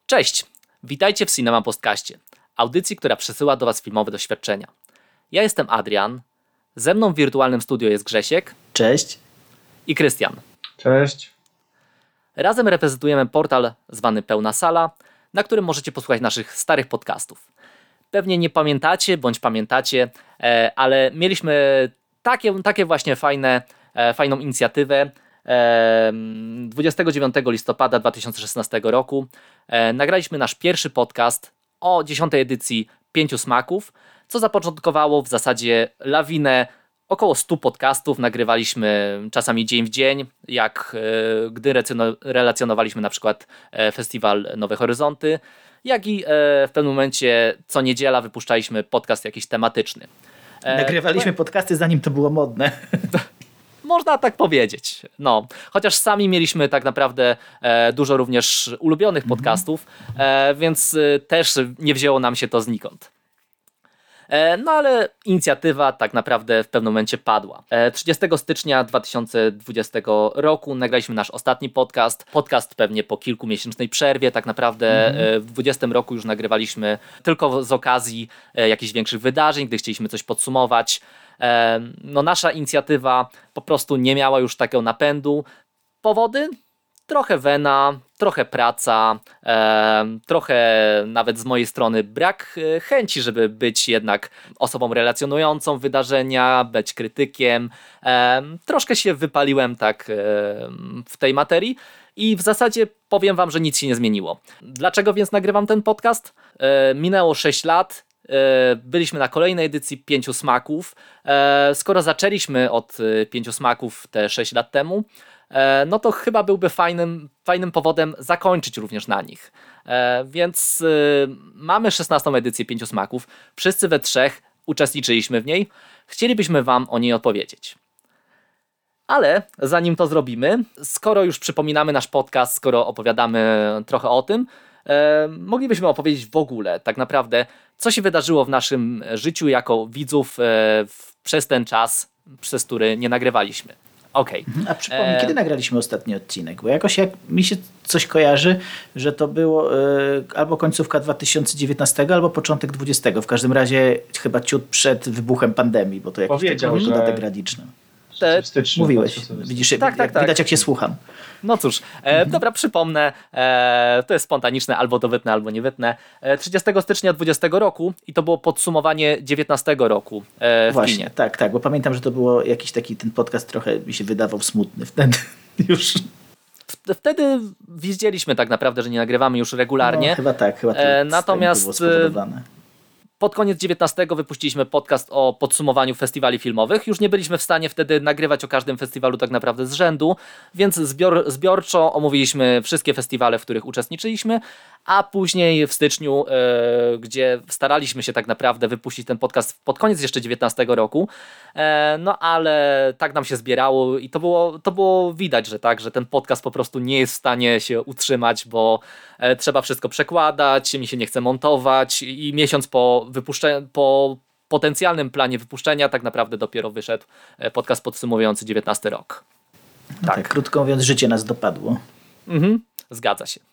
Cześć, witajcie w Cinema Podcaście, audycji, która przesyła do Was filmowe doświadczenia. Ja jestem Adrian, ze mną w wirtualnym studio jest Grzesiek. Cześć. I Krystian. Cześć. Razem reprezentujemy portal zwany Pełna Sala, na którym możecie posłuchać naszych starych podcastów. Pewnie nie pamiętacie, bądź pamiętacie, ale mieliśmy takie właśnie fajną inicjatywę. 29 listopada 2016 roku nagraliśmy nasz pierwszy podcast o 10. edycji 5 smaków, co zapoczątkowało w zasadzie lawinę około 100 podcastów. Nagrywaliśmy czasami dzień w dzień, gdy relacjonowaliśmy na przykład festiwal Nowe Horyzonty, jak i w pewnym momencie co niedziela wypuszczaliśmy podcast jakiś tematyczny. Nagrywaliśmy podcasty zanim to było modne. Można tak powiedzieć. No, chociaż sami mieliśmy tak naprawdę dużo również ulubionych podcastów, więc też nie wzięło nam się to znikąd. No ale inicjatywa tak naprawdę w pewnym momencie padła. 30 stycznia 2020 roku nagraliśmy nasz ostatni podcast. Podcast pewnie po kilkumiesięcznej przerwie. Tak naprawdę w 2020 roku już nagrywaliśmy tylko z okazji jakichś większych wydarzeń, gdy chcieliśmy coś podsumować. No nasza inicjatywa po prostu nie miała już takiego napędu. Powody? Trochę wena, trochę praca, trochę nawet z mojej strony brak chęci, żeby być jednak osobą relacjonującą wydarzenia, być krytykiem. Troszkę się wypaliłem tak w tej materii i w zasadzie powiem wam, że nic się nie zmieniło. Dlaczego więc nagrywam ten podcast? Minęło 6 lat. Byliśmy na kolejnej edycji 5 smaków. Skoro zaczęliśmy od 5 smaków te 6 lat temu, no to chyba byłby fajnym powodem zakończyć również na nich. Więc mamy 16. edycję 5 smaków. Wszyscy we trzech uczestniczyliśmy w niej. Chcielibyśmy wam o niej opowiedzieć. Ale zanim to zrobimy, skoro już przypominamy nasz podcast, skoro opowiadamy trochę o tym, moglibyśmy opowiedzieć w ogóle tak naprawdę, co się wydarzyło w naszym życiu jako widzów przez ten czas, przez który nie nagrywaliśmy. Okej. A przypomnij, kiedy nagraliśmy ostatni odcinek? Bo jakoś mi się coś kojarzy, że to było albo końcówka 2019, albo początek 2020. W każdym razie chyba ciut przed wybuchem pandemii, bo to jakiś taki dodatek graniczny. Mówiłeś. Widzisz, tak. Widać jak się słucham. No cóż, dobra, przypomnę, to jest spontaniczne, albo to wytnę, albo nie wytnę. 30 stycznia 20 roku i to było podsumowanie 19 roku w Właśnie, kinie. tak, bo pamiętam, że to było jakiś taki, ten podcast trochę mi się wydawał smutny wtedy już. Wtedy widzieliśmy tak naprawdę, że nie nagrywamy już regularnie. No, chyba to natomiast było spowodowane. Pod koniec 19 wypuściliśmy podcast o podsumowaniu festiwali filmowych. Już nie byliśmy w stanie wtedy nagrywać o każdym festiwalu tak naprawdę z rzędu, więc zbiorczo omówiliśmy wszystkie festiwale, w których uczestniczyliśmy, a później w styczniu, gdzie staraliśmy się tak naprawdę wypuścić ten podcast pod koniec jeszcze 19 roku, no ale tak nam się zbierało i to było widać, że ten podcast po prostu nie jest w stanie się utrzymać, bo trzeba wszystko przekładać, mi się nie chce montować i miesiąc po potencjalnym planie wypuszczenia tak naprawdę dopiero wyszedł podcast podsumowujący 19 rok. No tak, krótko mówiąc, życie nas dopadło. Zgadza się.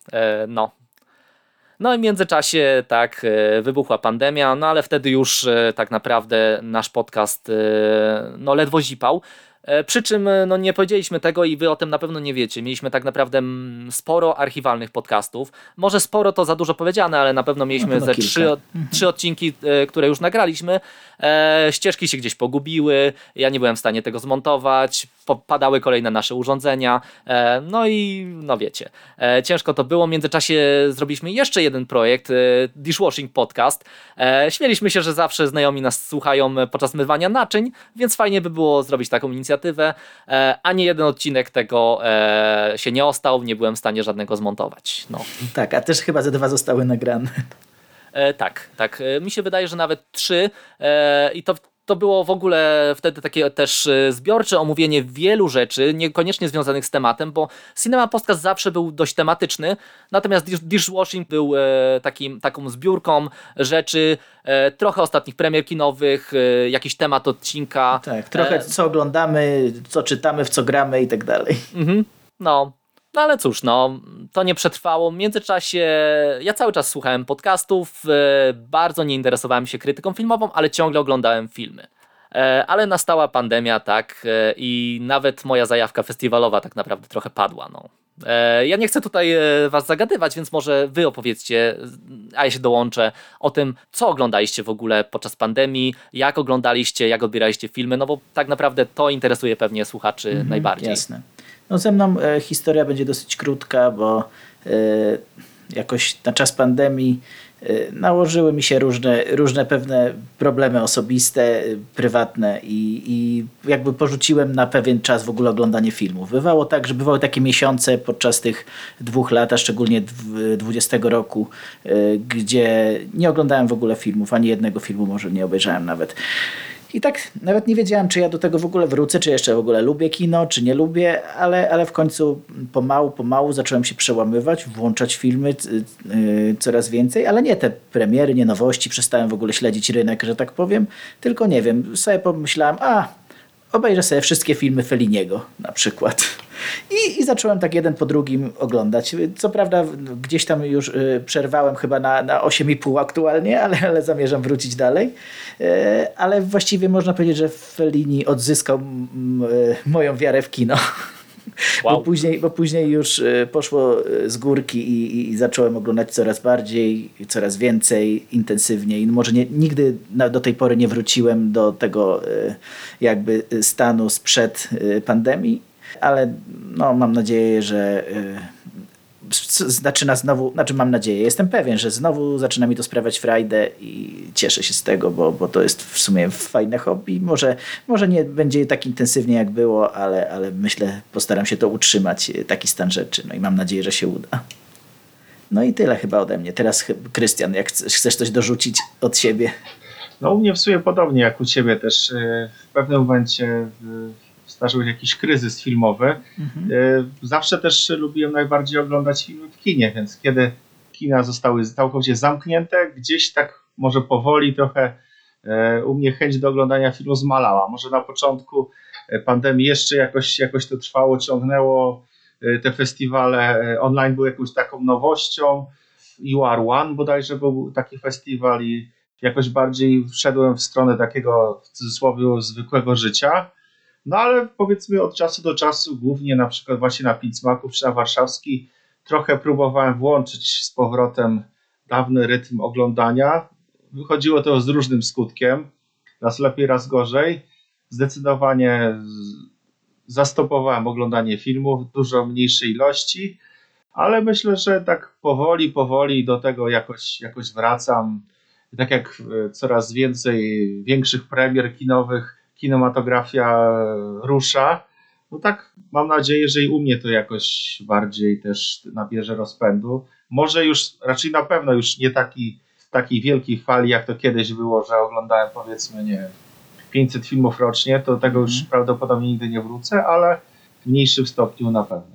No i w międzyczasie tak wybuchła pandemia, no ale wtedy już tak naprawdę nasz podcast no ledwo zipał. Przy czym no nie powiedzieliśmy tego i wy o tym na pewno nie wiecie. Mieliśmy tak naprawdę sporo archiwalnych podcastów. Może sporo to za dużo powiedziane, ale na pewno mieliśmy ze 3 odcinki, które już nagraliśmy. Ścieżki się gdzieś pogubiły, ja nie byłem w stanie tego zmontować, padały kolejne nasze urządzenia, no i no wiecie, ciężko to było. W międzyczasie zrobiliśmy jeszcze jeden projekt, Dishwashing Podcast. Śmieliśmy się, że zawsze znajomi nas słuchają podczas mywania naczyń, więc fajnie by było zrobić taką inicjatywę. Ani jeden odcinek tego się nie ostał, nie byłem w stanie żadnego zmontować. No. Tak, a też chyba ze 2 zostały nagrane. Tak. Mi się wydaje, że nawet 3 i to było w ogóle wtedy takie też zbiorcze omówienie wielu rzeczy, niekoniecznie związanych z tematem, bo Cinema Podcast zawsze był dość tematyczny, natomiast Dishwashing był taką zbiórką rzeczy, trochę ostatnich premier kinowych, jakiś temat odcinka. Tak, trochę co oglądamy, co czytamy, w co gramy i tak dalej. No. No ale cóż, no to nie przetrwało. W międzyczasie ja cały czas słuchałem podcastów, bardzo nie interesowałem się krytyką filmową, ale ciągle oglądałem filmy. Ale nastała pandemia, tak, i nawet moja zajawka festiwalowa tak naprawdę trochę padła, no. Ja nie chcę tutaj was zagadywać, więc może wy opowiedzcie, a ja się dołączę, o tym, co oglądaliście w ogóle podczas pandemii, jak oglądaliście, jak odbieraliście filmy, no bo tak naprawdę to interesuje pewnie słuchaczy najbardziej. Jasne. No ze mną historia będzie dosyć krótka, bo jakoś na czas pandemii nałożyły mi się różne pewne problemy osobiste, prywatne i jakby porzuciłem na pewien czas w ogóle oglądanie filmów. Bywało tak, że bywały takie miesiące podczas tych 2 lat, a szczególnie 20 roku, gdzie nie oglądałem w ogóle filmów, ani jednego filmu może nie obejrzałem nawet. I tak nawet nie wiedziałem, czy ja do tego w ogóle wrócę, czy jeszcze w ogóle lubię kino, czy nie lubię, ale w końcu pomału zacząłem się przełamywać, włączać filmy coraz więcej, ale nie te premiery, nie nowości, przestałem w ogóle śledzić rynek, że tak powiem, tylko nie wiem, sobie pomyślałem, obejrzę sobie wszystkie filmy Felliniego na przykład. I zacząłem tak jeden po drugim oglądać. Co prawda gdzieś tam już przerwałem chyba na 8,5 aktualnie, ale zamierzam wrócić dalej. Ale właściwie można powiedzieć, że Fellini odzyskał moją wiarę w kino. Wow. Bo później już poszło z górki i zacząłem oglądać coraz bardziej, coraz więcej, intensywniej. Może nigdy do tej pory nie wróciłem do tego jakby stanu sprzed pandemii, ale no, mam nadzieję, że mam nadzieję, jestem pewien, że znowu zaczyna mi to sprawiać frajdę i cieszę się z tego, bo to jest w sumie fajne hobby. Może nie będzie tak intensywnie jak było, ale myślę, postaram się to utrzymać, taki stan rzeczy. No i mam nadzieję, że się uda. No i tyle chyba ode mnie. Teraz Krystian, jak chcesz coś dorzucić od siebie? No u mnie w sumie podobnie jak u ciebie też. W pewnym momencie zdarzył się jakiś kryzys filmowy. Zawsze też lubiłem najbardziej oglądać filmy w kinie, więc kiedy kina zostały całkowicie zamknięte, gdzieś tak może powoli trochę u mnie chęć do oglądania filmu zmalała. Może na początku pandemii jeszcze jakoś to trwało, ciągnęło. Te festiwale online były jakąś taką nowością. You Are One bodajże był taki festiwal i jakoś bardziej wszedłem w stronę takiego w cudzysłowie zwykłego życia. No ale powiedzmy od czasu do czasu, głównie na przykład właśnie na Picmaków czy na Warszawski, trochę próbowałem włączyć z powrotem dawny rytm oglądania. Wychodziło to z różnym skutkiem, raz lepiej, raz gorzej. Zdecydowanie zastopowałem oglądanie filmów w dużo mniejszej ilości, ale myślę, że tak powoli do tego jakoś wracam. Tak jak coraz większych premier kinowych, kinematografia rusza, no tak mam nadzieję, że i u mnie to jakoś bardziej też nabierze rozpędu. Może już, raczej na pewno już nie takiej wielkiej fali, jak to kiedyś było, że oglądałem powiedzmy, nie 500 filmów rocznie, to tego już prawdopodobnie nigdy nie wrócę, ale w mniejszym stopniu na pewno.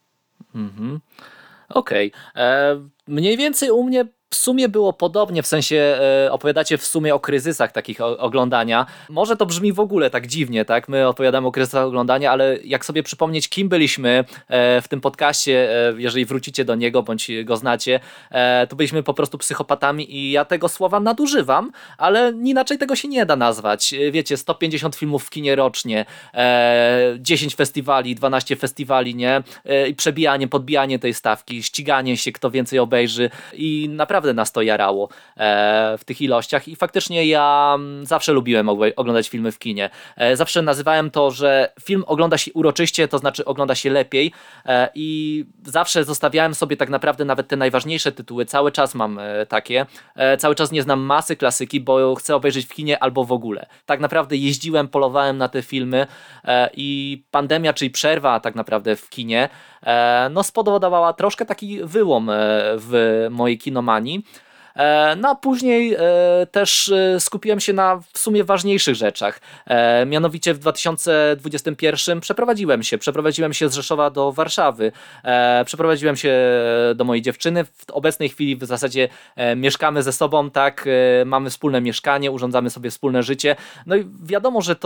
Okej. Mniej więcej u mnie w sumie było podobnie, w sensie opowiadacie w sumie o kryzysach takich oglądania. Może to brzmi w ogóle tak dziwnie, tak? My opowiadamy o kryzysach oglądania, ale jak sobie przypomnieć, kim byliśmy w tym podcaście, jeżeli wrócicie do niego, bądź go znacie, to byliśmy po prostu psychopatami i ja tego słowa nadużywam, ale inaczej tego się nie da nazwać. Wiecie, 150 filmów w kinie rocznie, 10 festiwali, 12 festiwali, nie? I przebijanie, podbijanie tej stawki, ściganie się, kto więcej obejrzy i naprawdę nas to jarało w tych ilościach i faktycznie ja zawsze lubiłem oglądać filmy w kinie. Zawsze nazywałem to, że film ogląda się uroczyście, to znaczy ogląda się lepiej i zawsze zostawiałem sobie tak naprawdę nawet te najważniejsze tytuły, cały czas mam takie, cały czas nie znam masy klasyki, bo chcę obejrzeć w kinie albo w ogóle. Tak naprawdę jeździłem, polowałem na te filmy i pandemia, czyli przerwa tak naprawdę w kinie, no spowodowała troszkę taki wyłom w mojej kinomanii. No a później też skupiłem się na w sumie ważniejszych rzeczach. Mianowicie w 2021 przeprowadziłem się z Rzeszowa do Warszawy. Przeprowadziłem się do mojej dziewczyny. W obecnej chwili w zasadzie mieszkamy ze sobą, tak, mamy wspólne mieszkanie, urządzamy sobie wspólne życie. No i wiadomo, że to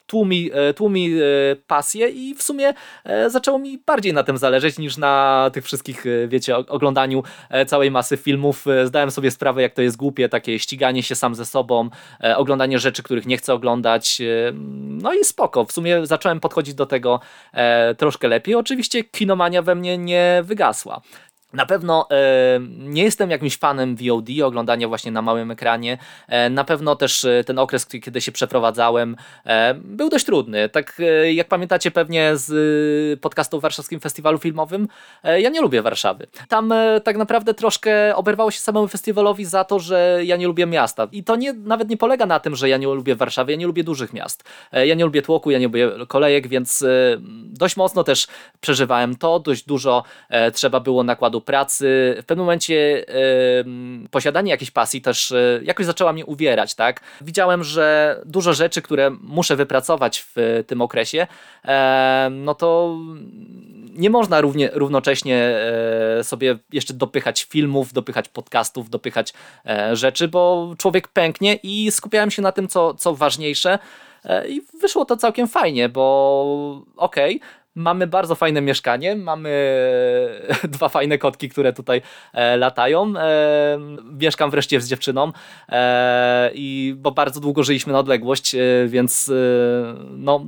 tłumi pasję i w sumie zaczęło mi bardziej na tym zależeć niż na tych wszystkich, wiecie, oglądaniu całej masy filmów. Zdałem sobie sprawę, jak to jest głupie, takie ściganie się sam ze sobą, oglądanie rzeczy, których nie chcę oglądać. No i spoko. W sumie zacząłem podchodzić do tego troszkę lepiej. Oczywiście kinomania we mnie nie wygasła. Na pewno nie jestem jakimś fanem VOD, oglądania właśnie na małym ekranie. Na pewno też ten okres, kiedy się przeprowadzałem, był dość trudny. Tak jak pamiętacie pewnie z podcastu o Warszawskim Festiwalu Filmowym, ja nie lubię Warszawy. Tam tak naprawdę troszkę oberwało się samemu festiwalowi za to, że ja nie lubię miasta. I to nawet nie polega na tym, że ja nie lubię Warszawy, ja nie lubię dużych miast. Ja nie lubię tłoku, ja nie lubię kolejek, więc dość mocno też przeżywałem to. Dość dużo trzeba było nakładu pracy. W pewnym momencie posiadanie jakiejś pasji też jakoś zaczęła mnie uwierać, tak? Widziałem, że dużo rzeczy, które muszę wypracować w tym okresie, no to nie można równocześnie sobie jeszcze dopychać filmów, dopychać podcastów, dopychać rzeczy, bo człowiek pęknie i skupiałem się na tym, co ważniejsze i wyszło to całkiem fajnie, bo okej, mamy bardzo fajne mieszkanie, mamy 2 fajne kotki, które tutaj latają. Mieszkam wreszcie z dziewczyną, bo bardzo długo żyliśmy na odległość, więc no,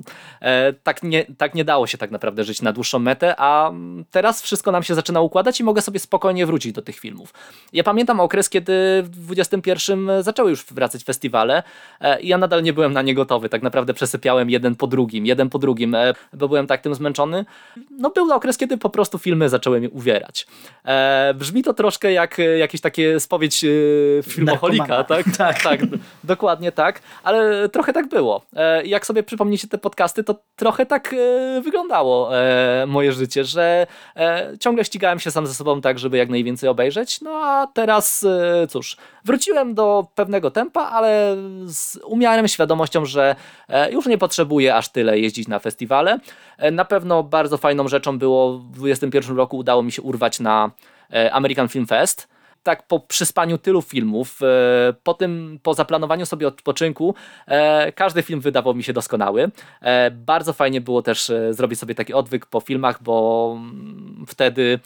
tak nie dało się tak naprawdę żyć na dłuższą metę, a teraz wszystko nam się zaczyna układać i mogę sobie spokojnie wrócić do tych filmów. Ja pamiętam okres, kiedy w 21 zaczęły już wracać festiwale i ja nadal nie byłem na nie gotowy. Tak naprawdę przesypiałem jeden po drugim, bo byłem tak tym zmęczony. No był okres, kiedy po prostu filmy zaczęły mnie uwierać. Brzmi to troszkę jak jakieś takie spowiedź filmoholika, tak? Tak, dokładnie tak, ale trochę tak było. Jak sobie przypomnicie te podcasty, to trochę tak wyglądało moje życie, że ciągle ścigałem się sam ze sobą tak, żeby jak najwięcej obejrzeć, no a teraz cóż, wróciłem do pewnego tempa, ale z umiarem świadomością, że już nie potrzebuję aż tyle jeździć na festiwale. Na pewno bardzo fajną rzeczą było w 2021 roku udało mi się urwać na American Film Fest. Tak po przyspaniu tylu filmów, po zaplanowaniu sobie odpoczynku, każdy film wydawał mi się doskonały. Bardzo fajnie było też zrobić sobie taki odwyk po filmach, bo wtedy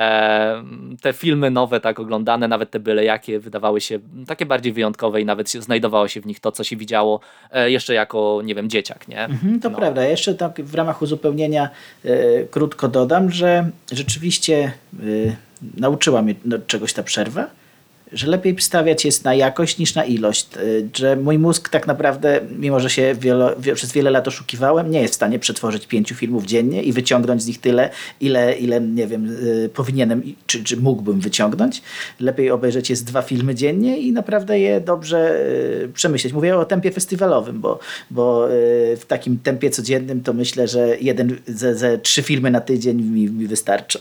te filmy nowe, tak oglądane, nawet te byle jakie, wydawały się takie bardziej wyjątkowe i nawet znajdowało się w nich to, co się widziało jeszcze jako, nie wiem, dzieciak, nie? To prawda. Jeszcze tak w ramach uzupełnienia krótko dodam, że rzeczywiście nauczyła mnie czegoś ta przerwa, że lepiej stawiać jest na jakość niż na ilość. Że mój mózg tak naprawdę, mimo że się przez wiele lat oszukiwałem, nie jest w stanie przetworzyć 5 filmów dziennie i wyciągnąć z nich tyle, ile nie wiem, powinienem czy mógłbym wyciągnąć. Lepiej obejrzeć jest 2 filmy dziennie i naprawdę je dobrze przemyśleć. Mówię o tempie festiwalowym, bo w takim tempie codziennym to myślę, że ze 3 filmy na tydzień mi wystarczą.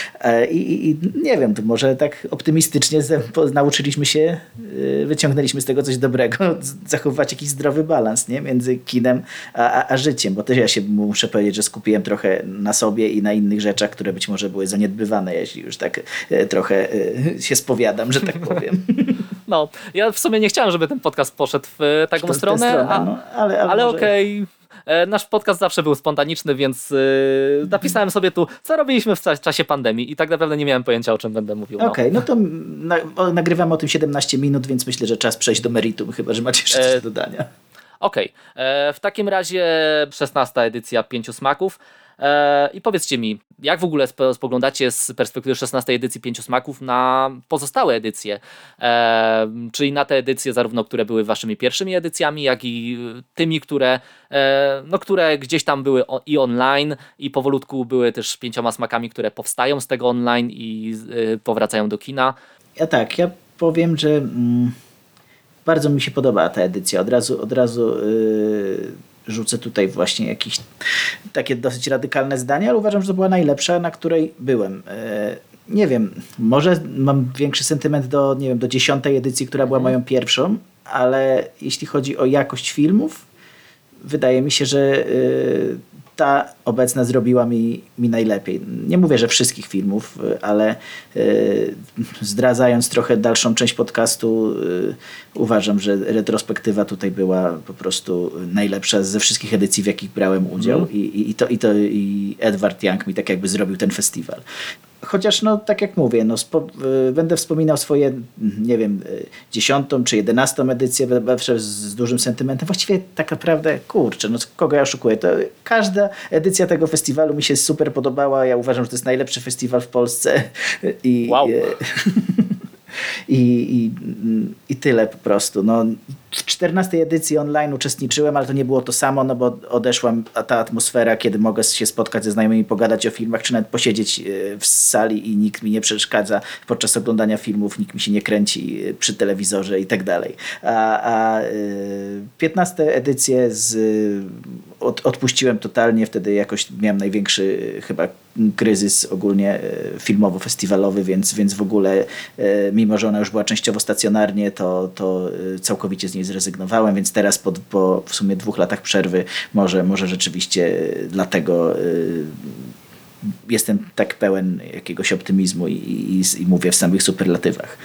I nie wiem, to może tak optymistycznie nauczyliśmy się, wyciągnęliśmy z tego coś dobrego, zachowywać jakiś zdrowy balans, nie? Między kinem a życiem, bo też ja się muszę powiedzieć, że skupiłem trochę na sobie i na innych rzeczach, które być może były zaniedbywane, jeśli już tak trochę się spowiadam, że tak powiem. No, ja w sumie nie chciałem, żeby ten podcast poszedł w taką stronę, ale okej. Nasz podcast zawsze był spontaniczny, więc napisałem sobie tu, co robiliśmy w czasie pandemii i tak naprawdę nie miałem pojęcia, o czym będę mówił. Okej, no to nagrywamy o tym 17 minut, więc myślę, że czas przejść do meritum, chyba że macie jeszcze coś do dodania. Okej. W takim razie 16. edycja 5 smaków. I powiedzcie mi, jak w ogóle spoglądacie z perspektywy 16. edycji 5 smaków na pozostałe edycje? Czyli na te edycje zarówno, które były waszymi pierwszymi edycjami, jak i tymi, które gdzieś tam były i online i powolutku były też 5 smakami, które powstają z tego online i powracają do kina. Ja powiem, że bardzo mi się podobała ta edycja. Od razu rzucę tutaj właśnie jakieś takie dosyć radykalne zdanie, ale uważam, że to była najlepsza, na której byłem. Nie wiem, może mam większy sentyment do 10. edycji, która była moją pierwszą, ale jeśli chodzi o jakość filmów, wydaje mi się, że ta obecna zrobiła mi najlepiej. Nie mówię, że wszystkich filmów, ale zdradzając trochę dalszą część podcastu, uważam, że retrospektywa tutaj była po prostu najlepsza ze wszystkich edycji, w jakich brałem udział. I Edward Young mi tak jakby zrobił ten festiwal. Chociaż, no tak jak mówię, no, będę wspominał swoje, nie wiem, 10. czy 11. edycję z dużym sentymentem. Właściwie tak naprawdę, kurczę, no kogo ja oszukuję? To każda edycja tego festiwalu mi się super podobała. Ja uważam, że to jest najlepszy festiwal w Polsce. Wow. I tyle po prostu. No, w 14. edycji online uczestniczyłem, ale to nie było to samo, no bo odeszła ta atmosfera, kiedy mogę się spotkać ze znajomymi, pogadać o filmach, czy nawet posiedzieć w sali i nikt mi nie przeszkadza podczas oglądania filmów, nikt mi się nie kręci przy telewizorze i tak dalej. A 15. edycję odpuściłem totalnie, wtedy jakoś miałem największy chyba kryzys ogólnie filmowo-festiwalowy, więc w ogóle mimo, że ona już była częściowo stacjonarnie, to całkowicie z niej zrezygnowałem, więc teraz po w sumie 2 latach przerwy może rzeczywiście dlatego jestem tak pełen jakiegoś optymizmu i mówię w samych superlatywach.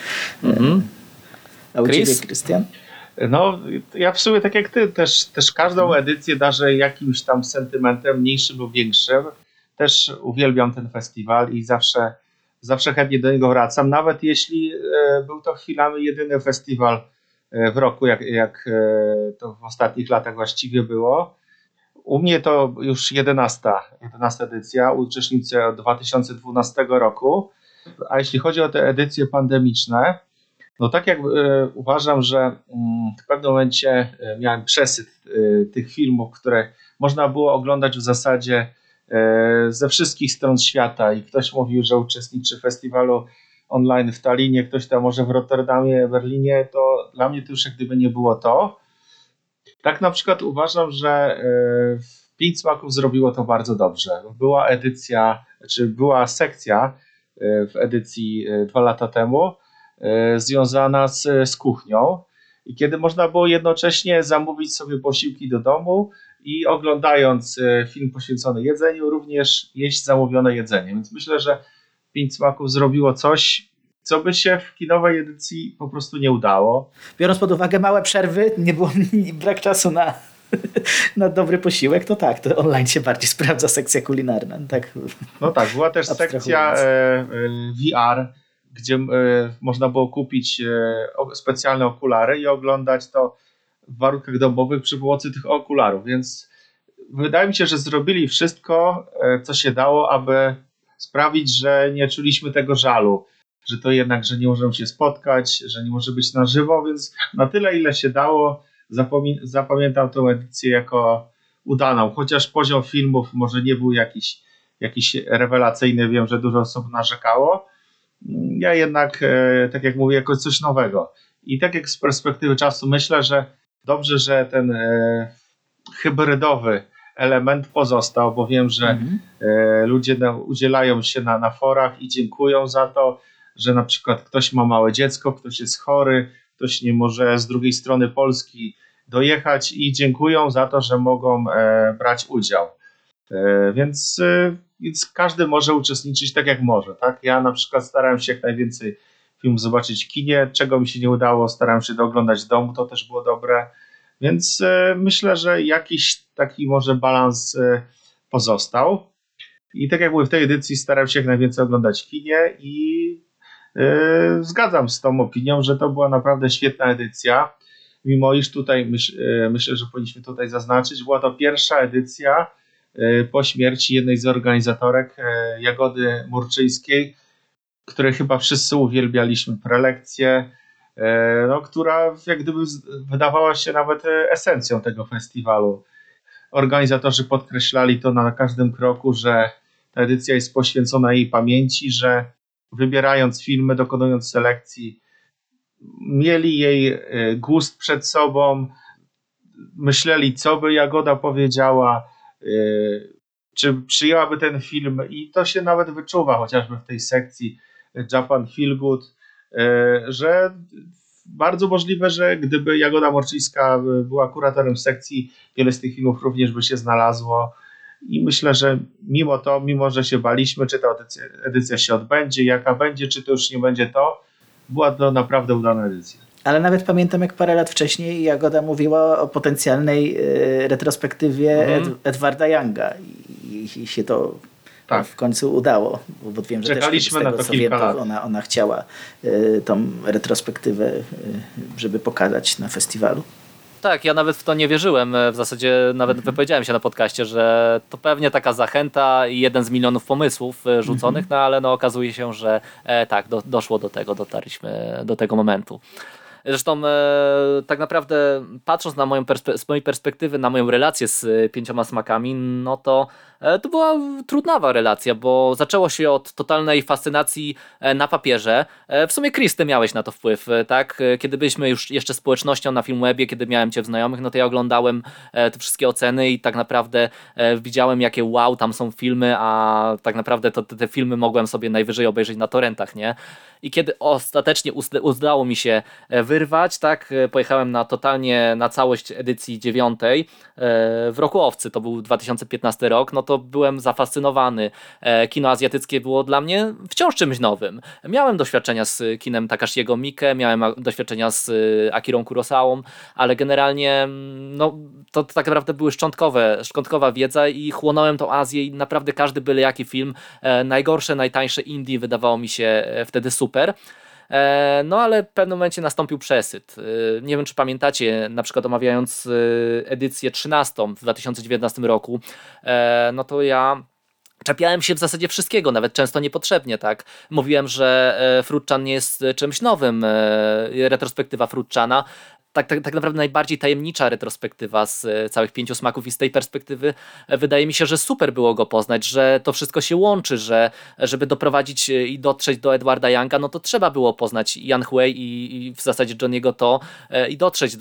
A u ciebie, Krystian? No, ja w sumie tak jak ty, też każdą edycję darzę jakimś tam sentymentem, mniejszym lub większym. Też uwielbiam ten festiwal i zawsze chętnie do niego wracam, nawet jeśli był to chwilami jedyny festiwal w roku, jak to w ostatnich latach właściwie było. U mnie to już 11 edycja, uczestniczę od 2012 roku, a jeśli chodzi o te edycje pandemiczne, no tak jak uważam, że w pewnym momencie miałem przesyt tych filmów, które można było oglądać w zasadzie ze wszystkich stron świata i ktoś mówił, że uczestniczy w festiwalu online w Tallinie, ktoś tam może w Rotterdamie, Berlinie, to dla mnie to już jak gdyby nie było to. Tak na przykład uważam, że 5 smaków zrobiło to bardzo dobrze. Była edycja, czy była sekcja w edycji 2 lata temu związana z kuchnią i kiedy można było jednocześnie zamówić sobie posiłki do domu i oglądając film poświęcony jedzeniu, również jeść zamówione jedzenie. Więc myślę, że 5 smaków zrobiło coś, co by się w kinowej edycji po prostu nie udało. Biorąc pod uwagę małe przerwy, nie było brak czasu na dobry posiłek, to tak, to online się bardziej sprawdza sekcja kulinarna. Tak. No tak, była też sekcja VR, gdzie można było kupić specjalne okulary i oglądać to w warunkach domowych przy pomocy tych okularów, więc wydaje mi się, że zrobili wszystko, co się dało, aby sprawić, że nie czuliśmy tego żalu, że to jednak, że nie możemy się spotkać, że nie może być na żywo, więc na tyle, ile się dało, zapamiętam tę edycję jako udaną, chociaż poziom filmów może nie był jakiś rewelacyjny, wiem, że dużo osób narzekało, ja jednak, tak jak mówię, jako coś nowego. I tak jak z perspektywy czasu myślę, że dobrze, że ten hybrydowy element pozostał, bo wiem, że ludzie udzielają się na forach i dziękują za to, że na przykład ktoś ma małe dziecko, ktoś jest chory, ktoś nie może z drugiej strony Polski dojechać i dziękują za to, że mogą brać udział. Więc każdy może uczestniczyć tak jak może. Tak? Ja na przykład starałem się jak najwięcej filmów zobaczyć w kinie, czego mi się nie udało, starałem się dooglądać w domu, to też było dobre. Więc myślę, że jakiś taki może balans pozostał. I tak jak mówię, w tej edycji starałem się jak najwięcej oglądać w kinie i zgadzam z tą opinią, że to była naprawdę świetna edycja. Mimo iż tutaj myślę, że powinniśmy tutaj zaznaczyć, była to pierwsza edycja po śmierci jednej z organizatorek, Jagody Murczyńskiej, której chyba wszyscy uwielbialiśmy prelekcję, która jak gdyby wydawała się nawet esencją tego festiwalu. Organizatorzy podkreślali to na każdym kroku, że ta edycja jest poświęcona jej pamięci, że wybierając filmy, dokonując selekcji, mieli jej gust przed sobą, myśleli, co by Jagoda powiedziała, czy przyjęłaby ten film i to się nawet wyczuwa chociażby w tej sekcji Japan Feel Good, że bardzo możliwe, że gdyby Jagoda Morczyńska była kuratorem sekcji, wiele z tych filmów również by się znalazło i myślę, że mimo że się baliśmy, czy ta edycja się odbędzie, jaka będzie, czy to już nie będzie to, była to naprawdę udana edycja. Ale nawet pamiętam, jak parę lat wcześniej Jagoda mówiła o potencjalnej retrospektywie Edwarda Younga i się to w końcu udało, bo wiem, że czekaliśmy też z na tego, to co wiem, kilka lat. Ona chciała tą retrospektywę, żeby pokazać na festiwalu. Tak, ja nawet w to nie wierzyłem. W zasadzie nawet wypowiedziałem się na podcaście, że to pewnie taka zachęta i jeden z milionów pomysłów rzuconych, no ale no okazuje się, że tak, doszło do tego, dotarliśmy do tego momentu. Zresztą tak naprawdę patrząc na z mojej perspektywy na moją relację z Pięcioma Smakami, no to była trudnawa relacja, bo zaczęło się od totalnej fascynacji na papierze. W sumie Chris, ty miałeś na to wpływ, tak? Kiedy byliśmy już jeszcze społecznością na Filmwebie, kiedy miałem cię w znajomych, no to ja oglądałem te wszystkie oceny i tak naprawdę widziałem, jakie wow, tam są filmy, a tak naprawdę te filmy mogłem sobie najwyżej obejrzeć na torrentach, nie? I kiedy ostatecznie udało mi się wyrwać, tak, pojechałem totalnie na całość edycji 9 w Roku Owcy, to był 2015 rok, no to byłem zafascynowany. Kino azjatyckie było dla mnie wciąż czymś nowym. Miałem doświadczenia z kinem Takashiego Miike, miałem doświadczenia z Akirą Kurosałą, ale generalnie no, to tak naprawdę były szczątkowa wiedza i chłonąłem tą Azję i naprawdę każdy byle jaki film, najgorsze, najtańsze indie wydawało mi się wtedy super. No ale w pewnym momencie nastąpił przesyt. Nie wiem, czy pamiętacie, na przykład omawiając edycję 13 w 2019 roku, no to ja czepiałem się w zasadzie wszystkiego, nawet często niepotrzebnie, tak. Mówiłem, że Fruitchan nie jest czymś nowym, retrospektywa Fruitchana. Tak naprawdę najbardziej tajemnicza retrospektywa z całych Pięciu Smaków i z tej perspektywy wydaje mi się, że super było go poznać, że to wszystko się łączy, że żeby doprowadzić i dotrzeć do Edwarda Younga, no to trzeba było poznać Yan Hui i w zasadzie Johnny'ego To i dotrzeć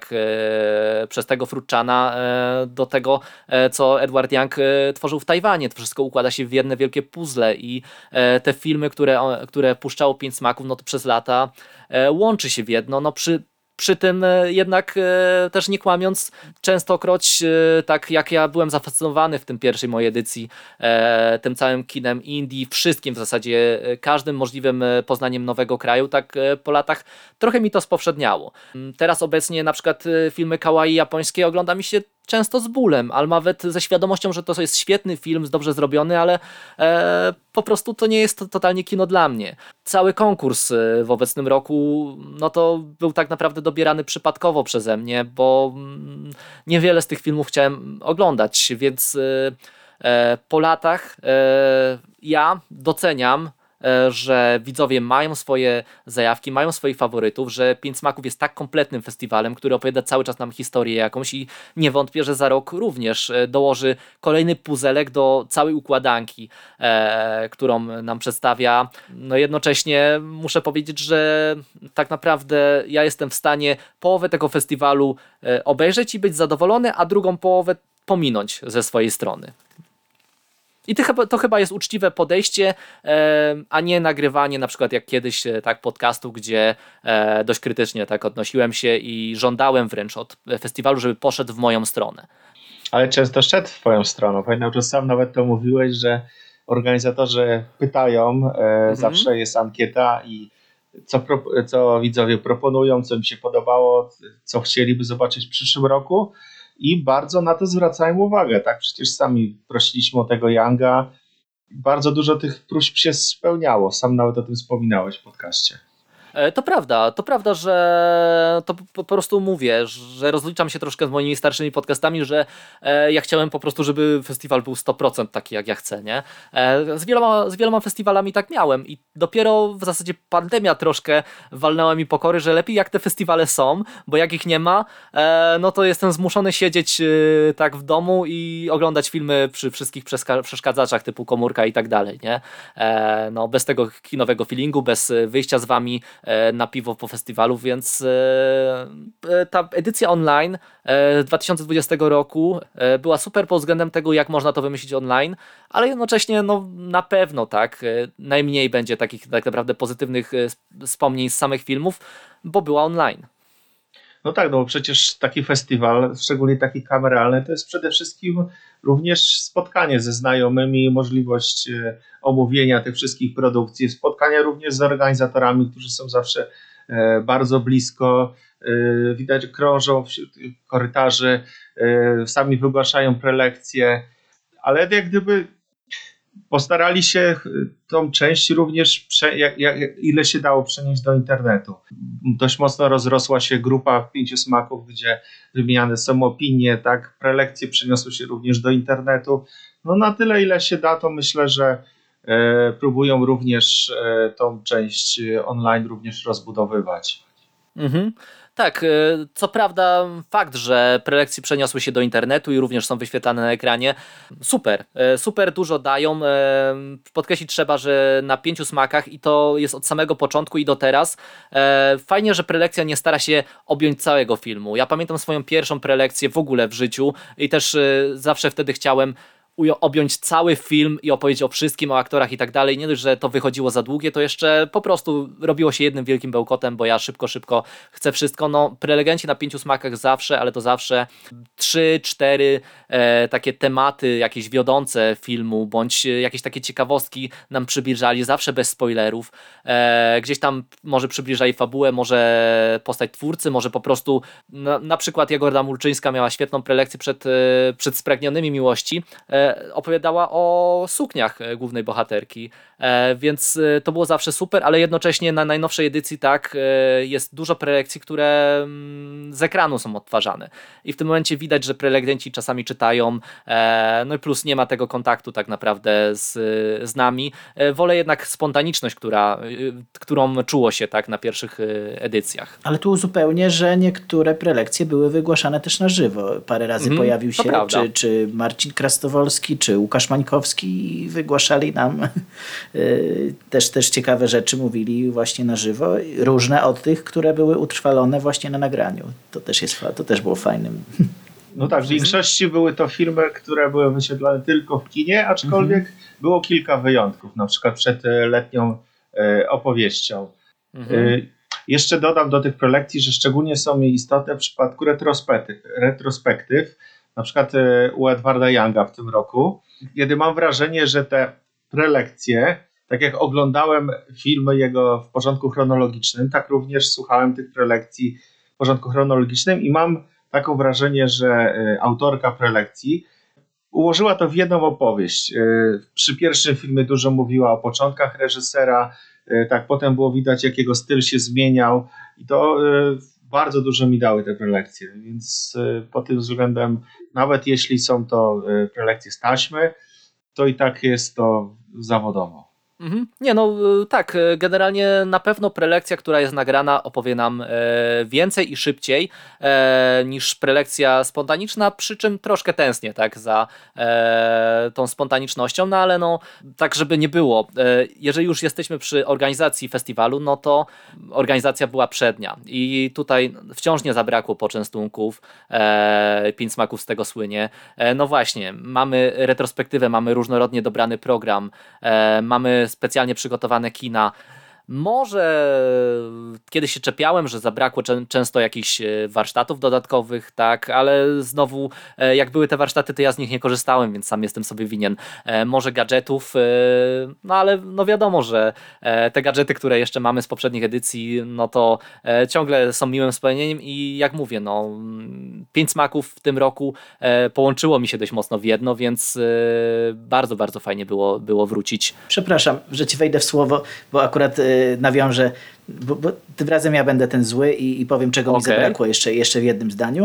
przez tego Fruitchana do tego, co Edward Young tworzył w Tajwanie. To wszystko układa się w jedne wielkie puzzle i te filmy, które puszczało Pięć Smaków, no to przez lata łączy się w jedno, no przy tym jednak też nie kłamiąc, częstokroć tak jak ja byłem zafascynowany w tym pierwszej mojej edycji tym całym kinem indie, wszystkim w zasadzie, każdym możliwym poznaniem nowego kraju, tak po latach trochę mi to spowszedniało. Teraz obecnie na przykład filmy kawaii japońskie ogląda mi się często z bólem, ale nawet ze świadomością, że to jest świetny film, dobrze zrobiony, ale po prostu to nie jest totalnie kino dla mnie. Cały konkurs w obecnym roku, no to był tak naprawdę dobierany przypadkowo przeze mnie, bo niewiele z tych filmów chciałem oglądać, więc po latach ja doceniam, że widzowie mają swoje zajawki, mają swoich faworytów, że Pięć Smaków jest tak kompletnym festiwalem, który opowiada cały czas nam historię jakąś i nie wątpię, że za rok również dołoży kolejny puzelek do całej układanki, którą nam przedstawia. No jednocześnie muszę powiedzieć, że tak naprawdę ja jestem w stanie połowę tego festiwalu obejrzeć i być zadowolony, a drugą połowę pominąć ze swojej strony. I to chyba jest uczciwe podejście, a nie nagrywanie na przykład jak kiedyś tak podcastu, gdzie dość krytycznie tak odnosiłem się i żądałem wręcz od festiwalu, żeby poszedł w moją stronę. Ale często szedł w twoją stronę. Pamiętam, że sam nawet to mówiłeś, że organizatorzy pytają, zawsze jest ankieta i co widzowie proponują, co im się podobało, co chcieliby zobaczyć w przyszłym roku. I bardzo na to zwracają uwagę, tak? Przecież sami prosiliśmy o tego Younga. Bardzo dużo tych próśb się spełniało. Sam nawet o tym wspominałeś w podcaście. To prawda, że to po prostu mówię, że rozliczam się troszkę z moimi starszymi podcastami, że ja chciałem po prostu, żeby festiwal był 100% taki jak ja chcę, nie? Z wieloma festiwalami tak miałem i dopiero w zasadzie pandemia troszkę walnęła mi pokory, że lepiej jak te festiwale są, bo jak ich nie ma, no to jestem zmuszony siedzieć tak w domu i oglądać filmy przy wszystkich przeszkadzaczach typu komórka i tak dalej, nie? No bez tego kinowego feelingu, bez wyjścia z wami na piwo po festiwalu, więc ta edycja online 2020 roku była super pod względem tego, jak można to wymyślić online, ale jednocześnie no, na pewno tak, najmniej będzie takich tak naprawdę pozytywnych wspomnień z samych filmów, bo była online. No tak, no bo przecież taki festiwal, szczególnie taki kameralny, to jest przede wszystkim również spotkanie ze znajomymi, możliwość omówienia tych wszystkich produkcji, spotkania również z organizatorami, którzy są zawsze bardzo blisko, widać, krążą wśród korytarzy, sami wygłaszają prelekcje, ale jak gdyby postarali się tą część również, ile się dało, przenieść do internetu. Dość mocno rozrosła się grupa 5 smaków, gdzie wymieniane są opinie, tak, prelekcje przeniosły się również do internetu. No na tyle, ile się da, to myślę, że próbują również tą część online również rozbudowywać. Mhm. Tak, co prawda fakt, że prelekcje przeniosły się do internetu i również są wyświetlane na ekranie, super dużo dają. Podkreślić trzeba, że na 5 smakach i to jest od samego początku i do teraz. Fajnie, że prelekcja nie stara się objąć całego filmu. Ja pamiętam swoją pierwszą prelekcję w ogóle w życiu i też zawsze wtedy chciałem objąć cały film i opowiedzieć o wszystkim, o aktorach i tak dalej. Nie dość, że to wychodziło za długie, to jeszcze po prostu robiło się jednym wielkim bełkotem, bo ja szybko chcę wszystko. No, prelegenci na 5 smakach zawsze, ale to zawsze 3-4 takie tematy jakieś wiodące filmu, bądź jakieś takie ciekawostki nam przybliżali, zawsze bez spoilerów. Gdzieś tam może przybliżali fabułę, może postać twórcy, może po prostu na przykład Jagoda Mulczyńska miała świetną prelekcję przed Spragnionymi Miłości, opowiadała o sukniach głównej bohaterki, więc to było zawsze super, ale jednocześnie na najnowszej edycji tak jest dużo prelekcji, które z ekranu są odtwarzane i w tym momencie widać, że prelegenci czasami czytają, no i plus nie ma tego kontaktu tak naprawdę z nami. Wolę jednak spontaniczność, którą czuło się tak na pierwszych edycjach. Ale tu uzupełnię, że niektóre prelekcje były wygłaszane też na żywo. Parę razy pojawił się czy Marcin Krastowolski, czy Łukasz Mańkowski i wygłaszali nam też ciekawe rzeczy, mówili właśnie na żywo, różne od tych, które były utrwalone właśnie na nagraniu. To też było fajnym. No tak, w większości były to filmy, które były wyświetlane tylko w kinie, aczkolwiek było kilka wyjątków, na przykład przed letnią opowieścią. Jeszcze dodam do tych prelekcji, że szczególnie są mi istotne w przypadku retrospektyw, na przykład u Edwarda Younga w tym roku, kiedy mam wrażenie, że te prelekcje, tak jak oglądałem filmy jego w porządku chronologicznym, tak również słuchałem tych prelekcji w porządku chronologicznym i mam taką wrażenie, że autorka prelekcji ułożyła to w jedną opowieść. Przy pierwszym filmie dużo mówiła o początkach reżysera, tak potem było widać, jak jego styl się zmieniał i to bardzo dużo mi dały te prelekcje, więc pod tym względem, nawet jeśli są to prelekcje z taśmy, to i tak jest to zawodowo. Nie, no tak, generalnie na pewno prelekcja, która jest nagrana, opowie nam więcej i szybciej niż prelekcja spontaniczna, przy czym troszkę tęsknię tak za tą spontanicznością, no ale no tak, żeby nie było. Jeżeli już jesteśmy przy organizacji festiwalu, no to organizacja była przednia i tutaj wciąż nie zabrakło poczęstunków, 5 smaków z tego słynie. No właśnie, mamy retrospektywę, mamy różnorodnie dobrany program, mamy specjalnie przygotowane kina. Może kiedyś się czepiałem, że zabrakło często jakichś warsztatów dodatkowych, tak, ale znowu jak były te warsztaty, to ja z nich nie korzystałem, więc sam jestem sobie winien. Może gadżetów, no ale no wiadomo, że te gadżety, które jeszcze mamy z poprzednich edycji, no to ciągle są miłym wspomnieniem i jak mówię, no 5 smaków w tym roku połączyło mi się dość mocno w jedno, więc bardzo, bardzo fajnie było wrócić. Przepraszam, że ci wejdę w słowo, bo akurat nawiążę, bo tym razem ja będę ten zły i powiem, czego mi zabrakło jeszcze w jednym zdaniu.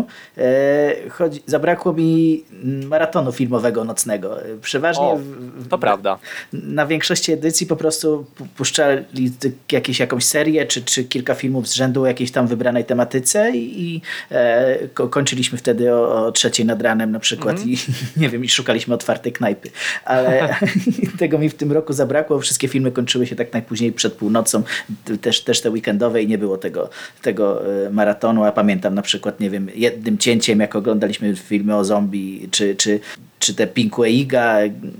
Zabrakło mi maratonu filmowego nocnego. Przeważnie to prawda. Na większości edycji po prostu puszczali jakąś serię, czy kilka filmów z rzędu o jakiejś tam wybranej tematyce i kończyliśmy wtedy o 3:00 nad ranem na przykład i nie wiem, i szukaliśmy otwartej knajpy. Ale tego mi w tym roku zabrakło. Wszystkie filmy kończyły się tak najpóźniej przed północą, też te weekendowe i nie było tego maratonu, a pamiętam na przykład, nie wiem, jednym cięciem, jak oglądaliśmy filmy o zombie, czy te Pinkwaiga,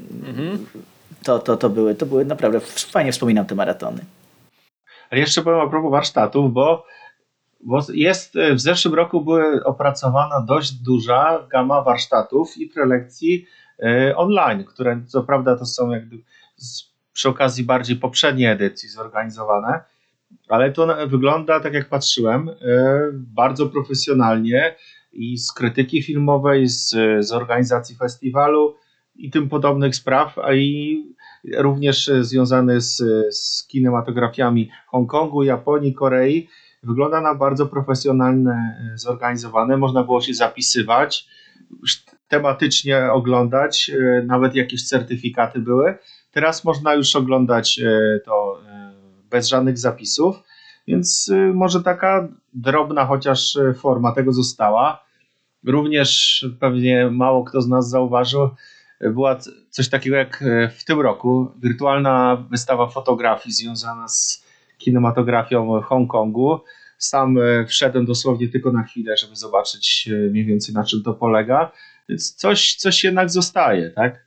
to były naprawdę, fajnie wspominam te maratony. Ale jeszcze powiem a propos warsztatów, bo Bo w zeszłym roku była opracowana dość duża gama warsztatów i prelekcji online, które co prawda to są jakby przy okazji bardziej poprzedniej edycji zorganizowane, ale to wygląda, tak jak patrzyłem, bardzo profesjonalnie i z krytyki filmowej, z organizacji festiwalu i tym podobnych spraw, a i również związany z kinematografiami Hongkongu, Japonii, Korei. Wygląda na bardzo profesjonalne, zorganizowane. Można było się zapisywać, tematycznie oglądać, nawet jakieś certyfikaty były. Teraz można już oglądać to bez żadnych zapisów, więc może taka drobna chociaż forma tego została. Również pewnie mało kto z nas zauważył, była coś takiego jak w tym roku wirtualna wystawa fotografii związana z kinematografią Hongkongu. Sam wszedłem dosłownie tylko na chwilę, żeby zobaczyć mniej więcej na czym to polega, więc coś jednak zostaje, tak?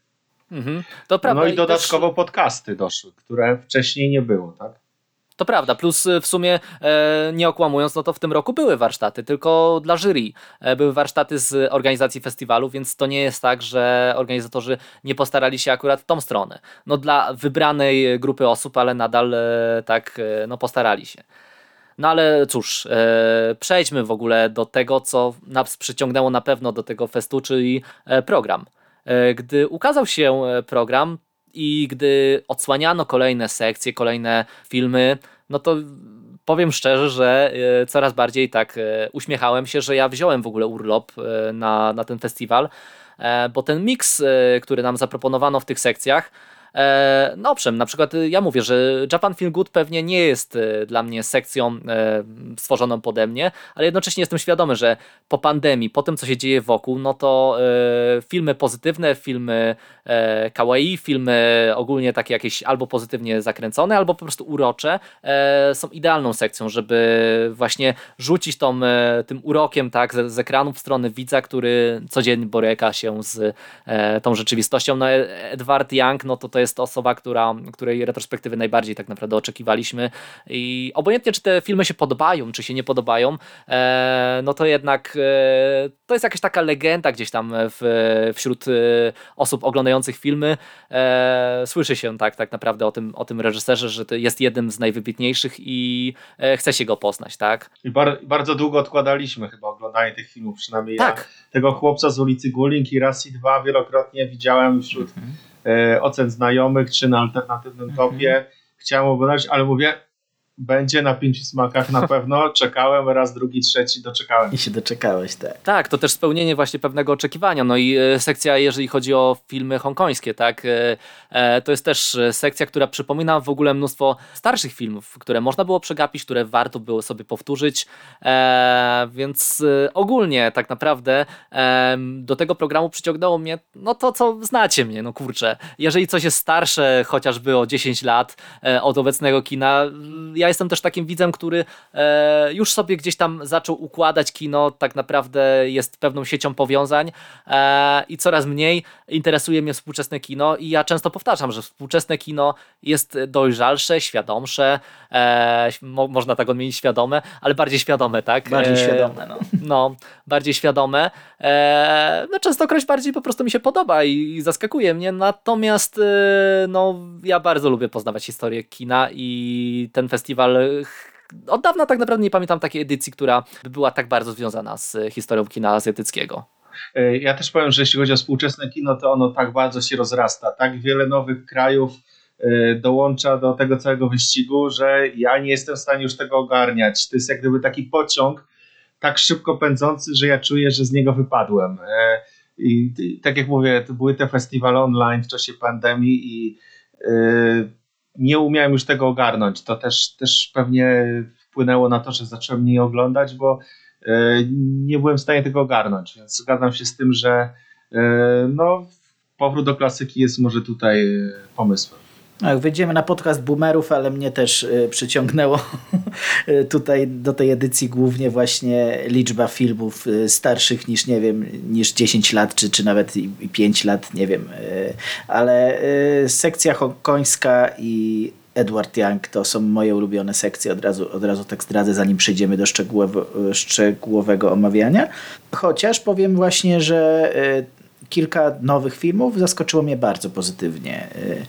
To prawda. No i dodatkowo podcasty doszły, które wcześniej nie było, tak? To prawda, plus w sumie nie okłamując, no to w tym roku były warsztaty, tylko dla jury. Były warsztaty z organizacji festiwalu, więc to nie jest tak, że organizatorzy nie postarali się akurat w tą stronę. No dla wybranej grupy osób, ale nadal no postarali się. No ale cóż, przejdźmy w ogóle do tego, co nas przyciągnęło na pewno do tego festu, czyli program. Gdy ukazał się program i gdy odsłaniano kolejne sekcje, kolejne filmy, no to powiem szczerze, że coraz bardziej tak uśmiechałem się, że ja wziąłem w ogóle urlop na ten festiwal, bo ten miks, który nam zaproponowano w tych sekcjach, no owszem, na przykład ja mówię, że Japan Feel Good pewnie nie jest dla mnie sekcją stworzoną pode mnie, ale jednocześnie jestem świadomy, że po pandemii, po tym co się dzieje wokół, no to filmy pozytywne, filmy kawaii, filmy ogólnie takie jakieś albo pozytywnie zakręcone, albo po prostu urocze są idealną sekcją, żeby właśnie rzucić tym urokiem tak, z ekranu w stronę widza, który codziennie boryka się z tą rzeczywistością. No Edward Young, no to jest osoba, której retrospektywy najbardziej tak naprawdę oczekiwaliśmy i obojętnie czy te filmy się podobają, czy się nie podobają, no to jednak to jest jakaś taka legenda gdzieś tam wśród osób oglądających filmy. Słyszy się tak naprawdę o tym reżyserze, że to jest jednym z najwybitniejszych i chce się go poznać, tak? I bardzo długo odkładaliśmy chyba oglądanie tych filmów, przynajmniej tak. Ja tego chłopca z ulicy Guling i raz i dwa wielokrotnie widziałem wśród ocen znajomych, czy na alternatywnym topie. Chciałem oglądać, ale mówię, będzie na 5 smakach na pewno. Czekałem raz, drugi, trzeci, doczekałem. I się doczekałeś, tak. Tak, to też spełnienie właśnie pewnego oczekiwania. No i sekcja, jeżeli chodzi o filmy hongkońskie, tak, to jest też sekcja, która przypomina w ogóle mnóstwo starszych filmów, które można było przegapić, które warto było sobie powtórzyć, więc ogólnie tak naprawdę do tego programu przyciągnęło mnie, no to co znacie mnie, no kurczę, jeżeli coś jest starsze chociażby o 10 lat od obecnego kina, ja jestem też takim widzem, który już sobie gdzieś tam zaczął układać kino, tak naprawdę jest pewną siecią powiązań i coraz mniej interesuje mnie współczesne kino i ja często powtarzam, że współczesne kino jest dojrzalsze, świadomsze, można tak odmienić świadome, ale bardziej świadome, tak? Bardziej świadome, no. No, bardziej świadome. No częstokroć bardziej po prostu mi się podoba i zaskakuje mnie, natomiast no, ja bardzo lubię poznawać historię kina i ten festiwal od dawna tak naprawdę nie pamiętam takiej edycji, która by była tak bardzo związana z historią kina azjatyckiego. Ja też powiem, że jeśli chodzi o współczesne kino, to ono tak bardzo się rozrasta. Tak wiele nowych krajów dołącza do tego całego wyścigu, że ja nie jestem w stanie już tego ogarniać. To jest jak gdyby taki pociąg tak szybko pędzący, że ja czuję, że z niego wypadłem. I tak jak mówię, to były te festiwale online w czasie pandemii i nie umiałem już tego ogarnąć. To też pewnie wpłynęło na to, że zacząłem mniej oglądać, bo nie byłem w stanie tego ogarnąć, więc zgadzam się z tym, że no, powrót do klasyki jest może tutaj pomysłem. Tak, wyjdziemy na podcast boomerów, ale mnie też przyciągnęło tutaj do tej edycji głównie właśnie liczba filmów starszych niż, nie wiem, niż 10 lat, czy nawet i 5 lat, nie wiem. Ale sekcja hongkońska i Edward Young to są moje ulubione sekcje, od razu tak zdradzę, zanim przejdziemy do szczegółowego omawiania. Chociaż powiem właśnie, że kilka nowych filmów zaskoczyło mnie bardzo pozytywnie.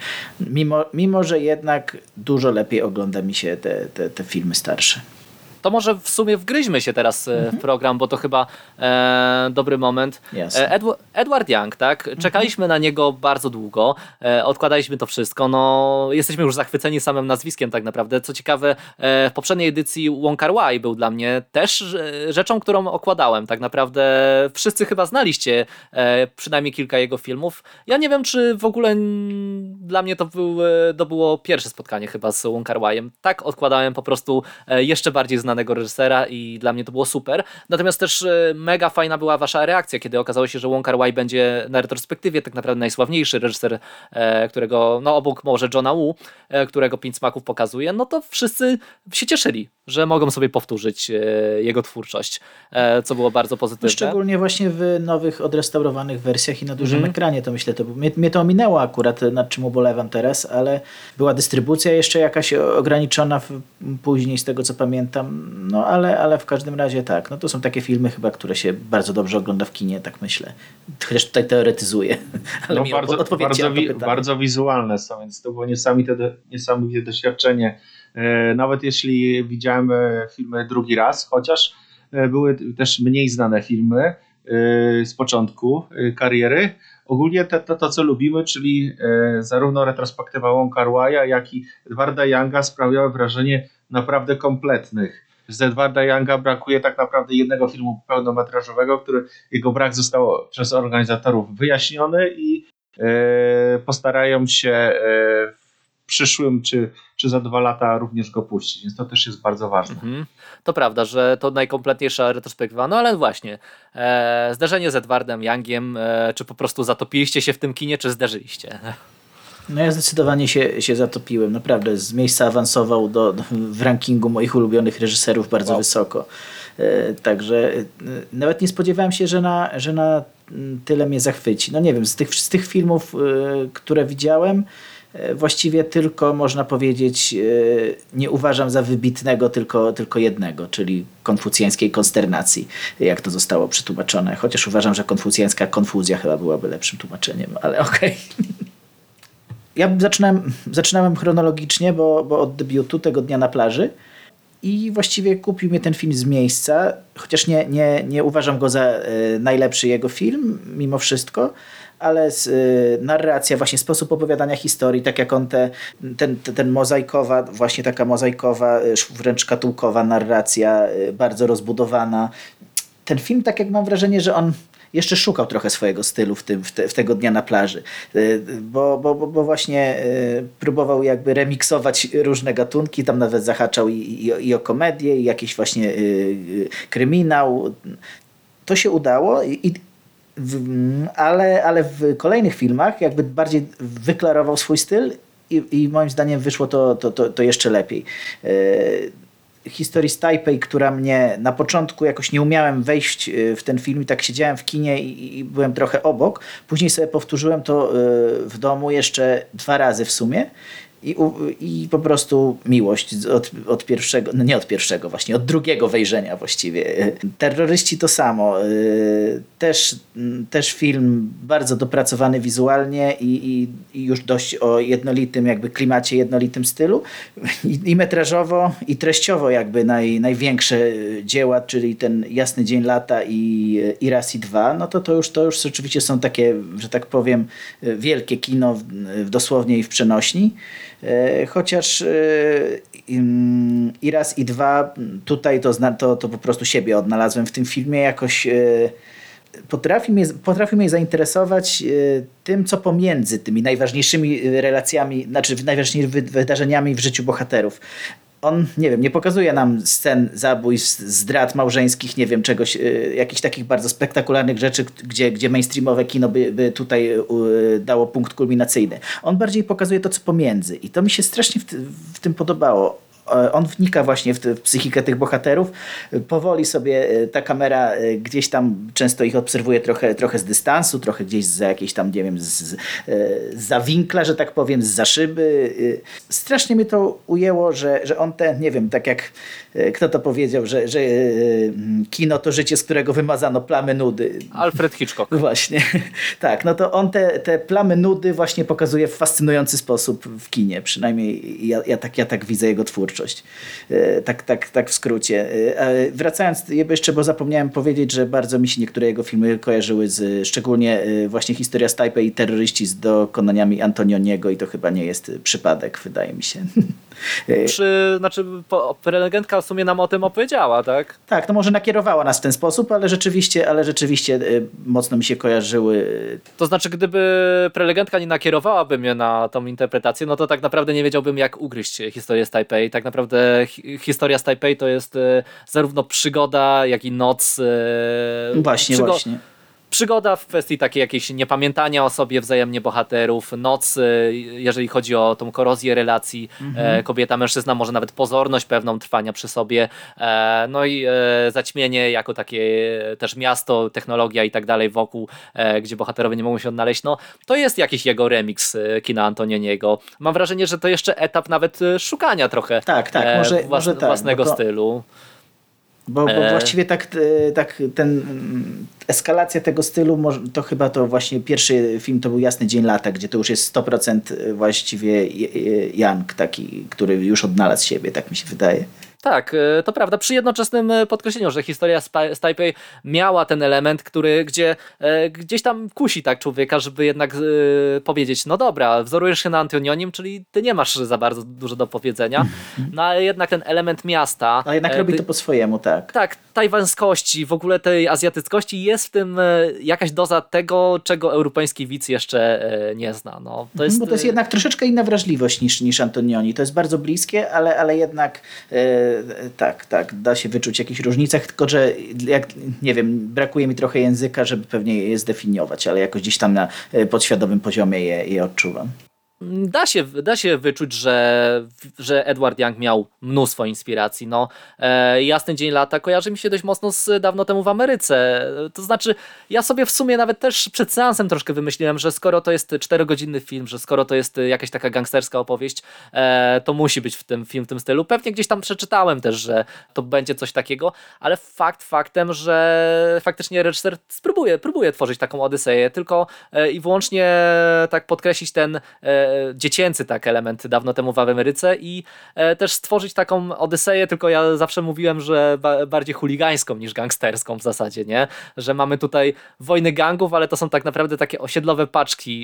Mimo że jednak dużo lepiej ogląda mi się te filmy starsze. To może w sumie wgryźmy się teraz w program, bo to chyba dobry moment. Edward Young, tak? Czekaliśmy na niego bardzo długo, odkładaliśmy to wszystko. No, jesteśmy już zachwyceni samym nazwiskiem tak naprawdę. Co ciekawe, w poprzedniej edycji Wong Kar-wai był dla mnie też rzeczą, którą okładałem. Tak naprawdę wszyscy chyba znaliście przynajmniej kilka jego filmów. Ja nie wiem, czy w ogóle dla mnie to było pierwsze spotkanie chyba z Wong Kar-waiem. Tak odkładałem po prostu jeszcze bardziej znanego reżysera i dla mnie to było super. Natomiast też mega fajna była wasza reakcja, kiedy okazało się, że Wong Kar-wai będzie na retrospektywie tak naprawdę najsławniejszy reżyser, którego, no obok może Johna Woo, którego Pięć Smaków pokazuje, no to wszyscy się cieszyli, że mogą sobie powtórzyć jego twórczość, co było bardzo pozytywne. Szczególnie właśnie w nowych, odrestaurowanych wersjach i na dużym ekranie, to myślę, mnie to ominęło akurat, nad czym ubolewam teraz, ale była dystrybucja jeszcze jakaś ograniczona później, z tego co pamiętam, no ale w każdym razie tak, no to są takie filmy chyba, które się bardzo dobrze ogląda w kinie, tak myślę. Chociaż tutaj teoretyzuję, ale no bardzo wizualne są, więc to było niesamowite doświadczenie. Nawet jeśli widziałem filmy drugi raz, chociaż były też mniej znane filmy z początku kariery. Ogólnie to co lubimy, czyli zarówno retrospektywa Wong Kar-waia, jak i Edwarda Younga sprawiały wrażenie naprawdę kompletnych. Z Edwarda Younga brakuje tak naprawdę jednego filmu pełnometrażowego, który jego brak został przez organizatorów wyjaśniony i postarają się w przyszłym czy za 2 lata również go puścić, więc to też jest bardzo ważne. To prawda, że to najkompletniejsza retrospektywa, no ale właśnie zderzenie z Edwardem Youngiem, czy po prostu zatopiliście się w tym kinie, czy zderzyliście? No ja zdecydowanie się zatopiłem, naprawdę z miejsca awansował w rankingu moich ulubionych reżyserów bardzo wysoko. Także nawet nie spodziewałem się, że na tyle mnie zachwyci. No nie wiem, z tych filmów, które widziałem, właściwie tylko można powiedzieć, nie uważam za wybitnego tylko jednego, czyli konfucjańskiej konsternacji, jak to zostało przetłumaczone. Chociaż uważam, że konfucjańska konfuzja chyba byłaby lepszym tłumaczeniem, ale okej. Ja zaczynałem chronologicznie, bo od debiutu tego dnia na plaży i właściwie kupił mnie ten film z miejsca, chociaż nie uważam go za najlepszy jego film, mimo wszystko, ale narracja, właśnie sposób opowiadania historii, tak jak on ten mozaikowa, właśnie taka mozaikowa, wręcz szkatułkowa narracja, bardzo rozbudowana. Ten film, tak jak mam wrażenie, że on jeszcze szukał trochę swojego stylu w tego dnia na plaży, bo właśnie próbował jakby remiksować różne gatunki, tam nawet zahaczał i o komedię, i jakiś właśnie kryminał. To się udało, ale w kolejnych filmach jakby bardziej wyklarował swój styl i moim zdaniem wyszło to jeszcze lepiej. Historii z Tajpej, która mnie na początku jakoś nie umiałem wejść w ten film i tak siedziałem w kinie i byłem trochę obok. Później sobie powtórzyłem to w domu jeszcze 2 razy w sumie i po prostu miłość od pierwszego, no nie od pierwszego właśnie, od drugiego wejrzenia właściwie. Terroryści to samo. Też film bardzo dopracowany wizualnie i już dość o jednolitym jakby klimacie, jednolitym stylu. I metrażowo, i treściowo jakby największe dzieła, czyli ten Jasny Dzień Lata i Raz i Dwa, no to już rzeczywiście są takie, że tak powiem, wielkie kino dosłownie i w przenośni. Chociaż i Raz i Dwa tutaj to po prostu siebie odnalazłem w tym filmie jakoś. Potrafi mnie zainteresować tym, co pomiędzy tymi najważniejszymi relacjami, znaczy najważniejszymi wydarzeniami w życiu bohaterów. On, nie wiem, nie pokazuje nam scen zabójstw, zdrad małżeńskich, nie wiem, czegoś, jakichś takich bardzo spektakularnych rzeczy, gdzie mainstreamowe kino by tutaj dało punkt kulminacyjny. On bardziej pokazuje to, co pomiędzy. I to mi się strasznie w tym podobało. on wnika właśnie w psychikę tych bohaterów. Powoli sobie ta kamera gdzieś tam często ich obserwuje trochę z dystansu, trochę gdzieś za jakiejś tam, nie wiem, za winkla, że tak powiem, za szyby. Strasznie mnie to ujęło, że on nie wiem, tak jak kto to powiedział, że kino to życie, z którego wymazano plamy nudy. Alfred Hitchcock. Właśnie. Tak, no to on te plamy nudy właśnie pokazuje w fascynujący sposób w kinie. Przynajmniej ja tak widzę jego twórczość. Tak w skrócie. Wracając jeszcze, bo zapomniałem powiedzieć, że bardzo mi się niektóre jego filmy kojarzyły szczególnie właśnie Historia z Tajpej i Terroryści z dokonaniami Antonioniego i to chyba nie jest przypadek, wydaje mi się. Prelegentka w sumie nam o tym opowiedziała, tak? Tak, no może nakierowała nas w ten sposób, ale rzeczywiście mocno mi się kojarzyły. To znaczy, gdyby prelegentka nie nakierowałaby mnie na tą interpretację, no to tak naprawdę nie wiedziałbym, jak ugryźć historię z Tajpej. Tak naprawdę historia z Tajpej to jest zarówno przygoda, jak i noc. Właśnie. Przygoda w kwestii takiej jakiejś niepamiętania o sobie wzajemnie bohaterów, noc, jeżeli chodzi o tą korozję relacji, kobieta-mężczyzna, może nawet pozorność pewną trwania przy sobie, no i zaćmienie jako takie też miasto, technologia i tak dalej wokół, gdzie bohaterowie nie mogą się odnaleźć. No, to jest jakiś jego remix kina Antonioniego. Mam wrażenie, że to jeszcze etap nawet szukania trochę może własnego stylu. Bo właściwie tak eskalacja tego stylu, to chyba to właśnie pierwszy film to był Jasny Dzień Lata, gdzie to już jest 100% właściwie Young, taki, który już odnalazł siebie, tak mi się wydaje. Tak, to prawda, przy jednoczesnym podkreśleniu, że historia z Tajpej miała ten element, który gdzieś tam kusi tak człowieka, żeby jednak powiedzieć, no dobra, wzorujesz się na Antonionim, czyli ty nie masz za bardzo dużo do powiedzenia, no ale jednak ten element miasta... A jednak robi to po swojemu, tak. Tak, tajwańskości, w ogóle tej azjatyckości, jest w tym jakaś doza tego, czego europejski widz jeszcze nie zna. No, bo to jest jednak troszeczkę inna wrażliwość niż Antonioni. To jest bardzo bliskie, ale jednak tak, da się wyczuć jakieś różnicach, tylko że nie wiem, brakuje mi trochę języka, żeby pewnie je zdefiniować, ale jakoś gdzieś tam na podświadomym poziomie je odczuwam. Da się wyczuć, że Edward Young miał mnóstwo inspiracji. No, Jasny Dzień Lata kojarzy mi się dość mocno z Dawno temu w Ameryce. To znaczy, ja sobie w sumie nawet też przed seansem troszkę wymyśliłem, że skoro to jest 4-godzinny film, że skoro to jest jakaś taka gangsterska opowieść, to musi być film w tym stylu. Pewnie gdzieś tam przeczytałem też, że to będzie coś takiego, ale faktem, że faktycznie reżyser próbuje tworzyć taką odyseję, tylko i wyłącznie tak podkreślić ten dziecięcy tak element Dawno temu w Ameryce i też stworzyć taką odyseję, tylko ja zawsze mówiłem, że bardziej chuligańską niż gangsterską w zasadzie, nie? Że mamy tutaj wojny gangów, ale to są tak naprawdę takie osiedlowe paczki,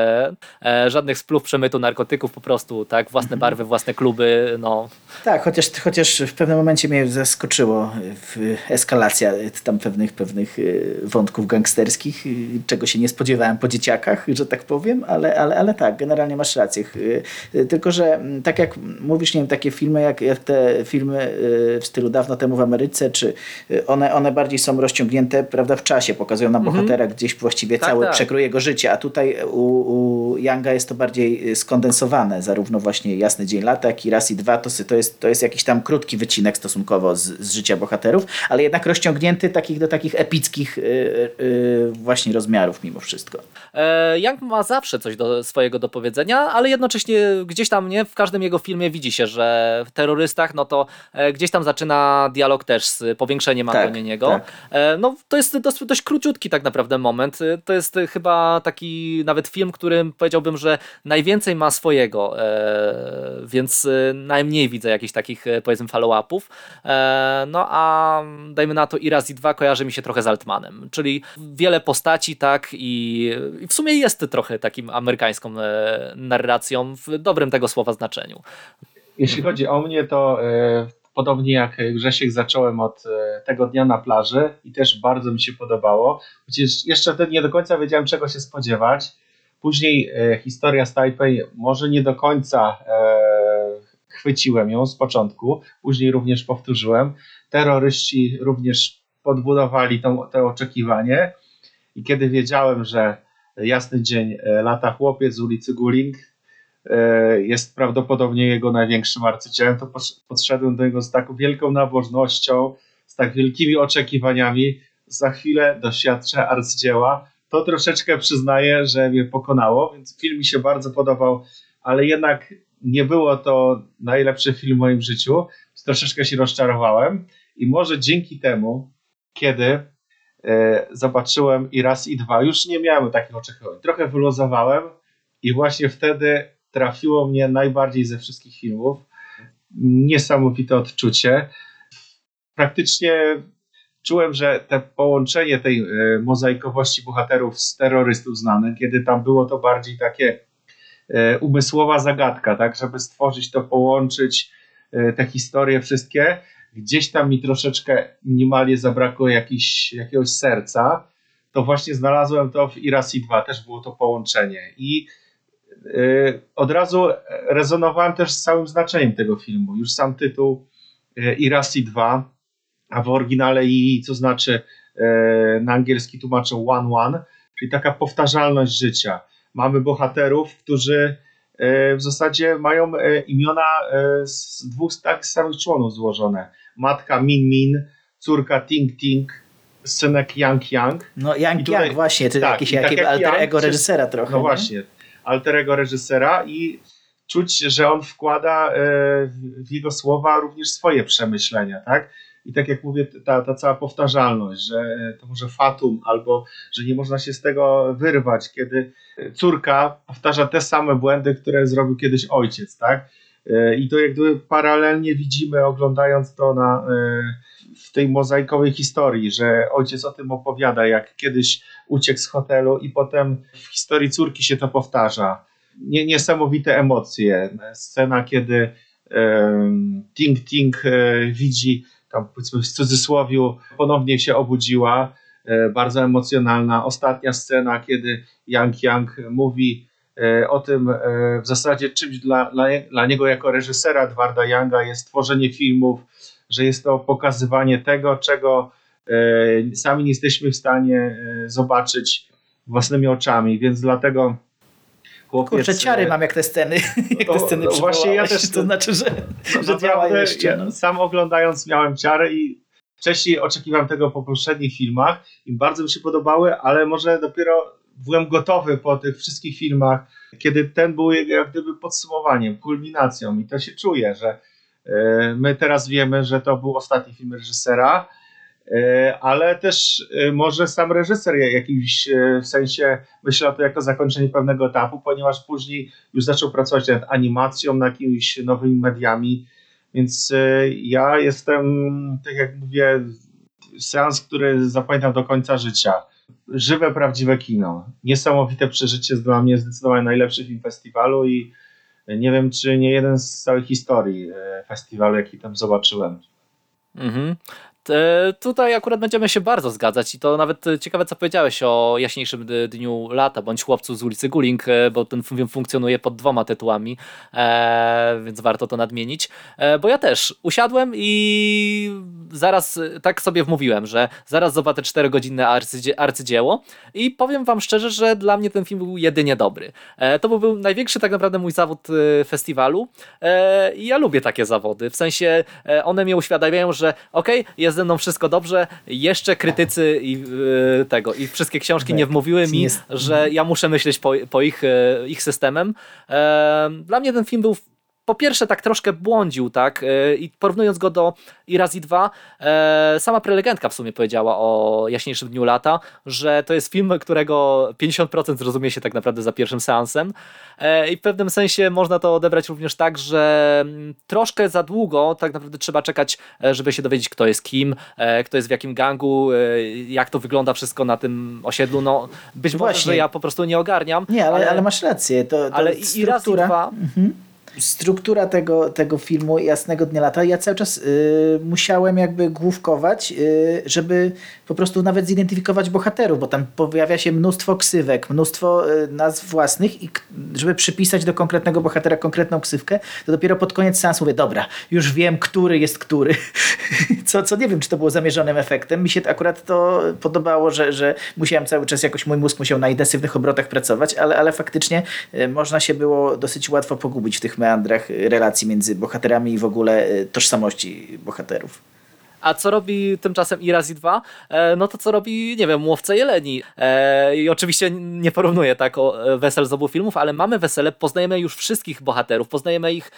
żadnych splów, przemytu narkotyków, po prostu tak, własne barwy, własne kluby, no. Tak, chociaż w pewnym momencie mnie zaskoczyło eskalacja tam pewnych wątków gangsterskich, czego się nie spodziewałem po dzieciakach, że tak powiem, ale tak, generalnie masz rację. Tylko, że tak jak mówisz, nie wiem, takie filmy jak te filmy w stylu Dawno temu w Ameryce, czy one bardziej są rozciągnięte, prawda, w czasie, pokazują nam bohatera gdzieś właściwie cały przekrój jego życia, a tutaj u Younga jest to bardziej skondensowane, zarówno właśnie Jasny Dzień Lata, jak i Raz i Dwa, to jest jakiś tam krótki wycinek stosunkowo z życia bohaterów, ale jednak rozciągnięty do takich epickich właśnie rozmiarów mimo wszystko. Young ma zawsze coś swojego do powiedzenia, ale jednocześnie gdzieś tam nie w każdym jego filmie widzi się, że w Terrorystach no to gdzieś tam zaczyna dialog też z powiększeniem Antonioniego. Tak. No to jest dość króciutki tak naprawdę moment. To jest chyba taki nawet film, którym powiedziałbym, że najwięcej ma swojego, więc najmniej widzę jakichś takich powiedzmy follow-upów. No a dajmy na to i Raz i Dwa kojarzy mi się trochę z Altmanem, czyli wiele postaci, tak, i w sumie jest trochę takim amerykańską narracją w dobrym tego słowa znaczeniu. Jeśli chodzi o mnie, to podobnie jak Grzesiek zacząłem od Tego dnia na plaży i też bardzo mi się podobało. Chociaż jeszcze wtedy nie do końca wiedziałem, czego się spodziewać. Później Historia z Tajpej może nie do końca chwyciłem ją z początku. Później również powtórzyłem. Terroryści również podbudowali to oczekiwanie. I kiedy wiedziałem, że Jasny Dzień Lata chłopiec z ulicy Guling, jest prawdopodobnie jego największym arcydziełem, to podszedłem do niego z taką wielką nabożnością, z tak wielkimi oczekiwaniami. Za chwilę doświadczę arcydzieła. To troszeczkę przyznaję, że mnie pokonało, więc film mi się bardzo podobał, ale jednak nie było to najlepszy film w moim życiu. Troszeczkę się rozczarowałem i może dzięki temu, kiedy zobaczyłem i raz, i dwa, już nie miałem takich oczekiwań. Trochę wyluzowałem i właśnie wtedy trafiło mnie najbardziej ze wszystkich filmów. Niesamowite odczucie. Praktycznie czułem, że te połączenie tej mozaikowości bohaterów z terrorystów znanych, kiedy tam było to bardziej takie umysłowa zagadka, tak, żeby stworzyć to, połączyć te historie wszystkie. Gdzieś tam mi troszeczkę minimalnie zabrakło jakiegoś serca. To właśnie znalazłem to w Iras i 2, też było to połączenie. I od razu rezonowałem też z całym znaczeniem tego filmu. Już sam tytuł Iras i 2, a w oryginale i co znaczy na angielski tłumaczą one, czyli taka powtarzalność życia. Mamy bohaterów, którzy w zasadzie mają imiona z dwóch tak samych członów złożone. Matka Min Min, córka Ting Ting, synek Yang Yang. No Yang właśnie, to tak, jakieś alter ego reżysera trochę. No właśnie, alter ego reżysera i czuć, że on wkłada w jego słowa również swoje przemyślenia, tak? I tak jak mówię, ta cała powtarzalność, że to może fatum, albo że nie można się z tego wyrwać, kiedy córka powtarza te same błędy, które zrobił kiedyś ojciec, tak? I to jak gdyby paralelnie widzimy, oglądając to w tej mozaikowej historii, że ojciec o tym opowiada, jak kiedyś uciekł z hotelu i potem w historii córki się to powtarza. Niesamowite emocje. Scena, kiedy Ting Ting widzi, tam powiedzmy w cudzysłowiu, ponownie się obudziła, bardzo emocjonalna. Ostatnia scena, kiedy Yang Yang mówi o tym w zasadzie czymś dla niego jako reżysera Edwarda Younga jest tworzenie filmów, że jest to pokazywanie tego, czego sami nie jesteśmy w stanie zobaczyć własnymi oczami, więc dlatego chłopiec... Kurczę, ciary mam jak te sceny, właśnie ja też, to znaczy, że działa jeszcze. No. Sam oglądając miałem ciary i wcześniej oczekiwałem tego po poprzednich filmach i bardzo mi się podobały, ale może dopiero byłem gotowy po tych wszystkich filmach, kiedy ten był jak gdyby podsumowaniem, kulminacją i to się czuje, że my teraz wiemy, że to był ostatni film reżysera, ale też może sam reżyser w jakimś sensie myślał to jako zakończenie pewnego etapu, ponieważ później już zaczął pracować nad animacją, nad jakimiś nowymi mediami, więc ja jestem, tak jak mówię, seans, który zapamiętam do końca życia. Żywe, prawdziwe kino. Niesamowite przeżycie, dla mnie zdecydowanie najlepszy film festiwalu i nie wiem, czy nie jeden z całej historii festiwalu, jaki tam zobaczyłem. Mhm. Tutaj akurat będziemy się bardzo zgadzać i to nawet ciekawe, co powiedziałeś o Jaśniejszym Dniu Lata, bądź Chłopcu z ulicy Guling, bo ten film funkcjonuje pod 2 tytułami, więc warto to nadmienić, bo ja też usiadłem i zaraz tak sobie wmówiłem, że zaraz zobaczę 4-godzinne arcydzieło i powiem wam szczerze, że dla mnie ten film był jedynie dobry. To był największy tak naprawdę mój zawód festiwalu i ja lubię takie zawody, w sensie one mnie uświadamiają, że okej, jest ze mną wszystko dobrze, jeszcze krytycy i wszystkie książki nie wmówiły mi, że ja muszę myśleć po ich systemem. Dla mnie ten film był po pierwsze tak troszkę błądził, tak, i porównując go do Iraz i 2, sama prelegentka w sumie powiedziała o Jaśniejszym Dniu Lata, że to jest film, którego 50% zrozumie się tak naprawdę za pierwszym seansem i w pewnym sensie można to odebrać również tak, że troszkę za długo tak naprawdę trzeba czekać, żeby się dowiedzieć, kto jest kim, kto jest w jakim gangu, jak to wygląda wszystko na tym osiedlu. No, być może, że ja po prostu nie ogarniam. Nie, ale masz rację. Ale Iraz i 2... struktura tego filmu Jasnego Dnia Lata, ja cały czas musiałem jakby główkować, żeby po prostu nawet zidentyfikować bohaterów, bo tam pojawia się mnóstwo ksywek, mnóstwo nazw własnych i żeby przypisać do konkretnego bohatera konkretną ksywkę, to dopiero pod koniec seansu mówię, dobra, już wiem, który jest który. Co nie wiem, czy to było zamierzonym efektem. Mi się akurat to podobało, że musiałem cały czas, jakoś mój mózg musiał na intensywnych obrotach pracować, ale faktycznie można się było dosyć łatwo pogubić w tych meandrach relacji między bohaterami i w ogóle tożsamości bohaterów. A co robi tymczasem Irazi 2? No to co robi, nie wiem, Łowca Jeleni. I oczywiście nie porównuję tak wesel z obu filmów, ale mamy wesele, poznajemy już wszystkich bohaterów, poznajemy ich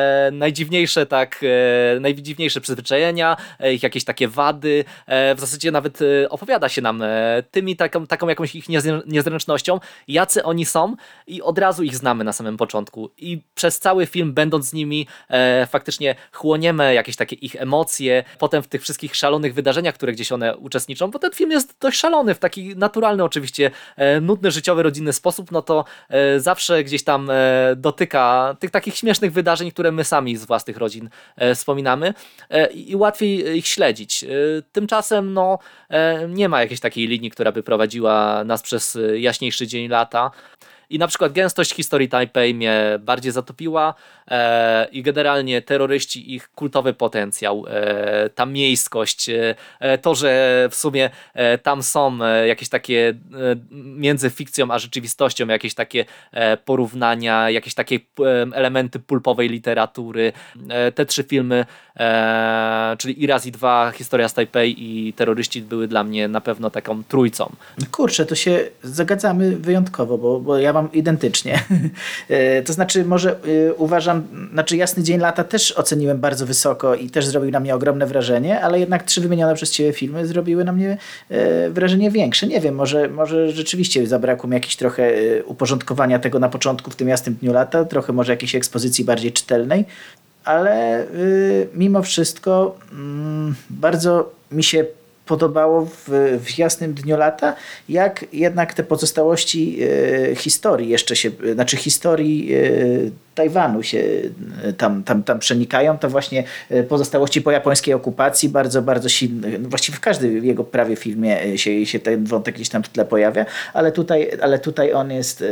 najdziwniejsze przyzwyczajenia, ich jakieś takie wady. W zasadzie nawet opowiada się nam taką jakąś ich niezręcznością, jacy oni są i od razu ich znamy na samym początku. I przez cały film, będąc z nimi, faktycznie chłoniemy jakieś takie ich emocje, potem w tych wszystkich szalonych wydarzeniach, które gdzieś one uczestniczą, bo ten film jest dość szalony, w taki naturalny oczywiście, nudny, życiowy, rodzinny sposób, no to zawsze gdzieś tam dotyka tych takich śmiesznych wydarzeń, które my sami z własnych rodzin wspominamy i łatwiej ich śledzić. Tymczasem no nie ma jakiejś takiej linii, która by prowadziła nas przez jaśniejszy dzień lata. I na przykład gęstość historii Tajpej mnie bardziej zatopiła i generalnie terroryści, ich kultowy potencjał, ta miejskość, to, że w sumie tam są jakieś takie między fikcją a rzeczywistością, jakieś takie porównania, jakieś takie elementy pulpowej literatury. Te 3 filmy, czyli Irazi 2, Historia z Tajpej i Terroryści były dla mnie na pewno taką trójcą. Kurczę, to się zagadzamy wyjątkowo, bo ja mam identycznie. To znaczy może uważam, Jasny Dzień Lata też oceniłem bardzo wysoko i też zrobił na mnie ogromne wrażenie, ale jednak 3 wymienione przez ciebie filmy zrobiły na mnie wrażenie większe. Nie wiem, może rzeczywiście zabrakło mi jakiś trochę uporządkowania tego na początku w tym Jasnym Dniu Lata, trochę może jakiejś ekspozycji bardziej czytelnej, ale mimo wszystko bardzo mi się podobało w Jasnym Dniu Lata, jak jednak te pozostałości historii historii Tajwanu się tam przenikają, to właśnie pozostałości po japońskiej okupacji bardzo, bardzo silne, właściwie w każdym jego prawie filmie się ten wątek gdzieś tam w tle pojawia, ale tutaj on jest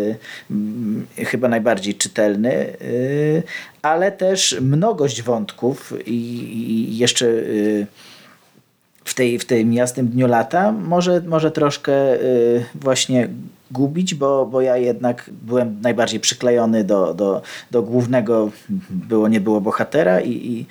chyba najbardziej czytelny, ale też mnogość wątków i jeszcze w tym Jasnym Dniu Lata może troszkę właśnie gubić, bo ja jednak byłem najbardziej przyklejony do głównego nie było bohatera i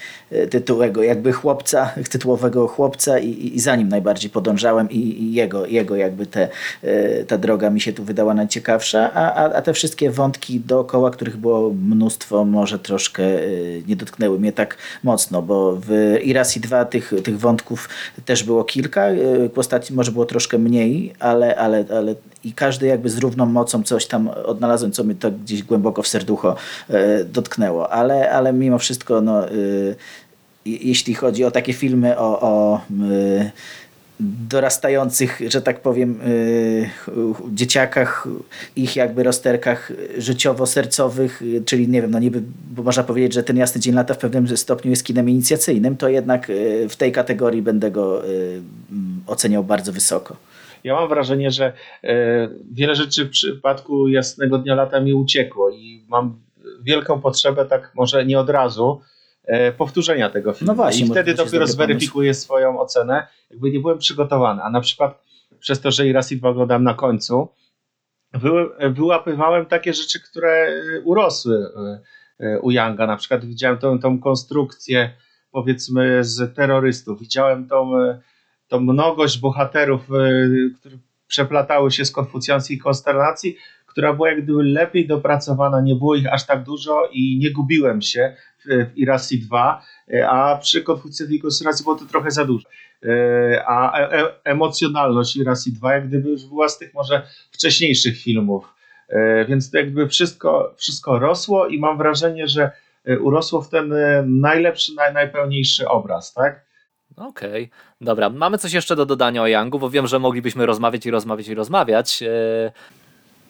tytułowego chłopca i za nim najbardziej podążałem i jego jakby ta droga mi się tu wydała najciekawsza, a te wszystkie wątki dookoła, których było mnóstwo, może troszkę nie dotknęły mnie tak mocno, bo w Irazi 2 tych wątków też było kilka, postaci może było troszkę mniej, ale i każdy jakby z równą mocą coś tam odnalazłem, co mnie to gdzieś głęboko w serducho dotknęło. Ale mimo wszystko, jeśli chodzi o takie filmy o dorastających, że tak powiem, dzieciakach, ich jakby rozterkach życiowo-sercowych, czyli nie wiem, niby, bo można powiedzieć, że ten Jasny Dzień Lata w pewnym stopniu jest kinem inicjacyjnym, to jednak w tej kategorii będę go oceniał bardzo wysoko. Ja mam wrażenie, że wiele rzeczy w przypadku Jasnego Dnia Lata mi uciekło i mam wielką potrzebę, tak może nie od razu, powtórzenia tego filmu. No właśnie, i wtedy dopiero zweryfikuję swoją ocenę. Jakby nie byłem przygotowany, a na przykład przez to, że Irazi 2 oglądam na końcu, wyłapywałem takie rzeczy, które urosły u Younga. Na przykład widziałem tą konstrukcję, powiedzmy, z terrorystów. Widziałem tą mnogość bohaterów, które przeplatały się z konfucjańskiej konstelacji, która była jak gdyby lepiej dopracowana, nie było ich aż tak dużo i nie gubiłem się w Irazi 2, a przy konfucjańskiej konstelacji było to trochę za dużo. A emocjonalność Irazi 2 jak gdyby już była z tych może wcześniejszych filmów. Więc to jakby wszystko rosło i mam wrażenie, że urosło w ten najlepszy, najpełniejszy obraz, tak? Okej, dobra. Mamy coś jeszcze do dodania o Youngu, bo wiem, że moglibyśmy rozmawiać.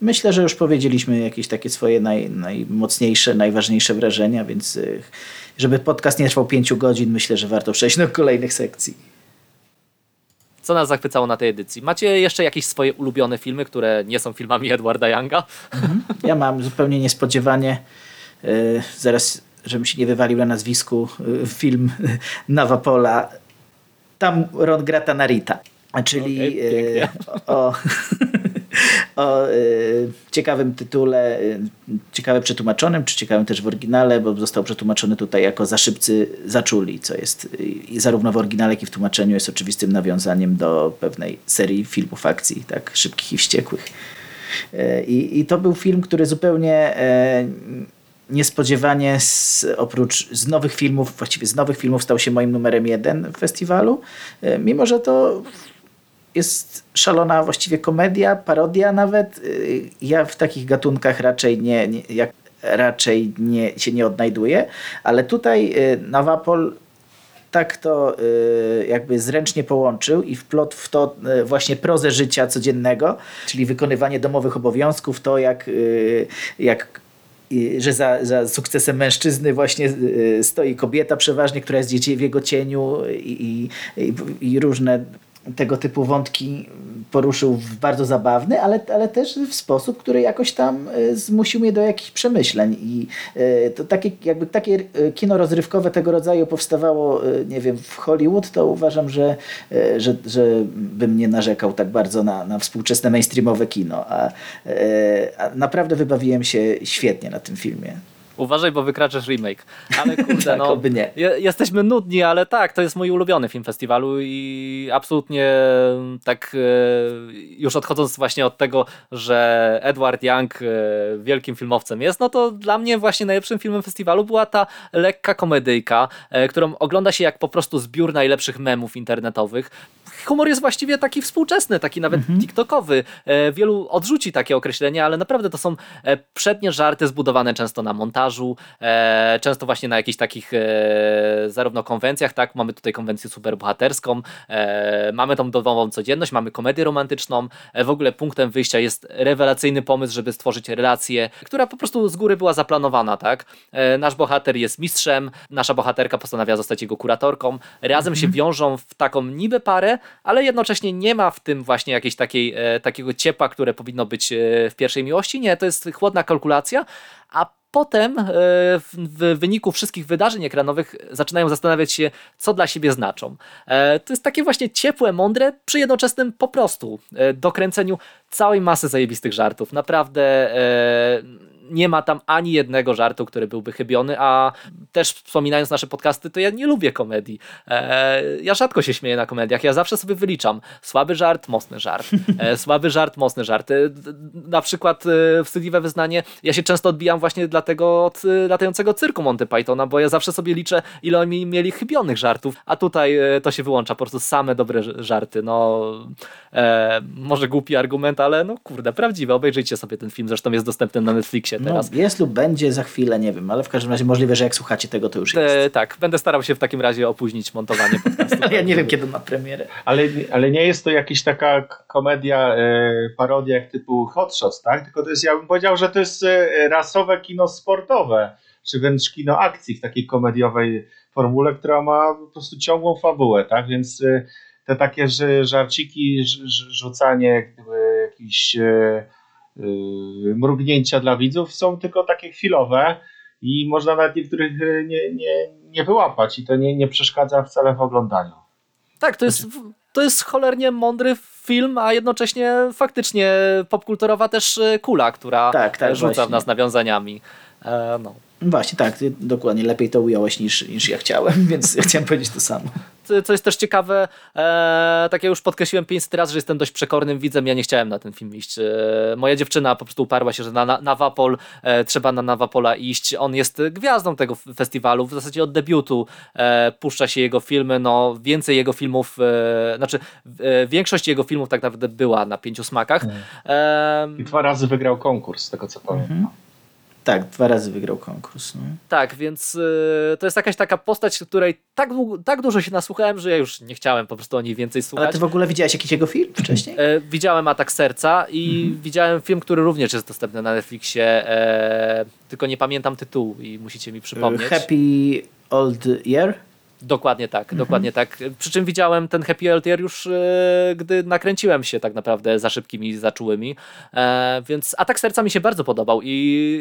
myślę, że już powiedzieliśmy jakieś takie swoje najmocniejsze, najważniejsze wrażenia, więc żeby podcast nie trwał 5 godzin, myślę, że warto przejść do kolejnych sekcji. Co nas zachwycało na tej edycji? Macie jeszcze jakieś swoje ulubione filmy, które nie są filmami Edwarda Younga? Ja mam zupełnie niespodziewanie, zaraz, żebym się nie wywalił na nazwisku, film Navapola. Tam Ron gra Tanarita, czyli o ciekawym tytule, ciekawe przetłumaczonym, czy ciekawym też w oryginale, bo został przetłumaczony tutaj jako Za szybcy zaczuli, co jest i zarówno w oryginale, jak i w tłumaczeniu jest oczywistym nawiązaniem do pewnej serii filmów akcji, tak, Szybkich i Wściekłych. I to był film, który zupełnie niespodziewanie oprócz z nowych filmów, właściwie z nowych filmów stał się moim numerem 1 w festiwalu, mimo że to jest szalona właściwie komedia, parodia nawet. Ja w takich gatunkach raczej się nie odnajduję, ale tutaj Navapol tak to jakby zręcznie połączył i wplotł w to właśnie prozę życia codziennego, czyli wykonywanie domowych obowiązków, to że za sukcesem mężczyzny właśnie stoi kobieta przeważnie, która jest w jego cieniu i różne tego typu wątki poruszył w bardzo zabawny, ale też w sposób, który jakoś tam zmusił mnie do jakichś przemyśleń. I to takie kino rozrywkowe tego rodzaju powstawało, nie wiem, w Hollywood, to uważam, że bym nie narzekał tak bardzo na współczesne mainstreamowe kino. A naprawdę wybawiłem się świetnie na tym filmie. Uważaj, bo wykraczasz remake. Ale kurde, tak, no, oby nie. Jesteśmy nudni, ale tak, to jest mój ulubiony film festiwalu i absolutnie tak już odchodząc właśnie od tego, że Edward Young wielkim filmowcem jest, no to dla mnie właśnie najlepszym filmem festiwalu była ta lekka komedyjka, którą ogląda się jak po prostu zbiór najlepszych memów internetowych. Humor jest właściwie taki współczesny, taki nawet tiktokowy. Wielu odrzuci takie określenia, ale naprawdę to są przednie żarty zbudowane często na montażu, często właśnie na jakichś takich zarówno konwencjach, tak, mamy tutaj konwencję superbohaterską, mamy tą domową codzienność, mamy komedię romantyczną, w ogóle punktem wyjścia jest rewelacyjny pomysł, żeby stworzyć relację, która po prostu z góry była zaplanowana, tak. Nasz bohater jest mistrzem, nasza bohaterka postanawia zostać jego kuratorką, razem się wiążą w taką niby parę, ale jednocześnie nie ma w tym właśnie jakiejś takiego ciepła, które powinno być w pierwszej miłości. Nie, to jest chłodna kalkulacja, a potem w wyniku wszystkich wydarzeń ekranowych zaczynają zastanawiać się, co dla siebie znaczą. To jest takie właśnie ciepłe, mądre, przy jednoczesnym po prostu dokręceniu całej masy zajebistych żartów. Naprawdę nie ma tam ani jednego żartu, który byłby chybiony, a też wspominając nasze podcasty, to ja nie lubię komedii. Ja rzadko się śmieję na komediach, ja zawsze sobie wyliczam słaby żart, mocny żart, słaby żart, mocny żart. Na przykład wstydliwe wyznanie, ja się często odbijam właśnie dlatego od latającego cyrku Monty Pythona, bo ja zawsze sobie liczę, ile oni mieli chybionych żartów, a tutaj to się wyłącza, po prostu same dobre żarty. No, może głupi argument, ale no kurde, prawdziwe, obejrzyjcie sobie ten film, zresztą jest dostępny na Netflixie teraz. No, jest lub będzie za chwilę, nie wiem, ale w każdym razie możliwe, że jak słuchacie tego, to już jest. Tak, będę starał się w takim razie opóźnić montowanie podcastu. Ja nie wiem, kiedy ma premierę. Ale nie jest to jakaś taka komedia, parodia jak typu Hot Shots, tak? Tylko to jest, ja bym powiedział, że to jest rasowe kino sportowe, czy wręcz kino akcji w takiej komediowej formule, która ma po prostu ciągłą fabułę, tak? Więc te takie żarciki, rzucanie jakichś mrugnięcia dla widzów są tylko takie chwilowe i można nawet niektórych nie wyłapać i to nie przeszkadza wcale w oglądaniu. Tak, to jest cholernie mądry film, a jednocześnie faktycznie popkulturowa też kula, która rzuca właśnie w nas nawiązaniami. No. Właśnie tak, ty dokładnie lepiej to ująłeś niż ja chciałem, więc chciałem powiedzieć to samo. Co jest też ciekawe, tak jak już podkreśliłem 500 razy, że jestem dość przekornym widzem, ja nie chciałem na ten film iść. Moja dziewczyna po prostu uparła się, że na Navapol trzeba na Navapola iść. On jest gwiazdą tego festiwalu, w zasadzie od debiutu puszcza się jego filmy, no więcej jego filmów, większość jego filmów tak naprawdę była na 5 smakach. I 2 razy wygrał konkurs, z tego co pamiętam. Tak, 2 razy wygrał konkurs. No. Tak, więc to jest jakaś taka postać, której tak dużo się nasłuchałem, że ja już nie chciałem po prostu o niej więcej słuchać. Ale ty w ogóle widziałeś jakiś jego film wcześniej? Widziałem Atak Serca i widziałem film, który również jest dostępny na Netflixie, tylko nie pamiętam tytułu i musicie mi przypomnieć. Happy Old Year? Dokładnie tak, dokładnie tak. Przy czym widziałem ten Happy Old Year już, gdy nakręciłem się tak naprawdę za szybkimi i za czułymi, więc Atak Serca mi się bardzo podobał i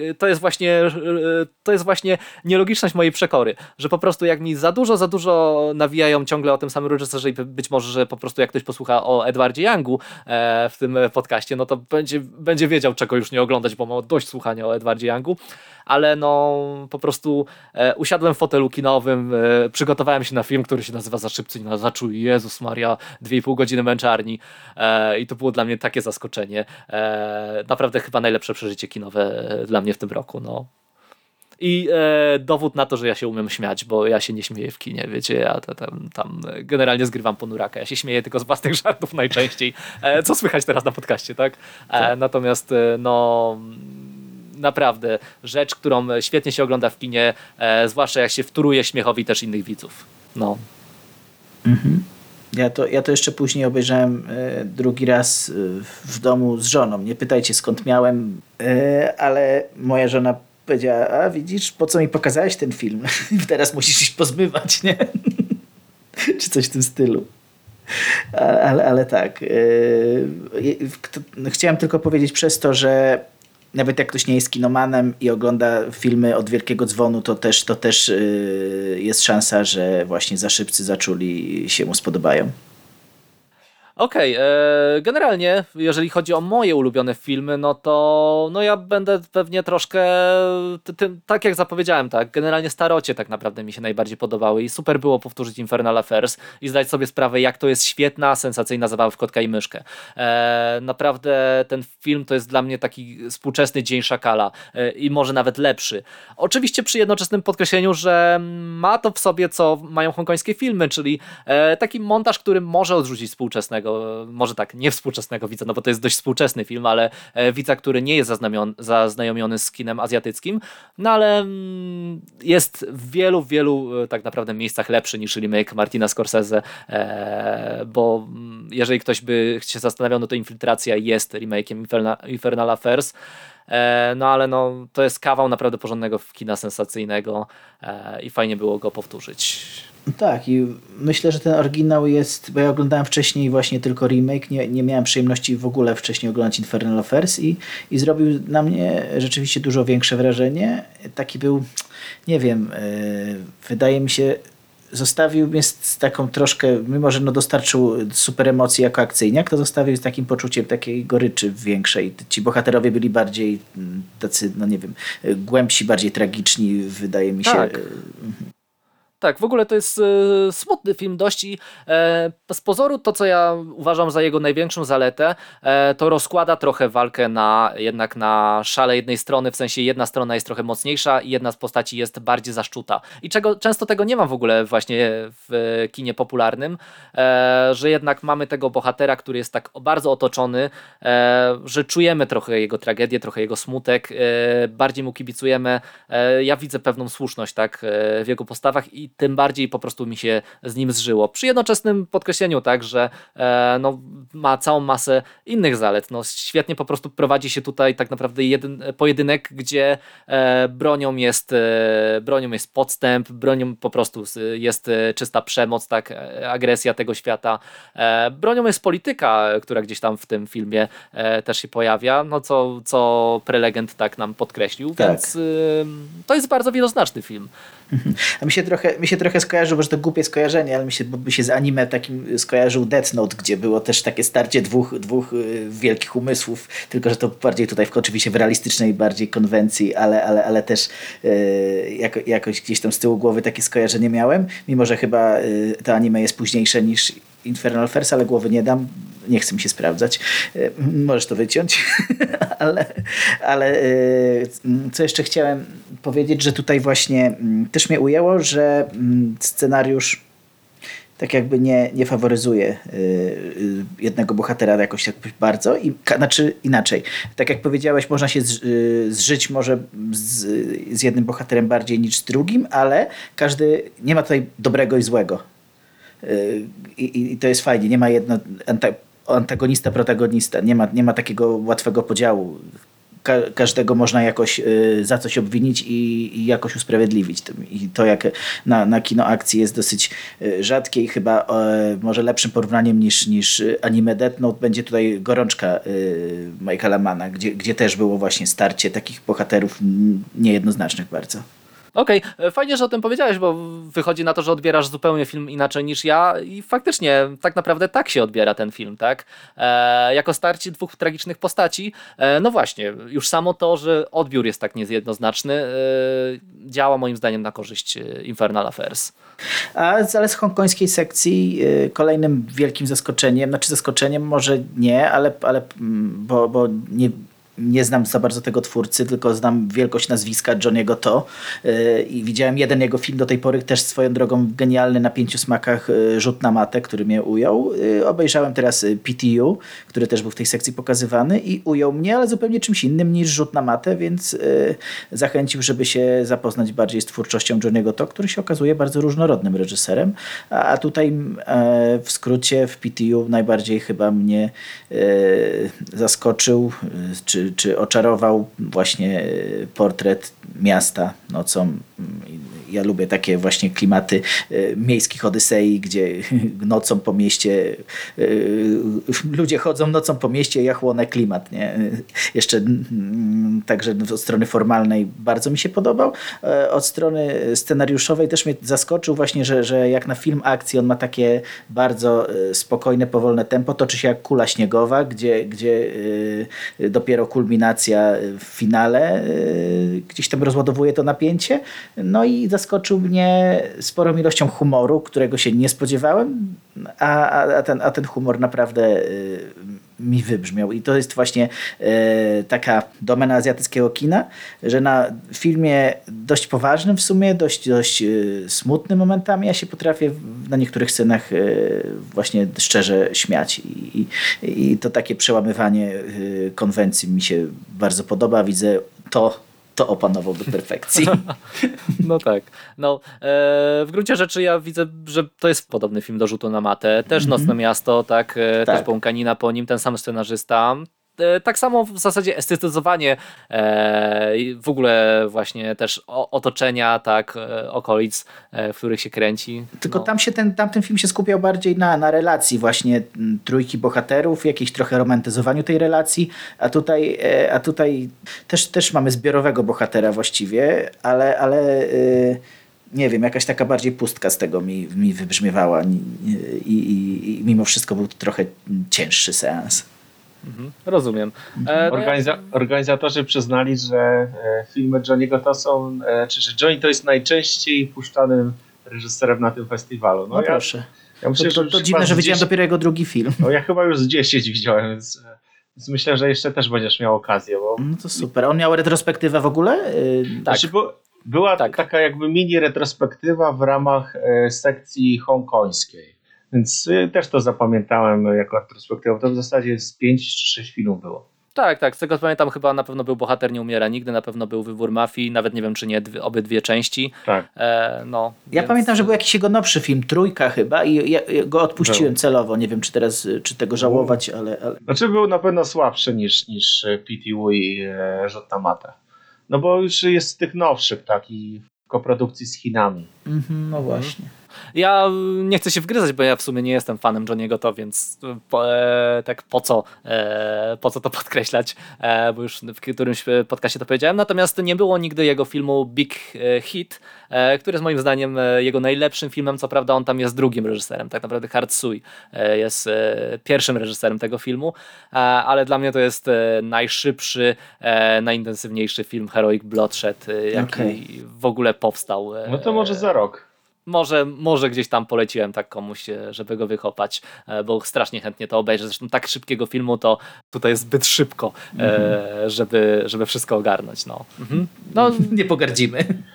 to jest właśnie nielogiczność mojej przekory, że po prostu jak mi za dużo nawijają ciągle o tym samym reżyserze i być może, że po prostu jak ktoś posłucha o Edwardzie Youngu w tym podcaście, no to będzie wiedział, czego już nie oglądać, bo ma dość słuchania o Edwardzie Youngu, ale no po prostu usiadłem w fotelu kinowym, przygotowałem się na film, który się nazywa Za szybcy nie zaczuj. Jezus Maria, 2,5 godziny męczarni i to było dla mnie takie zaskoczenie. Naprawdę chyba najlepsze przeżycie kinowe dla mnie w tym roku. No. I dowód na to, że ja się umiem śmiać, bo ja się nie śmieję w kinie, wiecie, ja tam generalnie zgrywam ponuraka. Ja się śmieję tylko z własnych żartów najczęściej, co słychać teraz na podcaście, tak? Natomiast no... Naprawdę rzecz, którą świetnie się ogląda w kinie, zwłaszcza jak się wtóruje śmiechowi też innych widzów. No. Mhm. Ja to jeszcze później obejrzałem drugi raz w domu z żoną. Nie pytajcie skąd miałem, ale moja żona powiedziała, a widzisz, po co mi pokazałeś ten film? Teraz musisz iść pozmywać, nie? Czy coś w tym stylu. Ale tak. Chciałem tylko powiedzieć przez to, że nawet jak ktoś nie jest kinomanem i ogląda filmy od Wielkiego Dzwonu, to też jest szansa, że właśnie Za szybcy zaczuli się mu spodobają. Okej, generalnie jeżeli chodzi o moje ulubione filmy, no to no ja będę pewnie troszkę tak jak zapowiedziałem, tak, generalnie starocie tak naprawdę mi się najbardziej podobały i super było powtórzyć Infernal Affairs i zdać sobie sprawę, jak to jest świetna, sensacyjna zabawa w kotka i myszkę. Naprawdę ten film to jest dla mnie taki współczesny Dzień Szakala i może nawet lepszy. Oczywiście przy jednoczesnym podkreśleniu, że ma to w sobie, co mają hongkońskie filmy, czyli taki montaż, który może odrzucić współczesnego, może tak, nie współczesnego widza, no bo to jest dość współczesny film, ale widza, który nie jest zaznajomiony z kinem azjatyckim, no ale jest w wielu tak naprawdę miejscach lepszy niż remake Martina Scorsese, bo jeżeli ktoś by się zastanawiał, no to Infiltracja jest remake'iem Infernal Affairs, no ale no, to jest kawał naprawdę porządnego kina sensacyjnego i fajnie było go powtórzyć. Tak, i myślę, że ten oryginał jest, bo ja oglądałem wcześniej właśnie tylko remake, nie miałem przyjemności w ogóle wcześniej oglądać Infernal Affairs i zrobił na mnie rzeczywiście dużo większe wrażenie. Taki był, nie wiem, wydaje mi się, zostawił mnie z taką troszkę, mimo że no dostarczył super emocji jako akcyjniak, to zostawił z takim poczuciem takiej goryczy większej. Ci bohaterowie byli bardziej tacy, no nie wiem, głębsi, bardziej tragiczni, wydaje mi się. Tak. Tak, w ogóle to jest smutny film dość i z pozoru to, co ja uważam za jego największą zaletę, to rozkłada trochę walkę jednak na szale jednej strony, w sensie jedna strona jest trochę mocniejsza i jedna z postaci jest bardziej zaszczuta. I często tego nie ma w ogóle właśnie w kinie popularnym, że jednak mamy tego bohatera, który jest tak bardzo otoczony, że czujemy trochę jego tragedię, trochę jego smutek, bardziej mu kibicujemy. Ja widzę pewną słuszność tak, w jego postawach i tym bardziej po prostu mi się z nim zżyło. Przy jednoczesnym podkreśleniu tak, że no, ma całą masę innych zalet. No, świetnie po prostu prowadzi się tutaj tak naprawdę pojedynek, gdzie bronią jest podstęp, bronią po prostu jest czysta przemoc, tak, agresja tego świata. Bronią jest polityka, która gdzieś tam w tym filmie też się pojawia, no co prelegent tak nam podkreślił, tak. Więc to jest bardzo wieloznaczny film. A mi się trochę skojarzył, bo że to głupie skojarzenie, ale mi się z anime takim skojarzył Death Note, gdzie było też takie starcie dwóch wielkich umysłów, tylko że to bardziej tutaj oczywiście w realistycznej bardziej konwencji, ale też jakoś gdzieś tam z tyłu głowy takie skojarzenie miałem, mimo że chyba to anime jest późniejsze niż Infernal Affairs, ale głowy nie dam, nie chcę mi się sprawdzać. Możesz to wyciąć. ale co jeszcze chciałem powiedzieć, że tutaj właśnie też mnie ujęło, że scenariusz tak jakby nie faworyzuje jednego bohatera jakoś tak bardzo. Znaczy inaczej. Tak jak powiedziałeś, można się zżyć może z jednym bohaterem bardziej niż z drugim, ale nie ma tutaj dobrego i złego. I to jest fajnie. Nie ma antagonista, protagonista. Nie ma takiego łatwego podziału. Każdego można jakoś za coś obwinić i jakoś usprawiedliwić. I to jak na kino akcji jest dosyć rzadkie i chyba może lepszym porównaniem niż anime Death Note będzie tutaj Gorączka Michaela Manna, gdzie też było właśnie starcie takich bohaterów niejednoznacznych bardzo. Okej, fajnie, że o tym powiedziałeś, bo wychodzi na to, że odbierasz zupełnie film inaczej niż ja i faktycznie tak naprawdę tak się odbiera ten film, tak? Jako starcie dwóch tragicznych postaci, no właśnie, już samo to, że odbiór jest tak niejednoznaczny, działa moim zdaniem na korzyść Infernal Affairs. Ale z hongkońskiej sekcji kolejnym wielkim zaskoczeniem może nie, bo nie znam za bardzo tego twórcy, tylko znam wielkość nazwiska Johnny'ego To i widziałem jeden jego film do tej pory, też swoją drogą genialny na 5 smakach, Rzut na matę, który mnie ujął. Obejrzałem teraz PTU, który też był w tej sekcji pokazywany i ujął mnie, ale zupełnie czymś innym niż Rzut na matę, więc zachęcił, żeby się zapoznać bardziej z twórczością Johnny'ego To, który się okazuje bardzo różnorodnym reżyserem, a tutaj w skrócie w PTU najbardziej chyba mnie zaskoczył, czy oczarował właśnie portret miasta nocą. Ja lubię takie właśnie klimaty miejskich Odysei, gdzie nocą po mieście ludzie chodzą nocą po mieście, ja chłonę klimat. Nie? Jeszcze także od strony formalnej bardzo mi się podobał. Od strony scenariuszowej też mnie zaskoczył właśnie, że jak na film akcji on ma takie bardzo spokojne, powolne tempo, toczy się jak kula śniegowa, gdzie dopiero kulminacja w finale gdzieś tam rozładowuje to napięcie. No i zaskoczył mnie sporą ilością humoru, którego się nie spodziewałem, a ten humor naprawdę mi wybrzmiał. I to jest właśnie taka domena azjatyckiego kina, że na filmie dość poważnym w sumie, dość smutnym momentami, ja się potrafię na niektórych scenach właśnie szczerze śmiać. I to takie przełamywanie konwencji mi się bardzo podoba. Widzę to opanował do perfekcji. No tak. No, w gruncie rzeczy ja widzę, że to jest podobny film do Rzutu na matę. Też Nocne Miasto, tak, też błąkanina po nim, ten sam scenarzysta. Tak samo w zasadzie estetyzowanie w ogóle właśnie też otoczenia, tak, okolic, w których się kręci. Tylko tamten film się skupiał bardziej na relacji właśnie trójki bohaterów, jakieś trochę romantyzowaniu tej relacji, a tutaj też mamy zbiorowego bohatera właściwie, ale nie wiem, jakaś taka bardziej pustka z tego mi wybrzmiewała i mimo wszystko był to trochę cięższy seans. Rozumiem. Organizatorzy przyznali, że filmy Johnny'ego to są, że Johnny to jest najczęściej puszczanym reżyserem na tym festiwalu. No proszę. Ja myślę, to dziwne, że widziałem dopiero jego drugi film. No ja chyba już z 10 widziałem, więc myślę, że jeszcze też będziesz miał okazję. Bo... No to super. On miał retrospektywę w ogóle? Tak. Znaczy, była taka jakby mini retrospektywa w ramach sekcji hongkońskiej. Więc też to zapamiętałem jako retrospektywę. To w zasadzie z 5 czy 6 filmów było. Tak, z tego co pamiętam chyba na pewno był Bohater nie umiera nigdy, na pewno był Wybór mafii, nawet nie wiem czy nie obydwie części. Tak. Ja pamiętam, że był jakiś jego nowszy film, Trójka chyba i ja go odpuściłem celowo. Nie wiem czy tego żałować, ale... Znaczy był na pewno słabszy niż PTU i Rzut na matę. No bo już jest z tych nowszych i w koprodukcji z Chinami. No właśnie. Ja nie chcę się wgryzać, bo ja w sumie nie jestem fanem Johnny'ego To, więc tak po co to podkreślać, bo już w którymś podcastie to powiedziałem. Natomiast nie było nigdy jego filmu Big Hit, który jest moim zdaniem jego najlepszym filmem. Co prawda on tam jest drugim reżyserem, tak naprawdę Hard Sui jest pierwszym reżyserem tego filmu, ale dla mnie to jest najszybszy, najintensywniejszy film Heroic Bloodshed, jaki w ogóle powstał. No to może za rok. Może gdzieś tam poleciłem tak komuś, żeby go wychopać, bo strasznie chętnie to obejrzę. Zresztą tak szybkiego filmu to tutaj jest zbyt szybko, żeby wszystko ogarnąć. No, nie pogardzimy.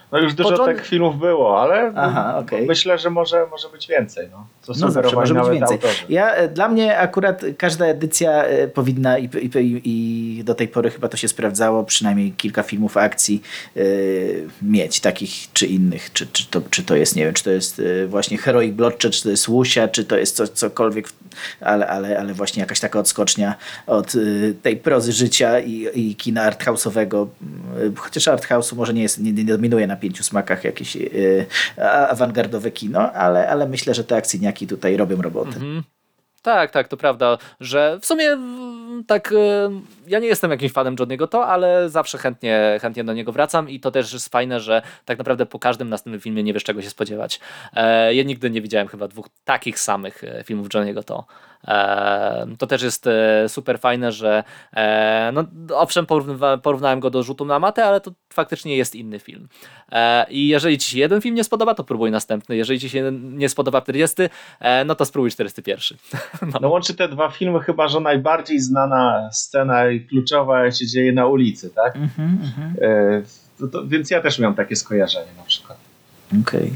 No już dużo John... tych filmów było, ale okej. myślę, że może być więcej. Co No zawsze może być więcej. autorzy. Dla mnie akurat każda edycja powinna i do tej pory chyba to się sprawdzało, przynajmniej kilka filmów akcji mieć, takich czy innych. Czy to jest, nie wiem, czy to jest właśnie Heroic Bloodshed, czy to jest Łusia, czy to jest cokolwiek, ale właśnie jakaś taka odskocznia od tej prozy życia i kina arthouse'owego. Chociaż arthouse'u może nie dominuje na 5 smakach jakieś awangardowe kino, ale myślę, że te akcyjniaki tutaj robią robotę. Mhm. Tak, to prawda, że w sumie tak ja nie jestem jakimś fanem Johnny'ego To, ale zawsze chętnie do niego wracam i to też jest fajne, że tak naprawdę po każdym następnym filmie nie wiesz czego się spodziewać. Ja nigdy nie widziałem chyba 2 takich samych filmów Johnny'ego To. To też jest super fajne, że no owszem porównałem go do Rzutu na matę, ale to faktycznie jest inny film. I jeżeli ci się jeden film nie spodoba, to próbuj następny. Jeżeli ci się nie spodoba 40, no to spróbuj 41. No łączy te 2 filmy chyba, że najbardziej znana scena i kluczowa się dzieje na ulicy, tak? Więc ja też miałem takie skojarzenie na przykład. Okej.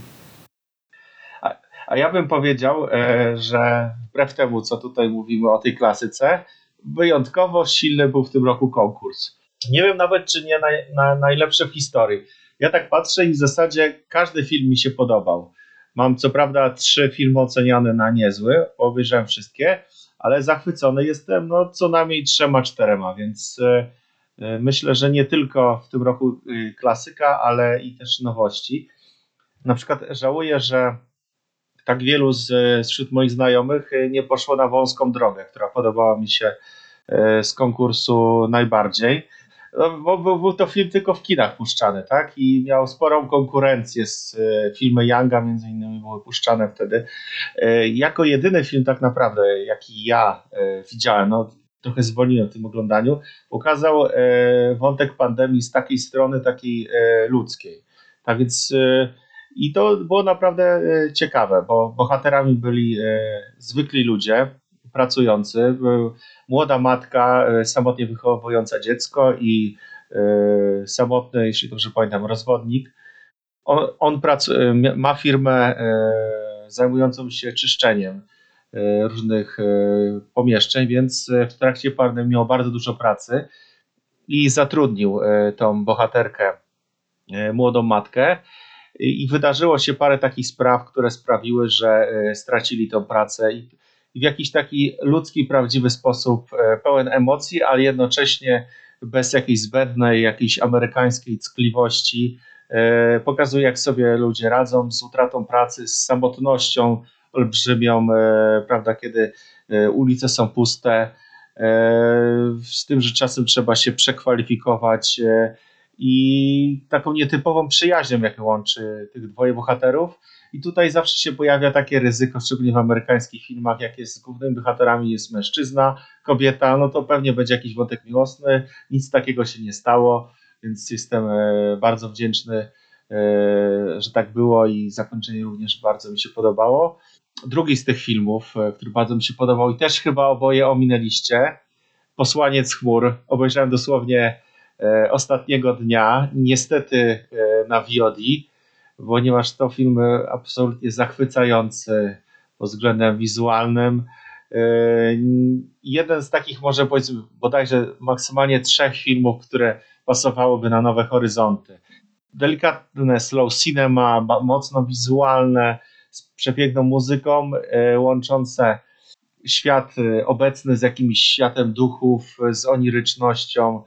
A ja bym powiedział, że wbrew temu, co tutaj mówimy o tej klasyce, wyjątkowo silny był w tym roku konkurs. Nie wiem nawet, czy nie najlepszy w historii. Ja tak patrzę i w zasadzie każdy film mi się podobał. Mam co prawda 3 filmy oceniane na niezły, obejrzałem wszystkie, ale zachwycony jestem co najmniej 3-4, więc myślę, że nie tylko w tym roku klasyka, ale i też nowości. Na przykład żałuję, że tak wielu wśród moich znajomych nie poszło na Wąską drogę, która podobała mi się z konkursu najbardziej. Bo był to film tylko w kinach puszczany, tak? I miał sporą konkurencję z filmy Younga, między innymi były puszczane wtedy. Jako jedyny film tak naprawdę, jaki ja widziałem, trochę zwolniłem w tym oglądaniu, pokazał wątek pandemii z takiej strony, takiej ludzkiej. Tak więc i to było naprawdę ciekawe, bo bohaterami byli zwykli ludzie pracujący, młoda matka samotnie wychowująca dziecko i samotny, jeśli dobrze pamiętam, rozwodnik. On ma firmę zajmującą się czyszczeniem różnych pomieszczeń, więc w trakcie pandemii miał bardzo dużo pracy i zatrudnił tą bohaterkę, młodą matkę. I wydarzyło się parę takich spraw, które sprawiły, że stracili tą pracę i w jakiś taki ludzki, prawdziwy sposób, pełen emocji, ale jednocześnie bez jakiejś zbędnej, jakiejś amerykańskiej ckliwości pokazuje, jak sobie ludzie radzą z utratą pracy, z samotnością olbrzymią, prawda, kiedy ulice są puste, z tym, że czasem trzeba się przekwalifikować i taką nietypową przyjaźnią, jaką łączy tych dwoje bohaterów. I tutaj zawsze się pojawia takie ryzyko, szczególnie w amerykańskich filmach, jak jest z głównymi bohaterami jest mężczyzna, kobieta, no to pewnie będzie jakiś wątek miłosny. Nic takiego się nie stało, więc jestem bardzo wdzięczny, że tak było i zakończenie również bardzo mi się podobało. Drugi z tych filmów, który bardzo mi się podobał i też chyba oboje ominęliście, Posłaniec chmur. Obejrzałem dosłownie ostatniego dnia, niestety na VOD, ponieważ to film absolutnie zachwycający pod względem wizualnym. Jeden z takich, może powiedzmy, bodajże maksymalnie 3 filmów, które pasowałyby na nowe horyzonty. Delikatne slow cinema, mocno wizualne, z przepiękną muzyką, łączące świat obecny z jakimś światem duchów, z onirycznością.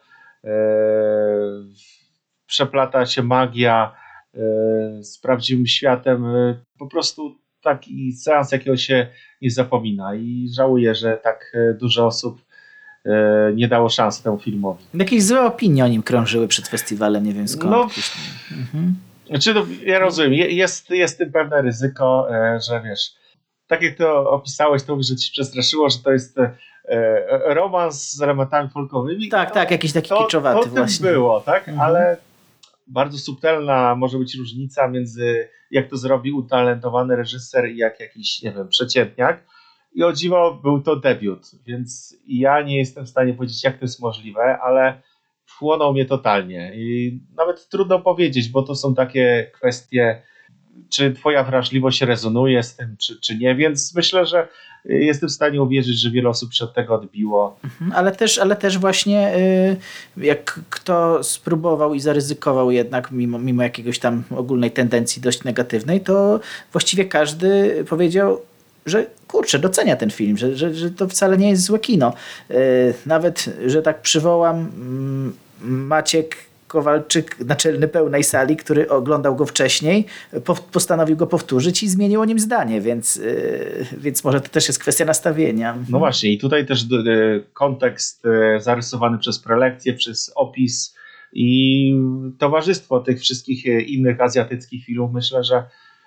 Przeplata się magia z prawdziwym światem. Po prostu taki seans, jakiego się nie zapomina i żałuję, że tak dużo osób nie dało szansy temu filmowi. Jakieś złe opinie o nim krążyły przed festiwalem, nie wiem skąd. Znaczy, ja rozumiem, jest tym pewne ryzyko, że wiesz, tak jak to opisałeś, to że ci przestraszyło, że to jest romans z elementami folkowymi. Tak, jakiś taki kiczowaty to właśnie. było, tak? Ale bardzo subtelna może być różnica między jak to zrobi utalentowany reżyser i jak jakiś, nie wiem, przeciętniak. I o dziwo był to debiut, więc ja nie jestem w stanie powiedzieć, jak to jest możliwe, ale wchłonął mnie totalnie i nawet trudno powiedzieć, bo to są takie kwestie, czy twoja wrażliwość rezonuje z tym, czy nie, więc myślę, że jestem w stanie uwierzyć, że wiele osób się od tego odbiło. Ale też właśnie jak kto spróbował i zaryzykował jednak mimo jakiegoś tam ogólnej tendencji dość negatywnej, to właściwie każdy powiedział, że kurczę, docenia ten film, że to wcale nie jest złe kino. Nawet, że tak przywołam, Maciek Kowalczyk, naczelny pełnej sali, który oglądał go wcześniej, postanowił go powtórzyć i zmienił o nim zdanie, więc może to też jest kwestia nastawienia. No właśnie i tutaj też kontekst zarysowany przez prelekcję, przez opis i towarzystwo tych wszystkich innych azjatyckich filmów myślę, że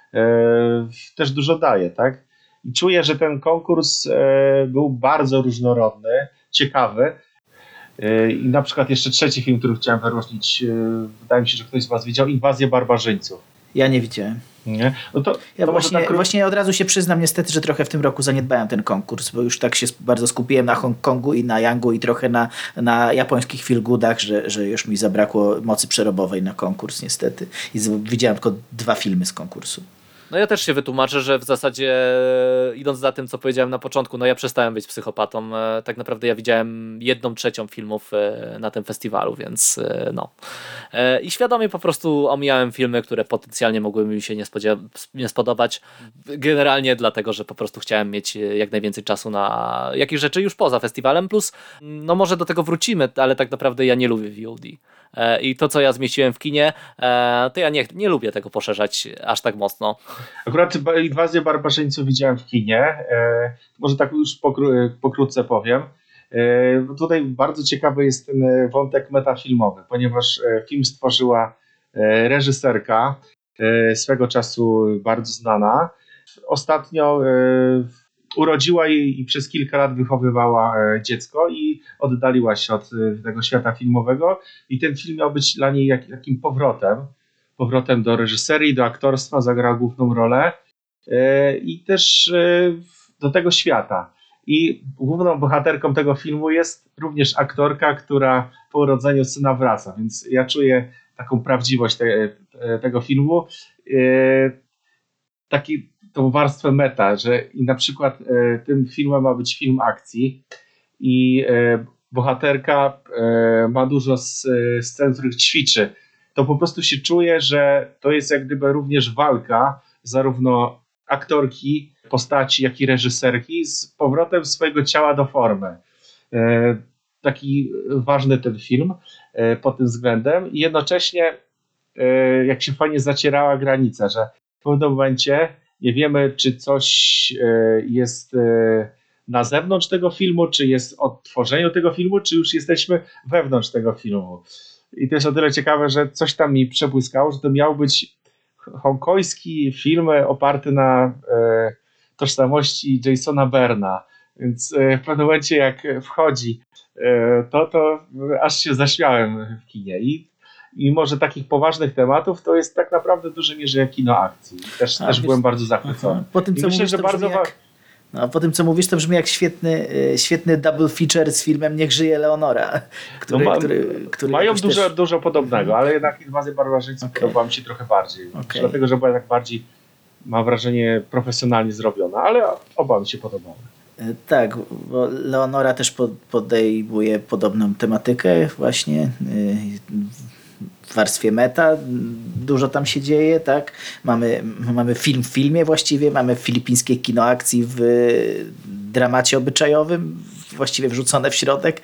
też dużo daje, tak? I czuję, że ten konkurs był bardzo różnorodny, ciekawy. I na przykład jeszcze trzeci film, który chciałem wyróżnić, wydaje mi się, że ktoś z was widział, Inwazję barbarzyńców. Ja nie widziałem. Nie? No to właśnie od razu się przyznam niestety, że trochę w tym roku zaniedbałem ten konkurs, bo już tak się bardzo skupiłem na Hongkongu i na Yangu i trochę na japońskich feel-goodach, że już mi zabrakło mocy przerobowej na konkurs niestety. I widziałem tylko 2 filmy z konkursu. No ja też się wytłumaczę, że w zasadzie idąc za tym, co powiedziałem na początku, no ja przestałem być psychopatą. Tak naprawdę ja widziałem 1/3 filmów na tym festiwalu, więc no. I świadomie po prostu omijałem filmy, które potencjalnie mogłyby mi się nie spodobać. Generalnie dlatego, że po prostu chciałem mieć jak najwięcej czasu na jakieś rzeczy już poza festiwalem, plus no może do tego wrócimy, ale tak naprawdę ja nie lubię VOD. I to, co ja zmieściłem w kinie, to ja nie lubię tego poszerzać aż tak mocno. Akurat Inwazję barbarzyńców widziałem w kinie. Może tak już pokrótce powiem. Tutaj bardzo ciekawy jest ten wątek metafilmowy, ponieważ film stworzyła reżyserka, swego czasu bardzo znana. Ostatnio urodziła jej i przez kilka lat wychowywała dziecko i oddaliła się od tego świata filmowego i ten film miał być dla niej takim powrotem do reżyserii, do aktorstwa, zagrała główną rolę i też do tego świata. I główną bohaterką tego filmu jest również aktorka, która po urodzeniu syna wraca, więc ja czuję taką prawdziwość tego filmu, tą warstwę meta, że i na przykład tym filmem ma być film akcji i bohaterka ma dużo scen, w których ćwiczy. To po prostu się czuje, że to jest jak gdyby również walka zarówno aktorki, postaci, jak i reżyserki z powrotem swojego ciała do formy. Taki ważny ten film pod tym względem i jednocześnie jak się fajnie zacierała granica, że w pewnym momencie nie wiemy, czy coś jest na zewnątrz tego filmu, czy jest odtworzeniu tego filmu, czy już jesteśmy wewnątrz tego filmu. I to jest o tyle ciekawe, że coś tam mi przebłyskało, że to miał być hongkoński film oparty na tożsamości Jasona Bourna. Więc w pewnym momencie jak wchodzi, to aż się zaśmiałem w kinie. I może takich poważnych tematów to jest tak naprawdę w dużej mierze jak kino akcji. Też byłem bardzo zachwycony. Po tym, co myślę, mówisz, że bardzo po tym, co mówisz, to brzmi jak świetny double feature z filmem Niech żyje Leonora, który mają też... dużo podobnego, ale jednak Inwazja barbarzyńców podobała mi się trochę bardziej. Dlatego, że była tak bardziej, mam wrażenie, profesjonalnie zrobiona, ale oba mi się podobały. Tak, bo Leonora też podejmuje podobną tematykę właśnie w warstwie meta. Dużo tam się dzieje, tak? Mamy film w filmie właściwie, mamy filipińskie kino akcji w dramacie obyczajowym, właściwie wrzucone w środek.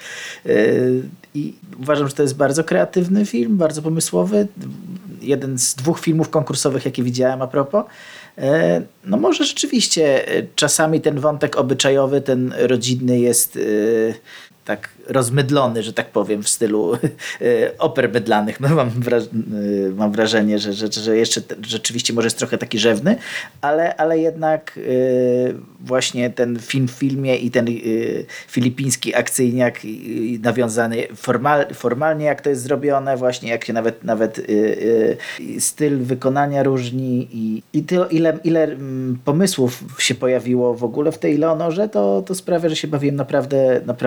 I uważam, że to jest bardzo kreatywny film, bardzo pomysłowy. Jeden z 2 filmów konkursowych, jakie widziałem a propos. No może rzeczywiście czasami ten wątek obyczajowy, ten rodzinny jest tak rozmydlony, że tak powiem, w stylu oper mydlanych. No, mam wrażenie, że jeszcze rzeczywiście może jest trochę taki rzewny, ale jednak właśnie ten film w filmie i ten filipiński akcyjniak nawiązany formalnie, jak to jest zrobione, właśnie jak się nawet styl wykonania różni i to, ile pomysłów się pojawiło w ogóle w tej Leonorze, to sprawia, że się bawiłem naprawdę dobrze.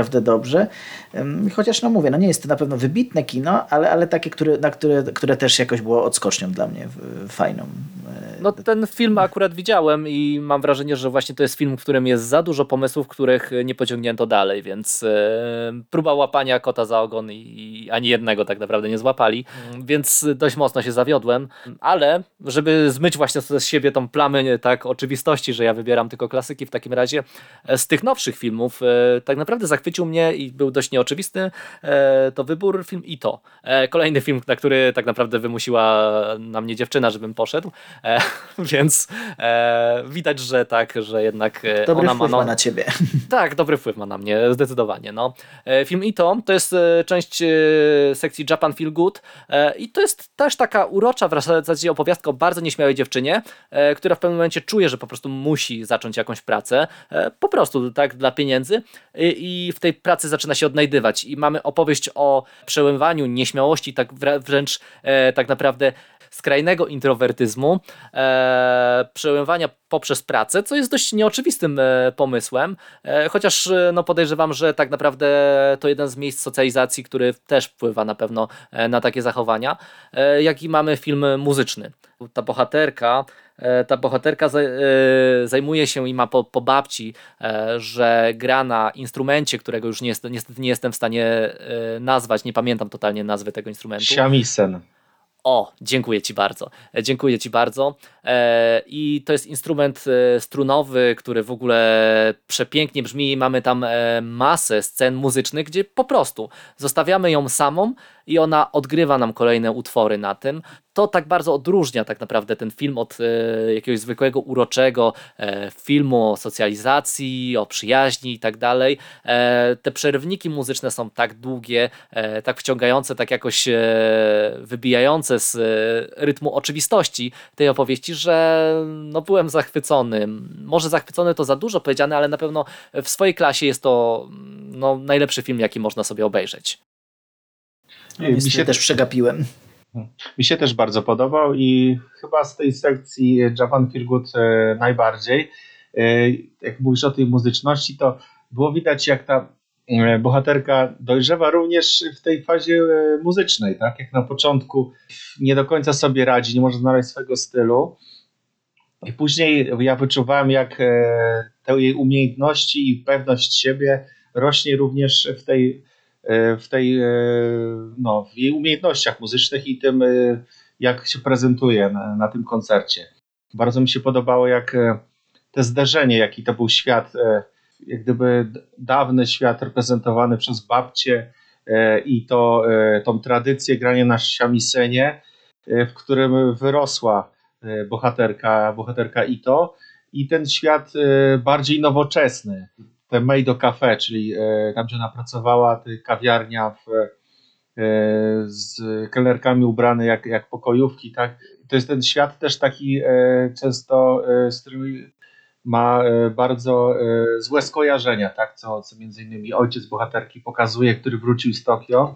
dobrze. Chociaż no mówię, no nie jest to na pewno wybitne kino, ale takie, które też jakoś było odskocznią dla mnie fajną. No ten film akurat widziałem i mam wrażenie, że właśnie to jest film, w którym jest za dużo pomysłów, których nie pociągnięto dalej, więc próba łapania kota za ogon i ani jednego tak naprawdę nie złapali, więc dość mocno się zawiodłem, ale żeby zmyć właśnie z siebie tą plamę tak oczywistości, że ja wybieram tylko klasyki w takim razie, z tych nowszych filmów tak naprawdę zachwycił mnie i był dość nieoczywisty, to wybór film Ito. Kolejny film, na który tak naprawdę wymusiła na mnie dziewczyna, żebym poszedł. Więc widać, że tak, że jednak dobry ona wpływ ma na ciebie. Tak, dobry wpływ ma na mnie, zdecydowanie. No. Film Ito to jest część sekcji Japan Feel Good i to jest też taka urocza w zasadzie opowiastka o bardzo nieśmiałej dziewczynie, która w pewnym momencie czuje, że po prostu musi zacząć jakąś pracę, po prostu tak dla pieniędzy i w tej pracy zaczyna się odnajdywać i mamy opowieść o przełamywaniu nieśmiałości, tak wręcz tak naprawdę skrajnego introwertyzmu, przełamywania poprzez pracę, co jest dość nieoczywistym pomysłem, chociaż no podejrzewam, że tak naprawdę to jeden z miejsc socjalizacji, który też wpływa na pewno na takie zachowania, jak i mamy film muzyczny. Ta bohaterka zajmuje się i ma po babci, że gra na instrumencie, którego już niestety nie jestem w stanie nazwać, nie pamiętam totalnie nazwy tego instrumentu. Shamisen. O, dziękuję Ci bardzo. Dziękuję Ci bardzo. I to jest instrument strunowy, który w ogóle przepięknie brzmi. Mamy tam masę scen muzycznych, gdzie po prostu zostawiamy ją samą i ona odgrywa nam kolejne utwory na tym. To tak bardzo odróżnia tak naprawdę ten film od jakiegoś zwykłego, uroczego filmu o socjalizacji, o przyjaźni i tak dalej. Te przerywniki muzyczne są tak długie, tak wciągające, tak jakoś wybijające z rytmu oczywistości tej opowieści, że no byłem zachwycony. Może zachwycony to za dużo powiedziane, ale na pewno w swojej klasie jest to no, najlepszy film, jaki można sobie obejrzeć. Mi się też przegapiłem. Mi się też bardzo podobał i chyba z tej sekcji Japan Feel Good najbardziej. Jak mówisz o tej muzyczności, to było widać, jak ta bohaterka dojrzewa również w tej fazie muzycznej, tak? Jak na początku nie do końca sobie radzi, nie może znaleźć swojego stylu. I później ja wyczuwałem, jak te jej umiejętności i pewność siebie rośnie również w jej umiejętnościach muzycznych i tym, jak się prezentuje na tym koncercie. Bardzo mi się podobało, jak te zderzenie, jaki to był świat, jak gdyby dawny świat reprezentowany przez babcię i tą tradycję grania na shamisen, w którym wyrosła bohaterka Ito, i ten świat bardziej nowoczesny. Te Meido Cafe, czyli tam, gdzie ona pracowała, kawiarnia z kelnerkami ubrane jak pokojówki, tak? To jest ten świat też taki często, z którym ma bardzo złe skojarzenia, tak? Co między innymi ojciec bohaterki pokazuje, który wrócił z Tokio.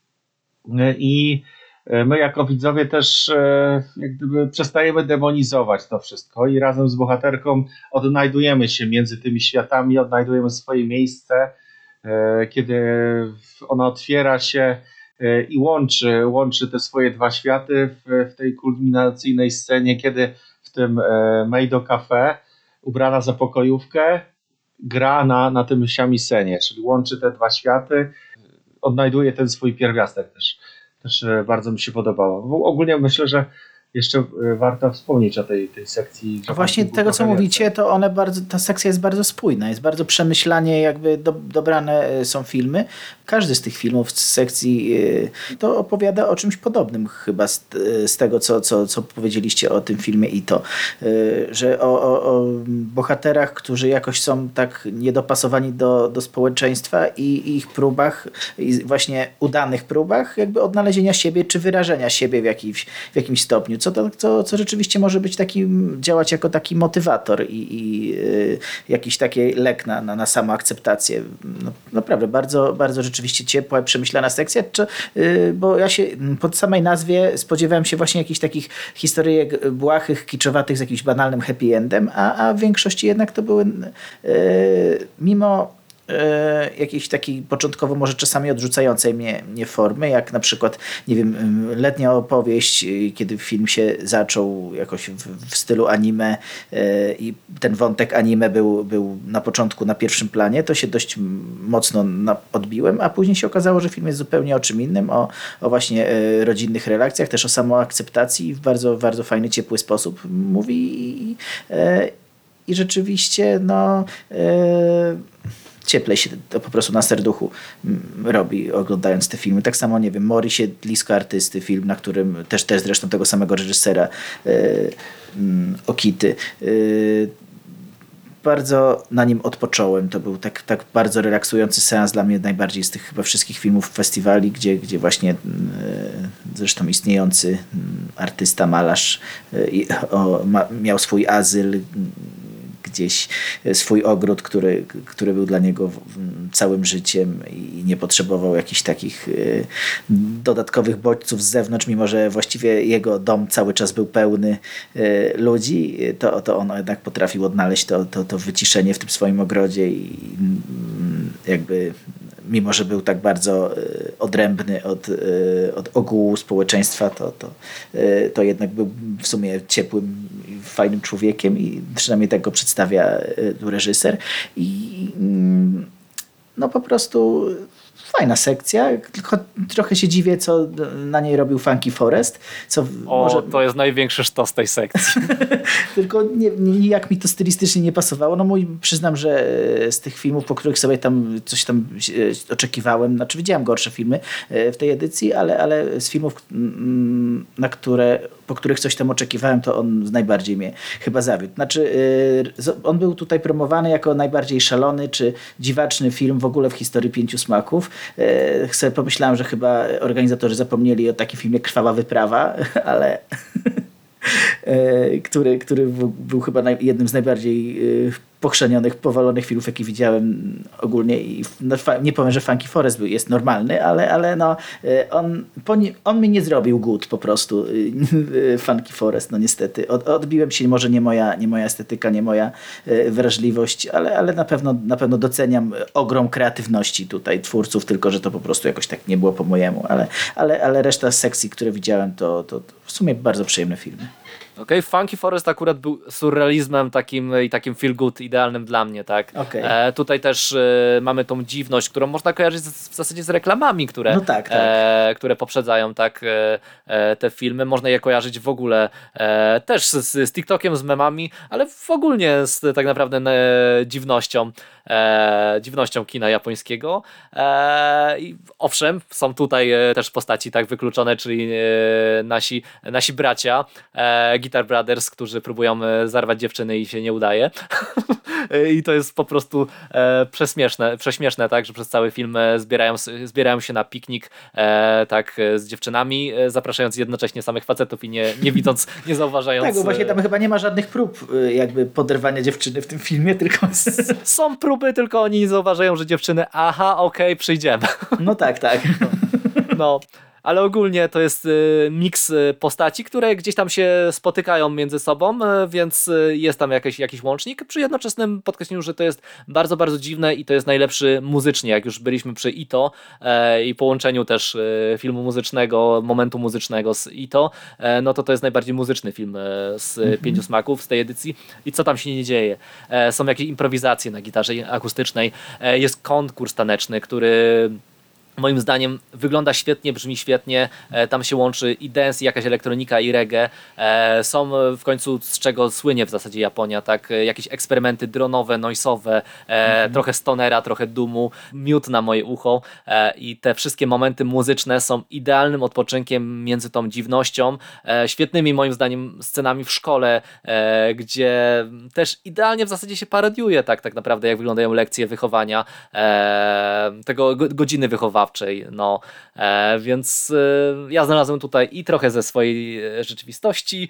I my jako widzowie też jak gdyby przestajemy demonizować to wszystko i razem z bohaterką odnajdujemy się między tymi światami, odnajdujemy swoje miejsce, kiedy ona otwiera się i łączy te swoje dwa światy w tej kulminacyjnej scenie, kiedy w tym Meido Cafe ubrana za pokojówkę gra na tym shamisen, czyli łączy te dwa światy, odnajduje ten swój pierwiastek też bardzo mi się podobało. Ogólnie myślę, że jeszcze warto wspomnieć o tej sekcji. Właśnie tego, co mówicie, to ta sekcja jest bardzo spójna, jest bardzo przemyślanie, jakby dobrane są filmy. Każdy z tych filmów z sekcji to opowiada o czymś podobnym chyba z tego, co powiedzieliście o tym filmie Ito. Że o bohaterach, którzy jakoś są tak niedopasowani do społeczeństwa i ich próbach, i właśnie udanych próbach jakby odnalezienia siebie, czy wyrażenia siebie w jakimś stopniu. Co rzeczywiście może być działać jako taki motywator i jakiś taki lek na samoakceptację. No, naprawdę bardzo, bardzo rzeczywiście ciepła, przemyślana sekcja, bo ja się po samej nazwie spodziewałem się właśnie jakichś takich historyjek błahych, kiczowatych z jakimś banalnym happy endem, a w większości jednak to były mimo jakiejś takiej początkowo może czasami odrzucającej mnie formy, jak na przykład, nie wiem, letnia opowieść, kiedy film się zaczął jakoś w stylu anime i ten wątek anime był na początku na pierwszym planie, to się dość mocno odbiłem, a później się okazało, że film jest zupełnie o czym innym, o właśnie rodzinnych relacjach, też o samoakceptacji i w bardzo, bardzo fajny, ciepły sposób mówi i rzeczywiście cieplej się to po prostu na serduchu robi oglądając te filmy. Tak samo, nie wiem, Mori Siedlisko Artysty, film, na którym też zresztą tego samego reżysera Okity. Bardzo na nim odpocząłem. To był tak bardzo relaksujący seans dla mnie, najbardziej z tych chyba wszystkich filmów festiwali, gdzie właśnie zresztą istniejący artysta, malarz miał swój azyl, gdzieś swój ogród, który był dla niego całym życiem i nie potrzebował jakichś takich dodatkowych bodźców z zewnątrz, mimo że właściwie jego dom cały czas był pełny ludzi, to on jednak potrafił odnaleźć to wyciszenie w tym swoim ogrodzie i jakby mimo że był tak bardzo odrębny od ogółu społeczeństwa, to jednak był w sumie ciepłym, fajnym człowiekiem i przynajmniej tak go przedstawia reżyser. I po prostu fajna sekcja, tylko trochę się dziwię, co na niej robił Funky Forest. To jest największy sztos tej sekcji. Tylko nijak mi to stylistycznie nie pasowało. Przyznam, że z tych filmów, po których sobie tam coś tam oczekiwałem, widziałem gorsze filmy w tej edycji, ale z filmów, po których coś tam oczekiwałem, to on najbardziej mnie chyba zawiódł. On był tutaj promowany jako najbardziej szalony czy dziwaczny film w ogóle w historii Pięciu Smaków. Sobie pomyślałem, że chyba organizatorzy zapomnieli o takim filmie Krwawa Wyprawa, ale który był chyba jednym z najbardziej pochrzanionych, powalonych filmów, jakie widziałem ogólnie. I nie powiem, że Funky Forest jest normalny, ale on mi nie zrobił good po prostu. Funky Forest, niestety. Odbiłem się, może nie moja estetyka, nie moja wrażliwość, ale na pewno doceniam ogrom kreatywności tutaj twórców, tylko że to po prostu jakoś tak nie było po mojemu, ale reszta sekcji, które widziałem, to w sumie bardzo przyjemne filmy. Okej, Funky Forest akurat był surrealizmem takim feel good idealnym dla mnie, tak? Okay. Tutaj też mamy tą dziwność, którą można kojarzyć w zasadzie z reklamami, które poprzedzają te filmy. Można je kojarzyć w ogóle też z TikTokiem, z memami, ale ogólnie z tak naprawdę dziwnością kina japońskiego. I owszem, są tutaj też postaci tak wykluczone, czyli nasi bracia Guitar Brothers, którzy próbują zarwać dziewczyny i się nie udaje. I to jest po prostu prześmieszne, tak, że przez cały film zbierają się na piknik z dziewczynami, zapraszając jednocześnie samych facetów i nie zauważając... Tak, bo właśnie tam chyba nie ma żadnych prób jakby poderwania dziewczyny w tym filmie, tylko... Są próby, tylko oni nie zauważają, że dziewczyny, przyjdziemy. No tak. Ale ogólnie to jest miks postaci, które gdzieś tam się spotykają między sobą, więc jest tam jakiś łącznik. Przy jednoczesnym podkreśleniu, że to jest bardzo, bardzo dziwne i to jest najlepszy muzycznie. Jak już byliśmy przy Ito i połączeniu też filmu muzycznego, momentu muzycznego z Ito, to jest najbardziej muzyczny film z Pięciu Smaków z tej edycji. I co tam się nie dzieje? Są jakieś improwizacje na gitarze akustycznej, jest konkurs taneczny, który... Moim zdaniem wygląda świetnie, brzmi świetnie, tam się łączy i dance, i jakaś elektronika, i reggae. Są w końcu, z czego słynie w zasadzie Japonia, tak, jakieś eksperymenty dronowe, noisowe, trochę stonera, trochę doomu, miód na moje ucho i te wszystkie momenty muzyczne są idealnym odpoczynkiem między tą dziwnością, świetnymi moim zdaniem scenami w szkole, gdzie też idealnie w zasadzie się parodiuje tak naprawdę, jak wyglądają lekcje wychowania, tego godziny wychowawcze, wychowawczej, no, więc ja znalazłem tutaj i trochę ze swojej rzeczywistości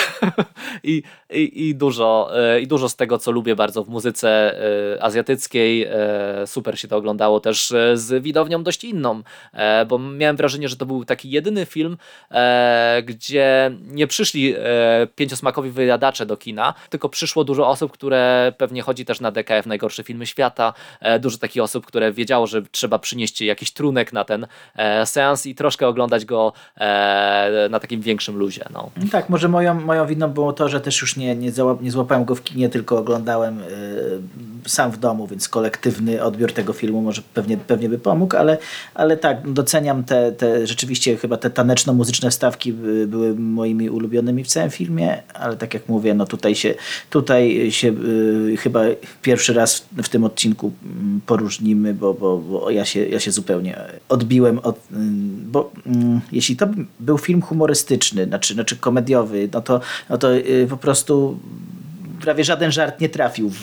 i dużo z tego, co lubię bardzo w muzyce azjatyckiej. Super się to oglądało też z widownią dość inną, bo miałem wrażenie, że to był taki jedyny film, gdzie nie przyszli pięciosmakowi wyjadacze do kina, tylko przyszło dużo osób, które pewnie chodzi też na DKF Najgorsze Filmy Świata, dużo takich osób, które wiedziało, że trzeba przynieść jakiś trunek na ten seans i troszkę oglądać go na takim większym luzie. No. Tak, może moją winą było to, że też już nie złapałem go w kinie, tylko oglądałem sam w domu, więc kolektywny odbiór tego filmu może pewnie by pomógł, ale tak, doceniam te rzeczywiście chyba te taneczno-muzyczne wstawki były moimi ulubionymi w całym filmie, ale tak jak mówię, no tutaj się chyba pierwszy raz w tym odcinku poróżnimy, bo ja się zupełnie odbiłem bo jeśli to był film humorystyczny, znaczy komediowy, no to po prostu prawie żaden żart nie trafił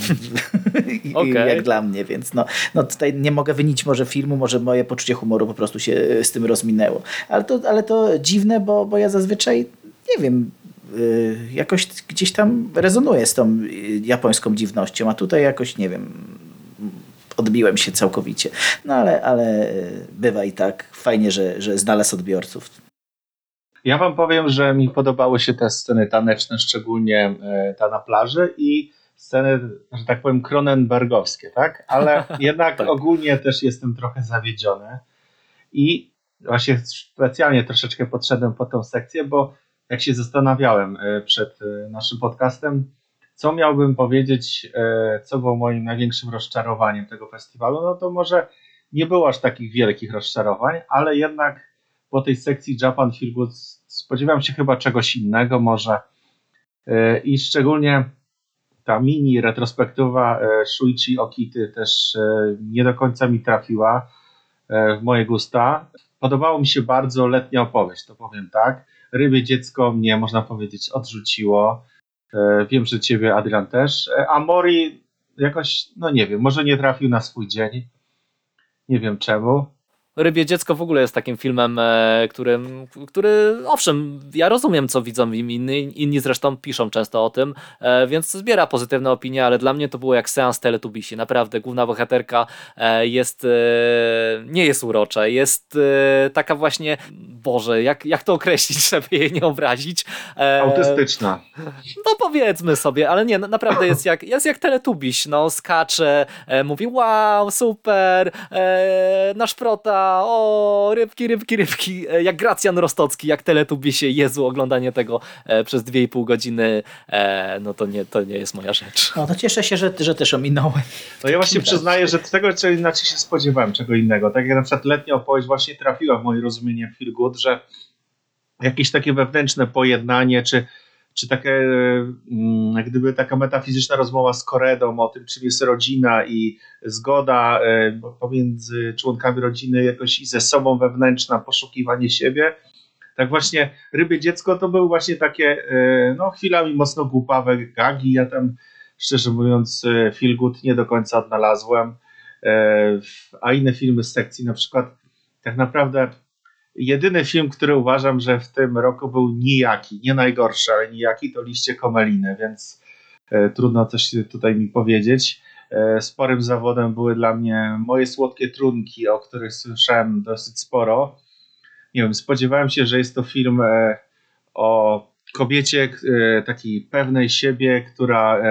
Okay. jak dla mnie, więc no tutaj nie mogę wynić może filmu, może moje poczucie humoru po prostu się z tym rozminęło. Ale to dziwne, bo ja zazwyczaj, nie wiem, jakoś gdzieś tam rezonuję z tą japońską dziwnością, a tutaj jakoś, nie wiem, odbiłem się całkowicie. No ale bywa i tak. Fajnie, że znalazł odbiorców. Ja wam powiem, że mi podobały się te sceny taneczne, szczególnie ta na plaży i sceny, że tak powiem, cronenbergowskie, tak? Ale jednak tak. Ogólnie też jestem trochę zawiedziony i właśnie specjalnie troszeczkę podszedłem po tą sekcję, bo jak się zastanawiałem przed naszym podcastem, co miałbym powiedzieć, co było moim największym rozczarowaniem tego festiwalu, no to może nie było aż takich wielkich rozczarowań, ale jednak po tej sekcji Japan Feel Good spodziewałem się chyba czegoś innego może i szczególnie ta mini retrospektywa Shuichi Okity też nie do końca mi trafiła w moje gusta. Podobało mi się bardzo Letnia opowieść, to powiem tak. Rybie dziecko mnie, można powiedzieć, odrzuciło. Wiem, że ciebie, Adrian, też. A Mori jakoś, no nie wiem, może nie trafił na swój dzień. Nie wiem czemu. Rybie dziecko w ogóle jest takim filmem, który owszem, ja rozumiem, co widzą inni zresztą piszą często o tym, więc zbiera pozytywne opinie, ale dla mnie to było jak seans Teletubbiesi. Naprawdę, główna bohaterka nie jest urocza, jest taka właśnie, Boże, jak to określić, żeby jej nie obrazić? Autystyczna. No powiedzmy sobie, ale nie, naprawdę jest jak Teletubbies, no skacze, mówi wow, super, nasz prota, o, rybki, jak Gracjan Rostocki, jak Teletubbisie, Jezu, oglądanie tego przez 2,5 godziny, no to nie jest moja rzecz. No to cieszę się, że też ominąłem. No ja właśnie przyznaję, że tego inaczej się spodziewałem, czego innego. Tak jak na przykład Letnia opowieść właśnie trafiła w moje rozumienie Feel Good, że jakieś takie wewnętrzne pojednanie, czy takie, jak gdyby taka metafizyczna rozmowa z Koredą o tym, czym jest rodzina i zgoda pomiędzy członkami rodziny jakoś i ze sobą wewnętrzna, poszukiwanie siebie. Tak właśnie Rybie dziecko to były właśnie takie no chwilami mocno głupawe gagi. Ja tam szczerze mówiąc Feel Good nie do końca odnalazłem. A inne filmy z sekcji na przykład tak naprawdę jedyny film, który uważam, że w tym roku był nijaki, nie najgorszy, ale nijaki, to Liście Komeliny, więc trudno coś tutaj mi powiedzieć. Sporym zawodem były dla mnie Moje słodkie trunki, o których słyszałem dosyć sporo. Nie wiem, spodziewałem się, że jest to film o kobiecie takiej pewnej siebie, która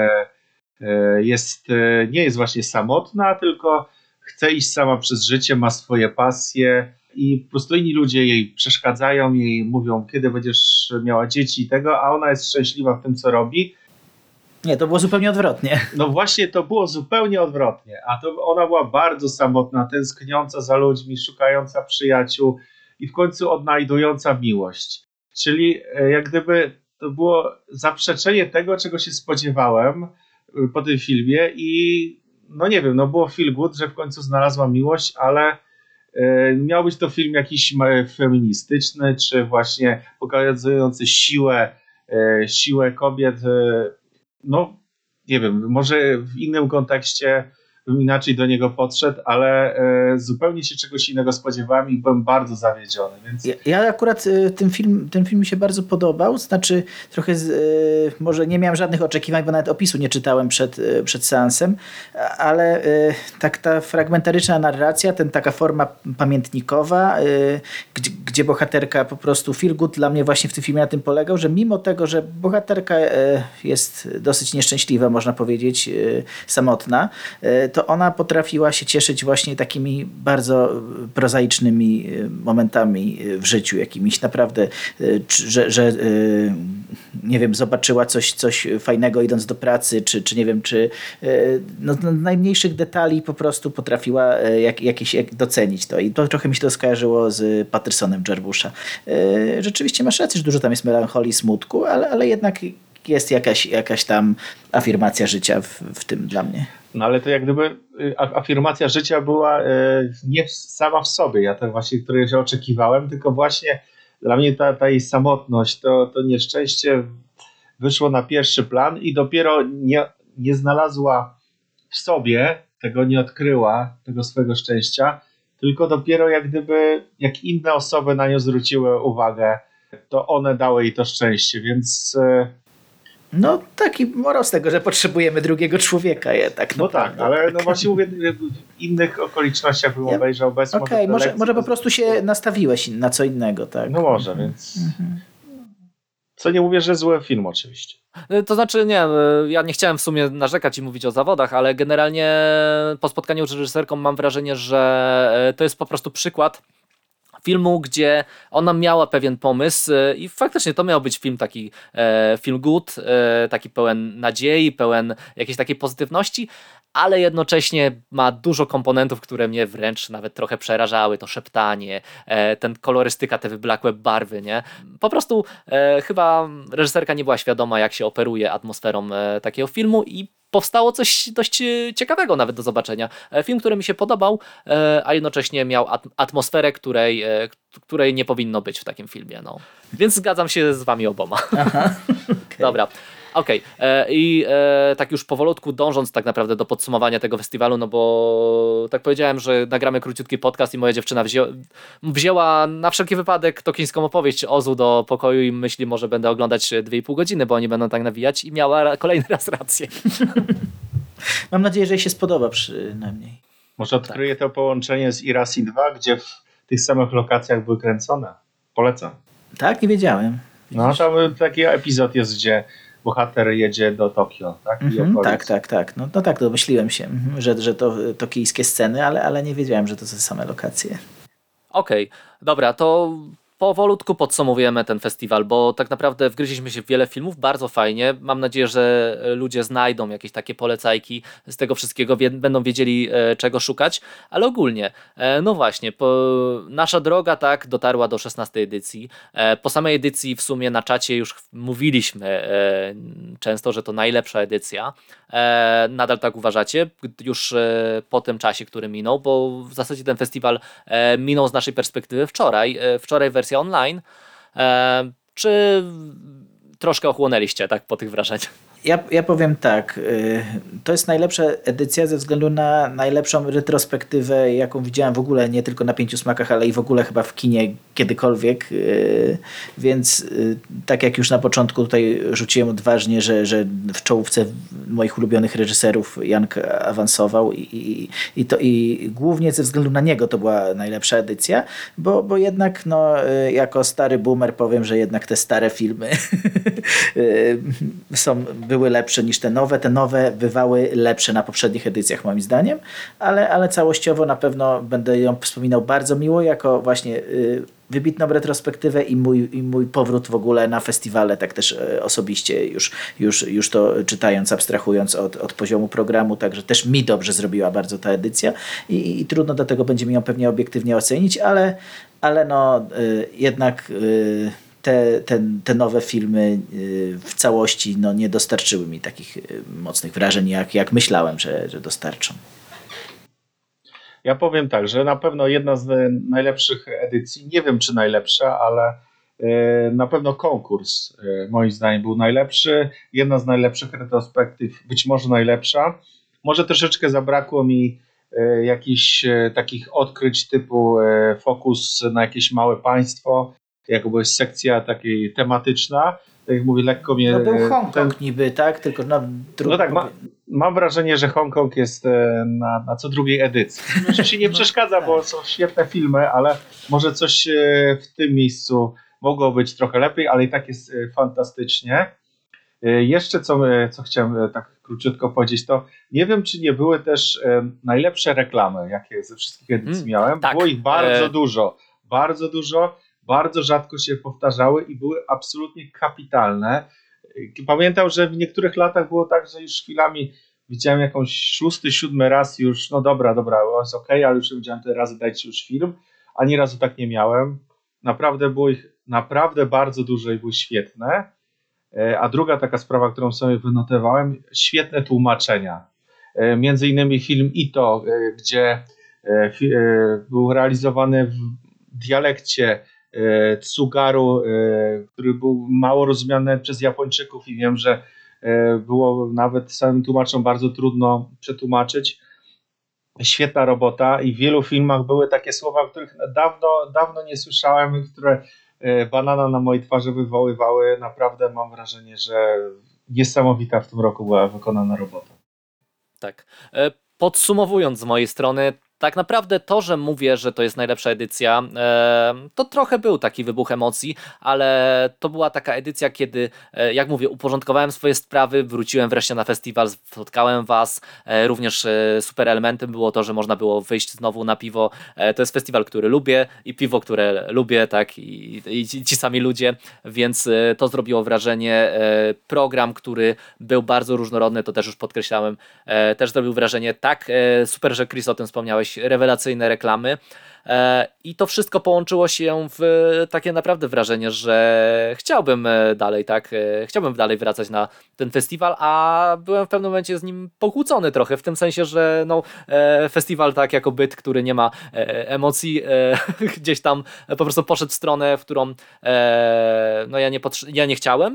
nie jest właśnie samotna, tylko chce iść sama przez życie, ma swoje pasje i po prostu inni ludzie jej przeszkadzają, jej mówią, kiedy będziesz miała dzieci i tego, a ona jest szczęśliwa w tym, co robi. Nie, to było zupełnie odwrotnie. No właśnie, to było zupełnie odwrotnie, a to ona była bardzo samotna, tęskniąca za ludźmi, szukająca przyjaciół i w końcu odnajdująca miłość. Czyli jak gdyby to było zaprzeczenie tego, czego się spodziewałem po tym filmie i no nie wiem, no było feel good, że w końcu znalazła miłość, ale miał być to film jakiś feministyczny, czy właśnie pokazujący siłę kobiet, no nie wiem, może w innym kontekście bym inaczej do niego podszedł, ale zupełnie się czegoś innego spodziewałem i byłem bardzo zawiedziony. Więc... Ja akurat ten film mi się bardzo podobał, znaczy trochę może nie miałem żadnych oczekiwań, bo nawet opisu nie czytałem przed seansem, ale tak ta fragmentaryczna narracja, taka forma pamiętnikowa, gdzie bohaterka po prostu feel good dla mnie właśnie w tym filmie na tym polegał, że mimo tego, że bohaterka jest dosyć nieszczęśliwa, można powiedzieć, samotna, to ona potrafiła się cieszyć właśnie takimi bardzo prozaicznymi momentami w życiu, jakimiś naprawdę, że nie wiem, zobaczyła coś fajnego idąc do pracy, czy nie wiem, czy no, najmniejszych detali po prostu potrafiła jakieś docenić to. I to trochę mi się to skojarzyło z Pattersonem Jarbusza. Rzeczywiście masz rację, że dużo tam jest melancholii, smutku, ale jednak jest jakaś tam afirmacja życia w tym dla mnie. No ale to jak gdyby afirmacja życia była nie sama w sobie, ja tak właśnie, której się oczekiwałem, tylko właśnie dla mnie ta jej samotność, to nieszczęście wyszło na pierwszy plan i dopiero nie znalazła w sobie, tego nie odkryła, tego swojego szczęścia, tylko dopiero jak inne osoby na nią zwróciły uwagę, to one dały jej to szczęście, więc... No taki morał z tego, że potrzebujemy drugiego człowieka. Tak no tak, ale no właśnie mówię, w innych okolicznościach bym obejrzał bez... Okej, może po prostu się nastawiłeś na co innego, tak? No może, więc... Co nie mówię, że zły film oczywiście. To znaczy nie, ja nie chciałem w sumie narzekać i mówić o zawodach, ale generalnie po spotkaniu z reżyserką mam wrażenie, że to jest po prostu przykład filmu, gdzie ona miała pewien pomysł i faktycznie to miał być film taki feel good, taki pełen nadziei, pełen jakiejś takiej pozytywności, ale jednocześnie ma dużo komponentów, które mnie wręcz nawet trochę przerażały. To szeptanie, ten kolorystyka, te wyblakłe barwy, nie? Po prostu chyba reżyserka nie była świadoma, jak się operuje atmosferą takiego filmu i powstało coś dość ciekawego nawet do zobaczenia. Film, który mi się podobał, a jednocześnie miał atmosferę, której nie powinno być w takim filmie. No. Więc zgadzam się z wami oboma. Aha, okay. Dobra. Okej. I tak już powolutku dążąc tak naprawdę do podsumowania tego festiwalu, no bo tak powiedziałem, że nagramy króciutki podcast i moja dziewczyna wzięła na wszelki wypadek tokińską opowieść Ozu do pokoju i myśli, może będę oglądać 2,5 godziny, bo oni będą tak nawijać i miała kolejny raz rację. Mam nadzieję, że jej się spodoba przynajmniej. Może odkryję to połączenie z Irasi 2, gdzie w tych samych lokacjach były kręcone. Polecam. Tak? Nie wiedziałem. No tam taki epizod jest, gdzie bohater jedzie do Tokio, tak? Tak. No tak, domyśliłem się, że to tokijskie sceny, ale nie wiedziałem, że to są same lokacje. Okej, dobra, to powolutku podsumowujemy ten festiwal, bo tak naprawdę wgryźliśmy się w wiele filmów, bardzo fajnie. Mam nadzieję, że ludzie znajdą jakieś takie polecajki z tego wszystkiego, będą wiedzieli, czego szukać, ale ogólnie, no właśnie, nasza droga tak dotarła do 16 edycji. Po samej edycji w sumie na czacie już mówiliśmy często, że to najlepsza edycja. Nadal tak uważacie? Już po tym czasie, który minął, bo w zasadzie ten festiwal minął z naszej perspektywy wczoraj wersja online. Czy troszkę ochłonęliście tak po tych wrażeniach? Ja powiem tak, to jest najlepsza edycja ze względu na najlepszą retrospektywę, jaką widziałem w ogóle, nie tylko na Pięciu Smakach, ale i w ogóle chyba w kinie kiedykolwiek, więc tak jak już na początku tutaj rzuciłem odważnie, że w czołówce moich ulubionych reżyserów Jank awansował i głównie ze względu na niego to była najlepsza edycja, bo jednak no, jako stary boomer powiem, że jednak te stare filmy były lepsze niż te nowe. Te nowe bywały lepsze na poprzednich edycjach moim zdaniem, ale całościowo na pewno będę ją wspominał bardzo miło jako właśnie wybitną retrospektywę i mój powrót w ogóle na festiwale, tak też osobiście już to czytając, abstrahując od poziomu programu, także też mi dobrze zrobiła bardzo ta edycja i trudno do tego będzie mi ją pewnie obiektywnie ocenić, ale no jednak te nowe filmy w całości no, nie dostarczyły mi takich mocnych wrażeń, jak myślałem, że dostarczą. Ja powiem tak, że na pewno jedna z najlepszych edycji, nie wiem czy najlepsza, ale na pewno konkurs moim zdaniem był najlepszy. Jedna z najlepszych retrospektyw, być może najlepsza. Może troszeczkę zabrakło mi jakichś takich odkryć typu fokus na jakieś małe państwo, jakby sekcja takiej tematyczna. Tak jak mówię, lekko mnie... No był Hongkong niby, tak? Tylko na No tak, mam wrażenie, że Hongkong jest na co drugiej edycji. Oczywiście nie przeszkadza, bo są świetne filmy, ale może coś w tym miejscu mogło być trochę lepiej, ale i tak jest fantastycznie. Jeszcze co chciałem tak króciutko powiedzieć, to nie wiem, czy nie były też najlepsze reklamy, jakie ze wszystkich edycji miałem. Tak. Było ich bardzo dużo, bardzo rzadko się powtarzały i były absolutnie kapitalne. Pamiętam, że w niektórych latach było tak, że już chwilami widziałem jakąś 6., 7. raz już, no dobra, jest okej, ale już widziałem te razy, dajcie już film. Ani razu tak nie miałem. Naprawdę było ich bardzo dużo i były świetne. A druga taka sprawa, którą sobie wynotowałem, świetne tłumaczenia. Między innymi film Ito, gdzie był realizowany w dialekcie Tsugaru, który był mało rozumiany przez Japończyków i wiem, że było nawet samym tłumaczom bardzo trudno przetłumaczyć. Świetna robota i w wielu filmach były takie słowa, których dawno nie słyszałem, które banana na mojej twarzy wywoływały. Naprawdę mam wrażenie, że niesamowita w tym roku była wykonana robota. Tak. Podsumowując z mojej strony, tak naprawdę to, że mówię, że to jest najlepsza edycja, to trochę był taki wybuch emocji, ale to była taka edycja, kiedy, jak mówię, uporządkowałem swoje sprawy, wróciłem wreszcie na festiwal, spotkałem was, również super elementem było to, że można było wyjść znowu na piwo. To jest festiwal, który lubię i piwo, które lubię, tak, i ci sami ludzie, więc to zrobiło wrażenie. Program, który był bardzo różnorodny, to też już podkreślałem, też zrobił wrażenie. Tak, super, że Chris o tym wspomniałeś, rewelacyjne reklamy i to wszystko połączyło się w takie naprawdę wrażenie, że chciałbym dalej wracać na ten festiwal, a byłem w pewnym momencie z nim pokłócony trochę, w tym sensie, że festiwal tak jako byt, który nie ma emocji, gdzieś tam po prostu poszedł w stronę, w którą ja nie chciałem.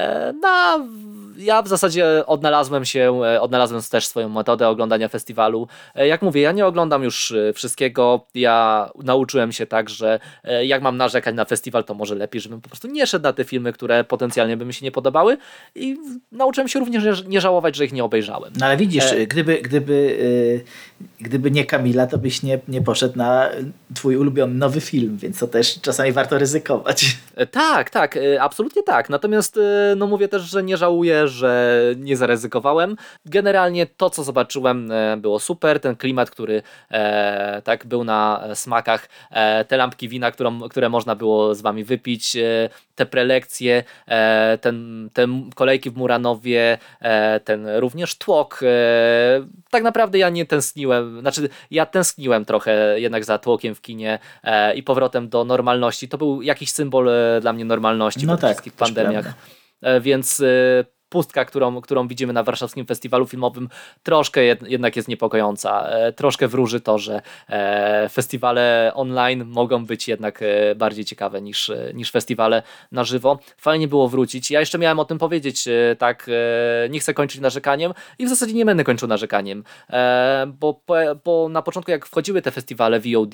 Ja w zasadzie odnalazłem też swoją metodę oglądania festiwalu. Jak mówię, ja nie oglądam już wszystkiego, ja nauczyłem się tak, że jak mam narzekać na festiwal, to może lepiej, żebym po prostu nie szedł na te filmy, które potencjalnie by mi się nie podobały i nauczyłem się również nie żałować, że ich nie obejrzałem. No ale widzisz, gdyby nie Kamila, to byś nie poszedł na twój ulubiony nowy film, więc to też czasami warto ryzykować. Tak, absolutnie tak. Natomiast mówię też, że nie żałuję, że nie zaryzykowałem. Generalnie to, co zobaczyłem, było super. Ten klimat, który tak był na smakach, te lampki wina, które można było z wami wypić, te prelekcje, te kolejki w Muranowie, ten również tłok. Tak naprawdę ja nie tęskniłem, ja tęskniłem trochę jednak za tłokiem w kinie i powrotem do normalności. To był jakiś symbol dla mnie normalności po tych wszystkich pandemiach. Więc pustka, którą widzimy na warszawskim festiwalu filmowym, troszkę jednak jest niepokojąca. Troszkę wróży to, że festiwale online mogą być jednak bardziej ciekawe niż festiwale na żywo. Fajnie było wrócić. Ja jeszcze miałem o tym powiedzieć, tak, nie chcę kończyć narzekaniem i w zasadzie nie będę kończył narzekaniem, bo na początku jak wchodziły te festiwale VOD,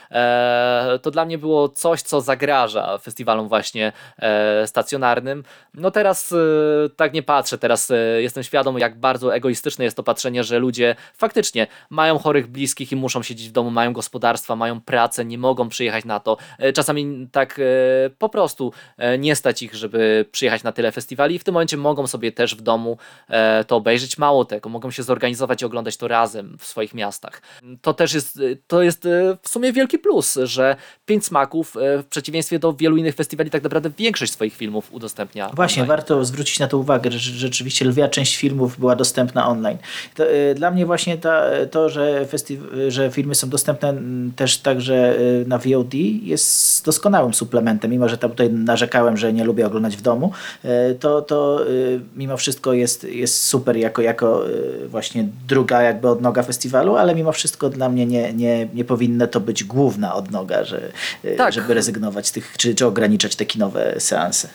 to dla mnie było coś, co zagraża festiwalom właśnie stacjonarnym. No teraz tak nie patrzę, teraz jestem świadom, jak bardzo egoistyczne jest to patrzenie, że ludzie faktycznie mają chorych bliskich i muszą siedzieć w domu, mają gospodarstwa, mają pracę, nie mogą przyjechać na to. Czasami tak po prostu nie stać ich, żeby przyjechać na tyle festiwali i w tym momencie mogą sobie też w domu to obejrzeć. Mało tego, mogą się zorganizować i oglądać to razem w swoich miastach. To jest w sumie wielki plus, że 5 smaków w przeciwieństwie do wielu innych festiwali tak naprawdę większość swoich filmów udostępnia Właśnie, online. warto zwrócić na to uwagę, że rzeczywiście lwia część filmów była dostępna online. Dla mnie właśnie to, że filmy są dostępne też także na VOD jest doskonałym suplementem, mimo że tutaj narzekałem, że nie lubię oglądać w domu, to mimo wszystko jest super jako właśnie druga jakby odnoga festiwalu, ale mimo wszystko dla mnie nie powinna to być główna odnoga, żeby rezygnować z tych, czy ograniczać te kinowe seanse.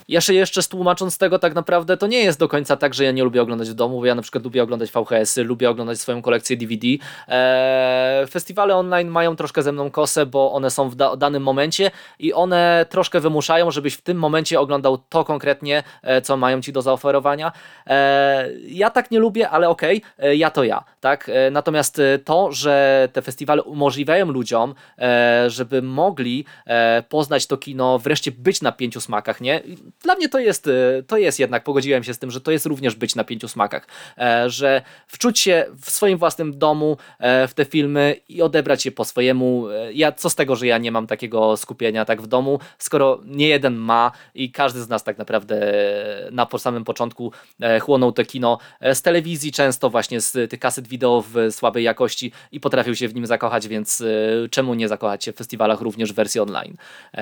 Ja się jeszcze tłumacząc tego, tak naprawdę to nie jest do końca tak, że ja nie lubię oglądać w domu, bo ja na przykład lubię oglądać VHS-y, lubię oglądać swoją kolekcję DVD. Festiwale online mają troszkę ze mną kosę, bo one są w danym momencie i one troszkę wymuszają, żebyś w tym momencie oglądał to konkretnie, co mają ci do zaoferowania. Ja tak nie lubię, ale okej, ja to ja, tak? Natomiast to, że te festiwale umożliwiają ludziom, żeby mogli poznać to kino, wreszcie być na 5 smakach, nie? Dla mnie to jest jednak, pogodziłem się z tym, że to jest również być na 5 smakach, że wczuć się w swoim własnym domu w te filmy i odebrać je po swojemu. Co z tego, że ja nie mam takiego skupienia tak w domu, skoro nie jeden ma i każdy z nas tak naprawdę po samym początku chłonął to kino z telewizji, często właśnie z tych kaset wideo w słabej jakości i potrafił się w nim zakochać, więc czemu nie zakochać się w festiwalach również w wersji online?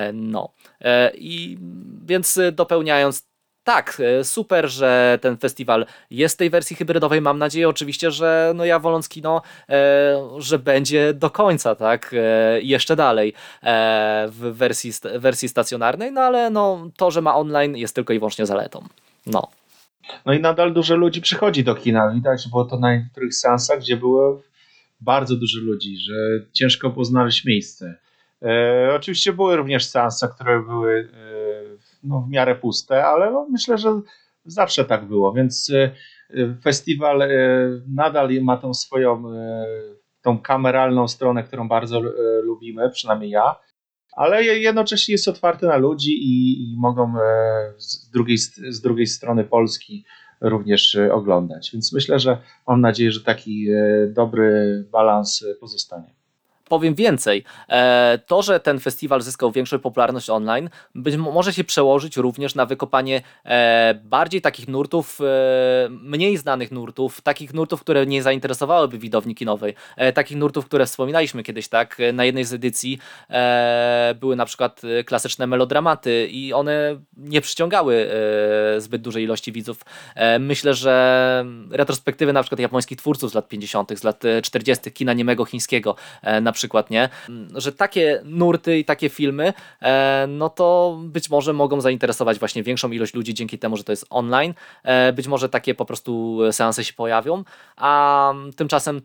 I więc dopełniając, tak, super, że ten festiwal jest w tej wersji hybrydowej. Mam nadzieję oczywiście, że ja woląc kino, że będzie do końca, tak, jeszcze dalej w wersji stacjonarnej, ale to, że ma online jest tylko i wyłącznie zaletą. No i nadal dużo ludzi przychodzi do kina. Widać było to na niektórych seansach, gdzie było bardzo dużo ludzi, że ciężko było znaleźć miejsce. Oczywiście były również seanse, które były w miarę puste, ale myślę, że zawsze tak było, więc festiwal nadal ma tą swoją tą kameralną stronę, którą bardzo lubimy, przynajmniej ja, ale jednocześnie jest otwarty na ludzi i mogą z drugiej strony Polski również oglądać, więc myślę, że mam nadzieję, że taki dobry balans pozostanie. Powiem więcej, to, że ten festiwal zyskał większą popularność online, może się przełożyć również na wykopanie bardziej takich nurtów, mniej znanych nurtów, takich nurtów, które nie zainteresowałyby widowni kinowej, takich nurtów, które wspominaliśmy kiedyś, tak, na jednej z edycji były na przykład klasyczne melodramaty i one nie przyciągały zbyt dużej ilości widzów. Myślę, że retrospektywy na przykład japońskich twórców z lat 50., z lat 40., kina niemego chińskiego na przykład, nie? Że takie nurty i takie filmy, to być może mogą zainteresować właśnie większą ilość ludzi dzięki temu, że to jest online. Być może takie po prostu seanse się pojawią, a tymczasem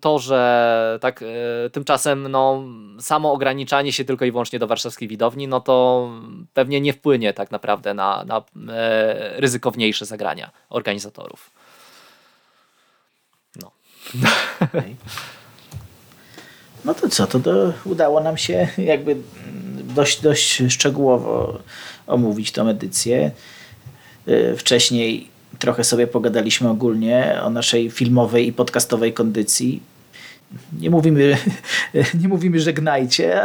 samo ograniczanie się tylko i wyłącznie do warszawskiej widowni, to pewnie nie wpłynie tak naprawdę na ryzykowniejsze zagrania organizatorów. Okay. No to co, udało nam się jakby dość szczegółowo omówić tą edycję. Wcześniej trochę sobie pogadaliśmy ogólnie o naszej filmowej i podcastowej kondycji. Nie mówimy żegnajcie,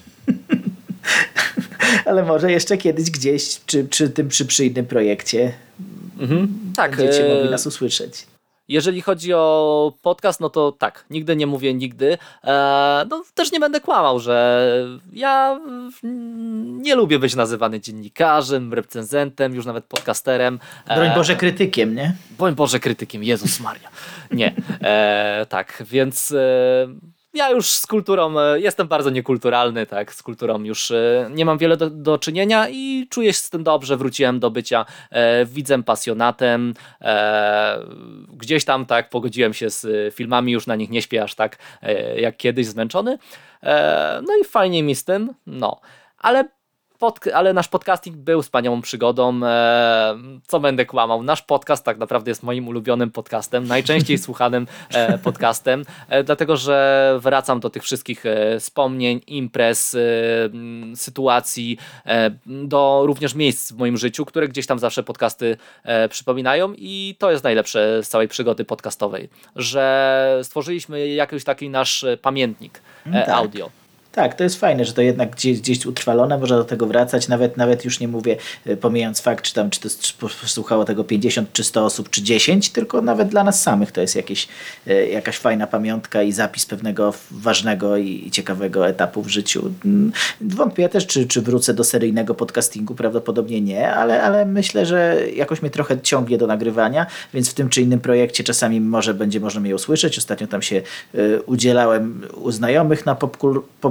ale może jeszcze kiedyś gdzieś przy innym projekcie będziecie mogli nas usłyszeć. Jeżeli chodzi o podcast, to tak, nigdy nie mówię nigdy. Też nie będę kłamał, że ja nie lubię być nazywany dziennikarzem, recenzentem, już nawet podcasterem. Broń Boże krytykiem, nie? Broń Boże krytykiem, Jezus Maria. Nie, tak, więc... Ja już z kulturą jestem bardzo niekulturalny, tak, z kulturą już nie mam wiele do czynienia i czuję się z tym dobrze, wróciłem do bycia widzem, pasjonatem, gdzieś tam tak pogodziłem się z filmami, już na nich nie śpię aż tak jak kiedyś, zmęczony, i fajnie mi z tym, ale nasz podcasting był wspaniałą przygodą. Co będę kłamał? Nasz podcast tak naprawdę jest moim ulubionym podcastem, najczęściej słuchanym podcastem, dlatego że wracam do tych wszystkich wspomnień, imprez, sytuacji, do również miejsc w moim życiu, które gdzieś tam zawsze podcasty przypominają i to jest najlepsze z całej przygody podcastowej, że stworzyliśmy jakiś taki nasz pamiętnik audio. Tak, to jest fajne, że to jednak gdzieś utrwalone, można do tego wracać, nawet już nie mówię, pomijając fakt, czy to słuchało tego 50 czy 100 osób, czy 10, tylko nawet dla nas samych to jest jakaś fajna pamiątka i zapis pewnego ważnego i ciekawego etapu w życiu. Wątpię też, czy wrócę do seryjnego podcastingu, prawdopodobnie nie, ale myślę, że jakoś mnie trochę ciągnie do nagrywania, więc w tym czy innym projekcie czasami może będzie można mnie usłyszeć. Ostatnio tam się udzielałem u znajomych na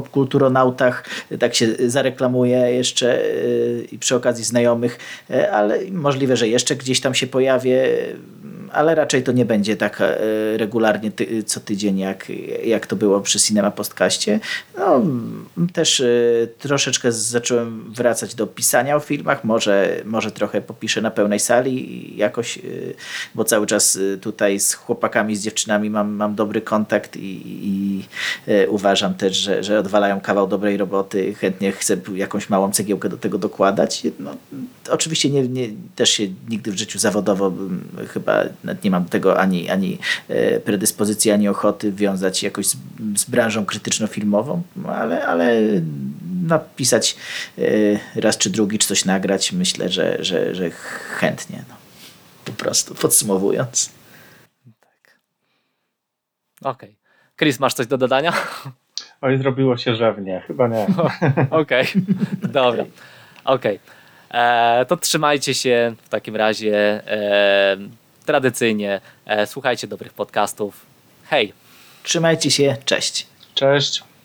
popkulturonautach, tak się zareklamuje jeszcze i przy okazji znajomych, ale możliwe, że jeszcze gdzieś tam się pojawię, ale raczej to nie będzie tak regularnie co tydzień, jak to było przy Cinema Podcaście. No, też troszeczkę zacząłem wracać do pisania o filmach, może trochę popiszę na pełnej sali jakoś, bo cały czas tutaj z chłopakami, z dziewczynami mam dobry kontakt i uważam też, że odwalają kawał dobrej roboty. Chętnie chcę jakąś małą cegiełkę do tego dokładać. No, oczywiście też się nigdy w życiu zawodowo chyba nie mam tego ani predyspozycji, ani ochoty wiązać jakoś z branżą krytyczno-filmową, ale napisać raz czy drugi, czy coś nagrać, myślę, że chętnie. No. Po prostu podsumowując. Tak. Okej. Chris, masz coś do dodania? Oj, zrobiło się rzewnie. Chyba nie. Okej. Dobra. Okej. To trzymajcie się w takim razie tradycyjnie. Słuchajcie dobrych podcastów. Hej! Trzymajcie się, cześć. Cześć.